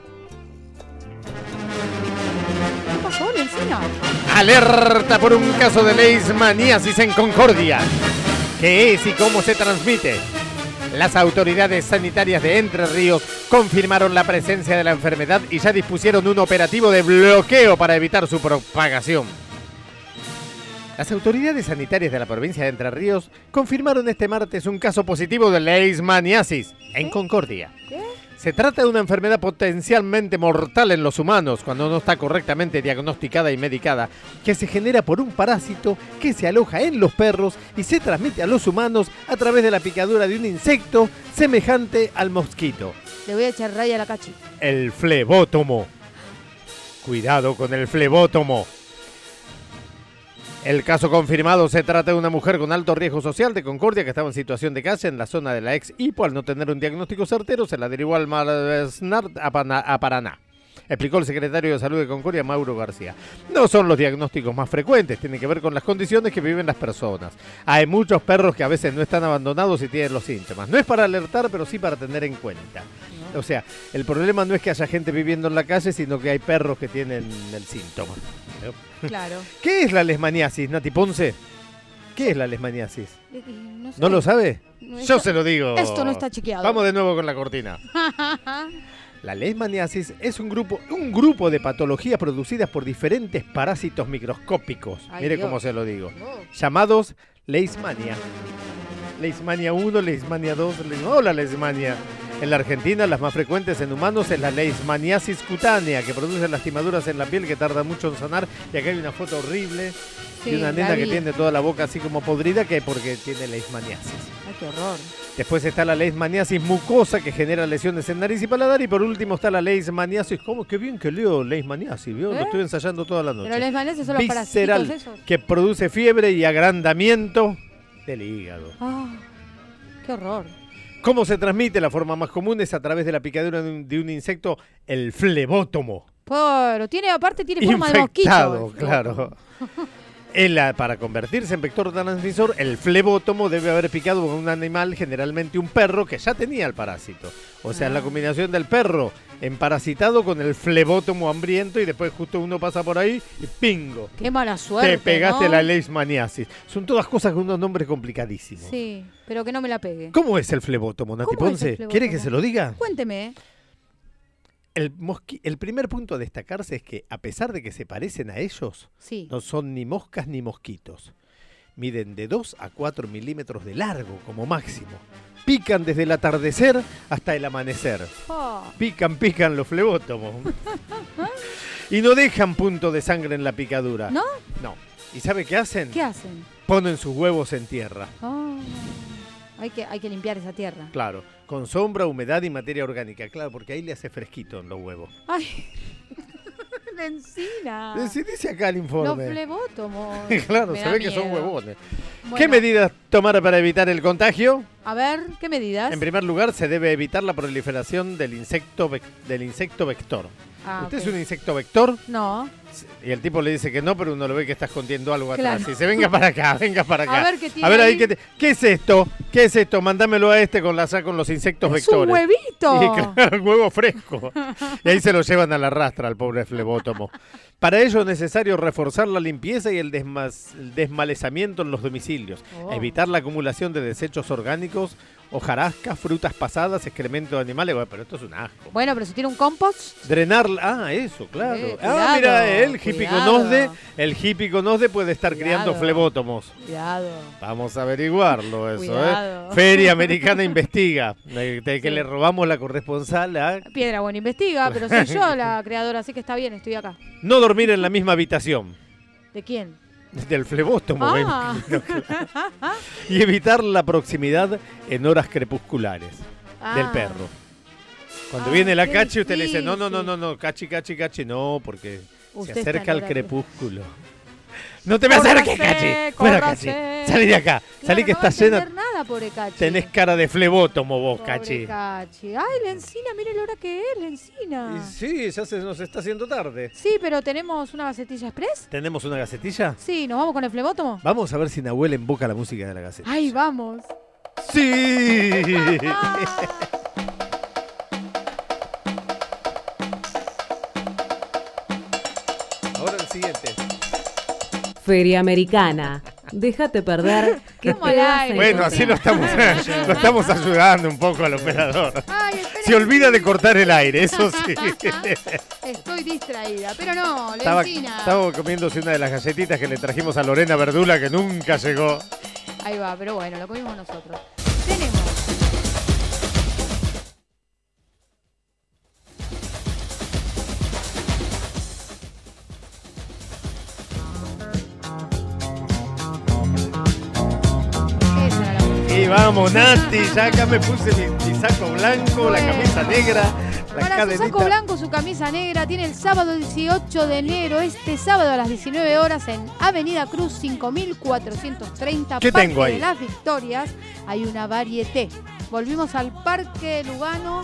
D: ¿Qué pasó, Lencina?
C: Alerta por un caso de leishmaniasis en Concordia. ¿Qué es y cómo se transmite? Las autoridades sanitarias de Entre Ríos confirmaron la presencia de la enfermedad y ya dispusieron un operativo de bloqueo para evitar su propagación. Las autoridades sanitarias de la provincia de Entre Ríos confirmaron este martes un caso positivo de leishmaniasis en Concordia. Se trata de una enfermedad potencialmente mortal en los humanos cuando no está correctamente diagnosticada y medicada, que se genera por un parásito que se aloja en los perros y se transmite a los humanos a través de la picadura de un insecto semejante al mosquito.
D: Le voy a echar raya a la cachi.
C: El flebótomo. Cuidado con el flebótomo. El caso confirmado se trata de una mujer con alto riesgo social de Concordia que estaba en situación de calle en la zona de la ex Hipo. Al no tener un diagnóstico certero, se la derivó al Malesnar a, Pana- a Paraná. Explicó el secretario de Salud de Concordia, Mauro García. No son los diagnósticos más frecuentes, tienen que ver con las condiciones que viven las personas. Hay muchos perros que a veces no están abandonados y tienen los síntomas. No es para alertar, pero sí para tener en cuenta. O sea, el problema no es que haya gente viviendo en la calle, sino que hay perros que tienen el síntoma.
D: Claro.
C: ¿Qué es la leishmaniasis, Nati Ponce? ¿Qué es la leishmaniasis?
D: Eh, No, sé.
C: ¿No lo sabe?
D: No,
C: Yo
D: esto-
C: se lo digo.
D: Esto no está chequeado.
C: Vamos de nuevo con la cortina. La leishmaniasis es un grupo, un grupo de patologías producidas por diferentes parásitos microscópicos.
D: Ay,
C: Mire
D: Dios.
C: cómo se lo digo. Llamados leishmania. Leishmania uno, Leishmania dos, leis- Hola Leishmania. En la Argentina, las más frecuentes en humanos es la leishmaniasis cutánea, que produce lastimaduras en la piel que tarda mucho en sanar. Y acá hay una foto horrible
D: Sí,
C: de una
D: la
C: nena que
D: vi.
C: tiene toda la boca así como podrida, que porque tiene leishmaniasis.
D: Ay, qué horror.
C: Después está la leishmaniasis mucosa, que genera lesiones en nariz y paladar. Y por último está la leishmaniasis. ¿Cómo? Qué bien que leo leishmaniasis, ¿vio?
D: ¿Eh?
C: Lo estoy ensayando toda la noche.
D: Pero los maneses son los
C: Visceral,
D: parasitos esos.
C: que produce fiebre y agrandamiento del hígado.
D: Ah, qué horror.
C: ¿Cómo se transmite? La forma más común es a través de la picadura de un, de un insecto, el flebótomo.
D: Pero tiene, aparte tiene forma de
C: Infectado,
D: mosquito.
C: claro. En la- para convertirse en vector transmisor, el flebótomo debe haber picado con un animal, generalmente un perro, que ya tenía el parásito. O sea,
D: Ah.
C: la combinación del perro emparasitado con el flebótomo hambriento y después justo uno pasa por ahí y ¡pingo!
D: Qué mala suerte,
C: Te pegaste
D: ¿no?
C: la leishmaniasis. Son todas cosas con unos nombres complicadísimos.
D: Sí, pero que no me la pegue.
C: ¿Cómo es el flebótomo, Nati
D: ¿Cómo es el
C: Ponce?
D: flebótomo?
C: ¿Quiere que se lo diga?
D: Cuénteme.
C: El, mosqui- el primer punto a destacarse es que, a pesar de que se parecen a ellos,
D: Sí.
C: no son ni moscas ni mosquitos. Miden de dos a cuatro milímetros de largo como máximo. Pican desde el atardecer hasta el amanecer.
D: Oh.
C: Pican, pican los flebótomos. Y no dejan punto de sangre en la picadura.
D: ¿No?
C: No. ¿Y sabe qué hacen?
D: ¿Qué hacen?
C: Ponen sus huevos en tierra.
D: Oh. Hay que, hay que limpiar esa tierra.
C: Claro, con sombra, humedad y materia orgánica. Claro, porque ahí le hace fresquito en los huevos.
D: Ay, la encina.
C: Dice, dice acá el
D: Los
C: informe.
D: flebótomos.
C: Claro,
D: Me
C: se
D: da
C: ve que son
D: miedo.
C: huevones.
D: Bueno.
C: ¿Qué medidas tomar para evitar el contagio?
D: A ver, ¿qué medidas?
C: En primer lugar, se debe evitar la proliferación del insecto, vec- del insecto vector.
D: Ah,
C: ¿Usted
D: ok.
C: es un insecto vector?
D: No.
C: Y el tipo le dice que no, pero uno lo ve que está escondiendo algo atrás.
D: Claro.
C: Y dice, venga para acá, venga para acá.
D: A ver qué tiene
C: A ver ahí,
D: ahí.
C: ¿qué, te- ¿qué es esto? ¿Qué es esto? Mándamelo a este con la con los insectos
D: ¡Es un
C: vectores.
D: huevito!
C: Y claro, un huevo fresco. Y ahí se lo llevan a la rastra al pobre flebótomo. Para ello es necesario reforzar la limpieza y el, desmas- el desmalezamiento en los domicilios.
D: Oh.
C: Evitar la acumulación de desechos orgánicos, hojarascas, frutas pasadas, excrementos de animales. Bueno, pero esto es un asco.
D: Bueno, pero si tiene un compost.
C: Drenar, ah, eso, claro.
D: Eh,
C: ah,
D: cuidado,
C: mira, el hippie
D: cuidado.
C: conosde, el hippie conosde puede estar
D: Cuidado.
C: criando flebótomos.
D: Cuidado.
C: Vamos a averiguarlo eso,
D: Cuidado.
C: ¿eh? Feria Americana investiga, de, de que le robamos la corresponsal a
D: Piedra, bueno, investiga, pero soy yo la creadora, así que está bien, estoy acá.
C: no dormir en la misma habitación
D: ¿De quién?
C: del flebótomo.
D: Ah.
C: ¿ven? Y evitar la proximidad en horas crepusculares del
D: Ah.
C: perro. Cuando
D: Ah,
C: viene la
D: qué
C: cachi, usted le dice, no, no, no,
D: difícil.
C: no, no, cachi, cachi, cachi, no, porque
D: Usted
C: se
D: está
C: acerca
D: en
C: el
D: hora
C: crepúsculo. No te me acerques,
D: Córrase,
C: cachi. Fuera, cachi.
D: córrase.
C: Salí de acá.
D: Claro,
C: Salí que
D: no va a
C: estás llena.
D: entender nada, pobre Cachi.
C: Tenés cara de flebótomo vos,
D: Pobre
C: cachi.
D: Cachi. Ay, la encina, mire la hora que es, la encina.
C: Y sí, ya se nos está haciendo tarde.
D: Sí, pero tenemos una gacetilla express.
C: ¿Tenemos una gacetilla?
D: Sí, ¿nos vamos con el flebótomo?
C: Vamos a ver si Nahuel invoca la música de la gaceta.
D: Ay, vamos.
C: ¡Sí! Ahora el siguiente.
L: Feria Americana. Déjate perder que
D: ¿Cómo
L: te
D: al
L: vas a
D: aire?
C: Bueno, así lo estamos, lo estamos ayudando un poco al operador.
D: Ay, espera.
C: Se olvida de cortar el aire, eso sí.
D: Estoy distraída, pero no, la
C: Estaba,
D: encina.
C: estaba comiéndose una de las galletitas que le trajimos a Lorena Verdula que nunca llegó.
D: Ahí va, pero bueno, lo comimos nosotros. Tenemos. Esa era la música.
C: Y vamos, Nati, ya acá me puse mi, mi saco blanco, la
D: Bueno.
C: camisa negra, la
D: Para su
C: cadenita.
D: saco blanco, su camisa negra, tiene el sábado dieciocho de enero, este sábado a las diecinueve horas en Avenida Cruz cinco mil cuatrocientos treinta,
C: ¿Qué
D: Parque
C: tengo ahí?
D: de las Victorias. Hay una varieté. Volvimos al Parque Lugano,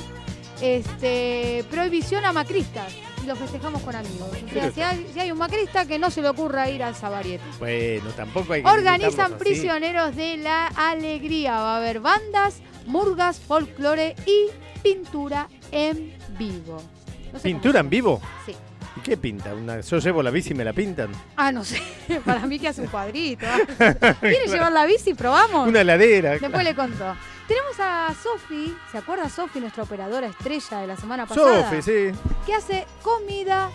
D: este, prohibición a macristas, y lo festejamos con amigos. O sea,
C: Pero-
D: si hay, si hay un macrista, que no se le ocurra ir a esa varieté.
C: Bueno, tampoco hay que
D: Organizan
C: limitarnos así.
D: Prisioneros de la Alegría. Va a haber bandas, murgas, folclore y pintura en vivo. No sé
C: ¿Pintura
D: cómo
C: en vivo?
D: se- Sí.
C: ¿Y qué pinta? Una, yo llevo la bici y me la pintan.
D: Ah, no sé. Para mí que hace un cuadrito. ¿Quiere llevar la bici? ¿Probamos?
C: Una heladera.
D: Después
C: claro.
D: le contó. Tenemos a Sofi, ¿se acuerda Sofi, nuestra operadora estrella de la semana pasada?
C: Sofi, sí.
D: Que hace comida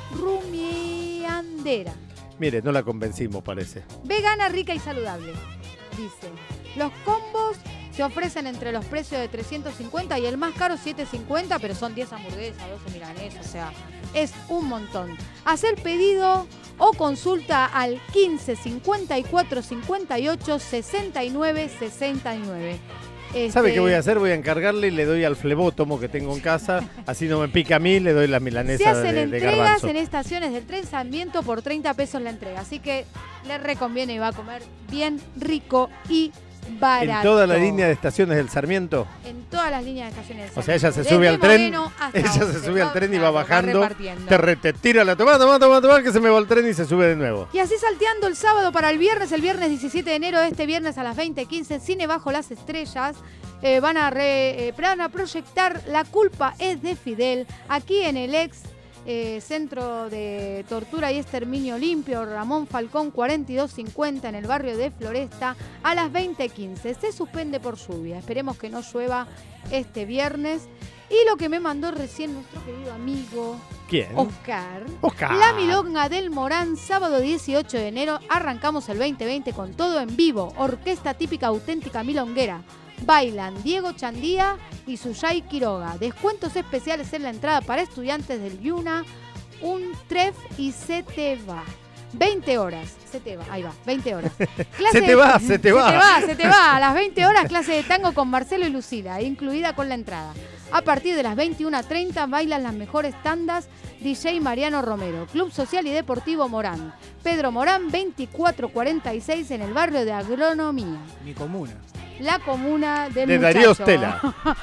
D: rumiandera.
C: Mire, no la convencimos, parece.
D: Vegana, rica y saludable. Dice, los combos se ofrecen entre los precios de trescientos cincuenta y el más caro setecientos cincuenta, pero son diez hamburguesas, doce milanesas, o sea, es un montón. Hacer pedido o consulta al quince cincuenta y cuatro cincuenta y ocho sesenta y nueve sesenta y nueve.
C: ¿Sabe
D: Este,
C: qué voy a hacer? Voy a encargarle y le doy al flebótomo que tengo en casa. Así no me pica a mí, le doy la milanesa
D: Se hacen
C: de, de
D: entregas
C: garbanzo.
D: en estaciones del tren Sarmiento por treinta pesos la entrega. Así que le reconviene y va a comer bien rico y barato.
C: En toda la línea de estaciones del Sarmiento.
D: En todas las líneas de estaciones del
C: O sea, ella se
D: Sarmiento.
C: sube
D: Desde
C: al tren,
D: Moreno hasta
C: ella se
D: Once.
C: sube al tren y va
D: Claro,
C: bajando,
D: repartiendo.
C: te, re- te tira la toma, toma, toma, toma, que se me va el tren y se sube de nuevo.
D: Y así salteando el sábado para el viernes, el viernes diecisiete de enero, este viernes a las veinte quince, Cine Bajo las Estrellas. Eh, van, a re- eh, van a proyectar La culpa es de Fidel, aquí en el ex eh, Centro de Tortura y Exterminio Limpio, Ramón Falcón cuarenta y dos cincuenta, en el barrio de Floresta, a las veinte quince. Se suspende por lluvia, esperemos que no llueva este viernes. Y lo que me mandó recién nuestro querido amigo
C: ¿Quién?
D: Oscar.
C: Oscar.
D: La Milonga del Morán, sábado dieciocho de enero. Arrancamos el veinte veinte con todo en vivo. Orquesta típica auténtica milonguera. Bailan Diego Chandía y Suyay Quiroga. Descuentos especiales en la entrada para estudiantes del Yuna. Un tref y se te va. veinte horas. Se te va, ahí va, veinte horas.
C: Se te va, se te va.
D: Se te va, se te va. A las veinte horas, clase de tango con Marcelo y Lucila, incluida con la entrada. A partir de las veintiuna treinta bailan las mejores tandas D J Mariano Romero. Club Social y Deportivo Morán. Pedro Morán veinticuatro cuarenta y seis en el barrio de Agronomía.
R: Mi comuna.
D: la comuna del
C: de
D: muchacho.
C: Darío Stella.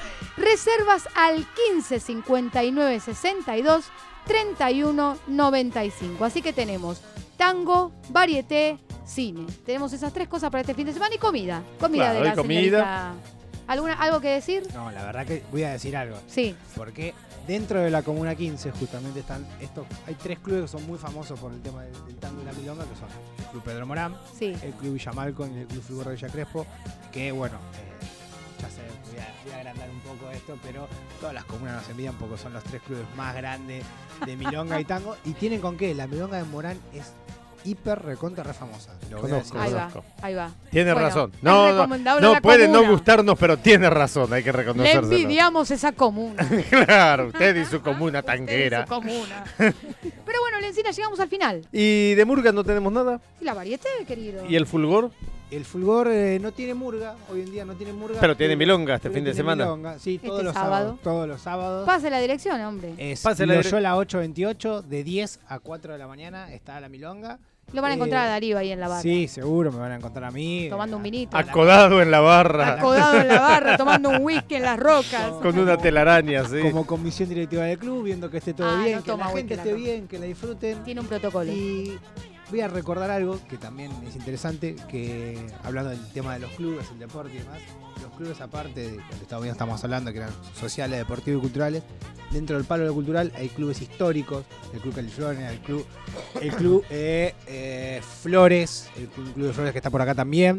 D: Reservas al quince cincuenta y nueve sesenta y dos treinta y uno noventa y cinco. Así que tenemos tango, varieté, cine. Tenemos esas tres cosas para este fin de semana y comida. Comida
C: Claro,
D: de la
C: y comida.
D: señorita. ¿Alguna, ¿Algo que decir?
R: No, la verdad que voy a decir algo.
D: Sí.
R: Porque dentro de la Comuna quince justamente están estos, hay tres clubes que son muy famosos por el tema del, del tango y la milonga, que son el Club Pedro Morán,
D: sí.
R: el Club Villamalcon y el Club Fulgor de Villa Crespo, que bueno, eh, ya sé, voy a, voy a agrandar un poco esto, pero todas las comunas nos envían porque son los tres clubes más grandes de milonga y tango, y tienen con qué, la milonga de Morán es hiper recontra re famosa. Lo voy a
C: Conozco,
R: decir.
D: Ahí va, ahí va.
C: Tiene
D: Bueno,
C: razón.
D: es
C: No, no,
D: recomendable
C: no
D: la
C: puede
D: comuna.
C: no gustarnos, pero tiene razón, hay que
D: Le
C: reconocérselo.
D: envidiamos esa comuna.
C: Claro, usted y su comuna tanguera.
D: Su comuna. Pero bueno, Lencina, llegamos al final.
C: ¿Y de murga no tenemos nada?
D: ¿Y la varieté, querido?
C: ¿Y el fulgor?
R: El Fulgor eh, no tiene murga, hoy en día no tiene murga.
C: Pero tiene milonga este
R: pero
C: fin de
R: tiene
C: semana.
R: Milonga, sí, todos
D: Este
R: los
D: sábado.
R: sábados. Todos los sábados.
D: Pase la dirección, hombre.
R: Es
C: Pase la
R: Loyola ocho veintiocho, de diez a cuatro de la mañana está la milonga.
D: Lo van a
R: Eh,
D: encontrar a Darío ahí en la barra.
R: Sí, seguro, me van a encontrar a mí.
D: Tomando un vinito.
C: Acodado en la barra.
D: Acodado en la barra, tomando un whisky en las rocas.
C: Con una telaraña, sí.
R: Como comisión directiva del club, viendo que esté todo
D: Ah,
R: bien,
D: no
R: que
D: toma
R: la gente
D: whisky,
R: esté
D: la
R: bien, que la disfruten.
D: Tiene un protocolo.
R: Y voy a recordar algo que también es interesante, que hablando del tema de los clubes, el deporte y demás, los clubes aparte de lo que todavía estamos hablando, que eran sociales, deportivos y culturales, dentro del palo de lo cultural hay clubes históricos, el Club Califlones, el Club, el club eh, eh, Flores, el club, club de Flores que está por acá también,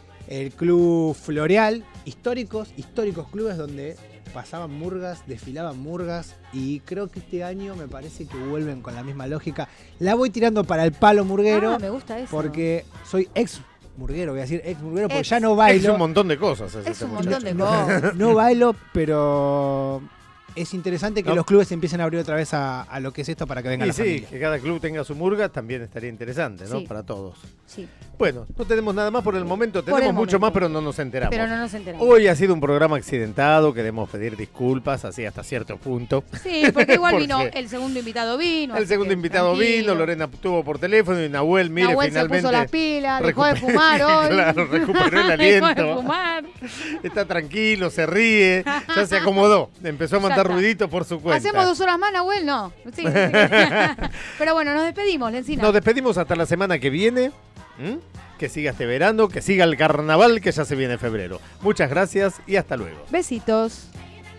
R: el Club Floreal, históricos, históricos clubes donde pasaban murgas, desfilaban murgas, y creo que este año me parece que vuelven con la misma lógica. La voy tirando para el palo murguero,
D: Ah, me gusta eso.
R: porque soy ex murguero, voy a decir ex murguero, porque
D: Ex.
R: ya no
C: Es
R: bailo.
C: un montón de cosas. ese
D: Es un
C: muchacho.
D: montón de cosas.
R: No bailo, pero es interesante que
C: No.
R: los clubes empiecen a abrir otra vez a, a lo que es esto para que venga
C: Y
R: la
C: sí,
R: familia.
C: que cada club tenga su murga también estaría interesante, ¿no?
D: Sí.
C: Para todos.
D: Sí.
C: Bueno, no tenemos nada más por el momento.
D: Por
C: Tenemos
D: el
C: mucho
D: momento.
C: más, pero no nos enteramos.
D: Pero no nos enteramos.
C: Hoy ha sido un programa accidentado. Queremos pedir disculpas, así hasta cierto punto.
D: Sí, porque igual
C: Porque
D: vino el segundo invitado vino.
C: El
D: así
C: segundo
D: que
C: invitado
D: tranquilo.
C: vino, Lorena tuvo por teléfono y Nahuel, mire,
D: Nahuel
C: finalmente.
D: se puso las pilas, dejó de
C: recuperó-
D: fumar hoy.
C: Claro, recuperó el
D: Dejó de
C: aliento.
D: fumar.
C: Está tranquilo, se ríe, ya se acomodó. Empezó a
D: Ya
C: mandar
D: está.
C: ruiditos por su cuenta.
D: ¿Hacemos dos horas más, Nahuel? No. Sí, sí. Pero bueno, nos despedimos, Lencina.
C: Nos despedimos hasta la semana que viene. ¿Mm? Que siga este verano, que siga el carnaval, que ya se viene febrero. Muchas gracias y hasta luego.
D: Besitos.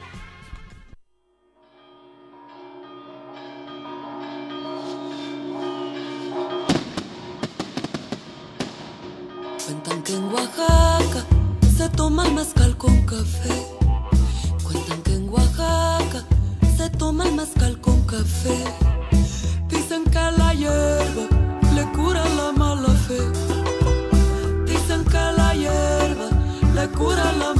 G: Cuentan que en Oaxaca se toma el mezcal con café. Cuentan que en Oaxaca se toma el mezcal con café. Dicen que la hierba le cura la mala fe. Dicen que la hierba le cura la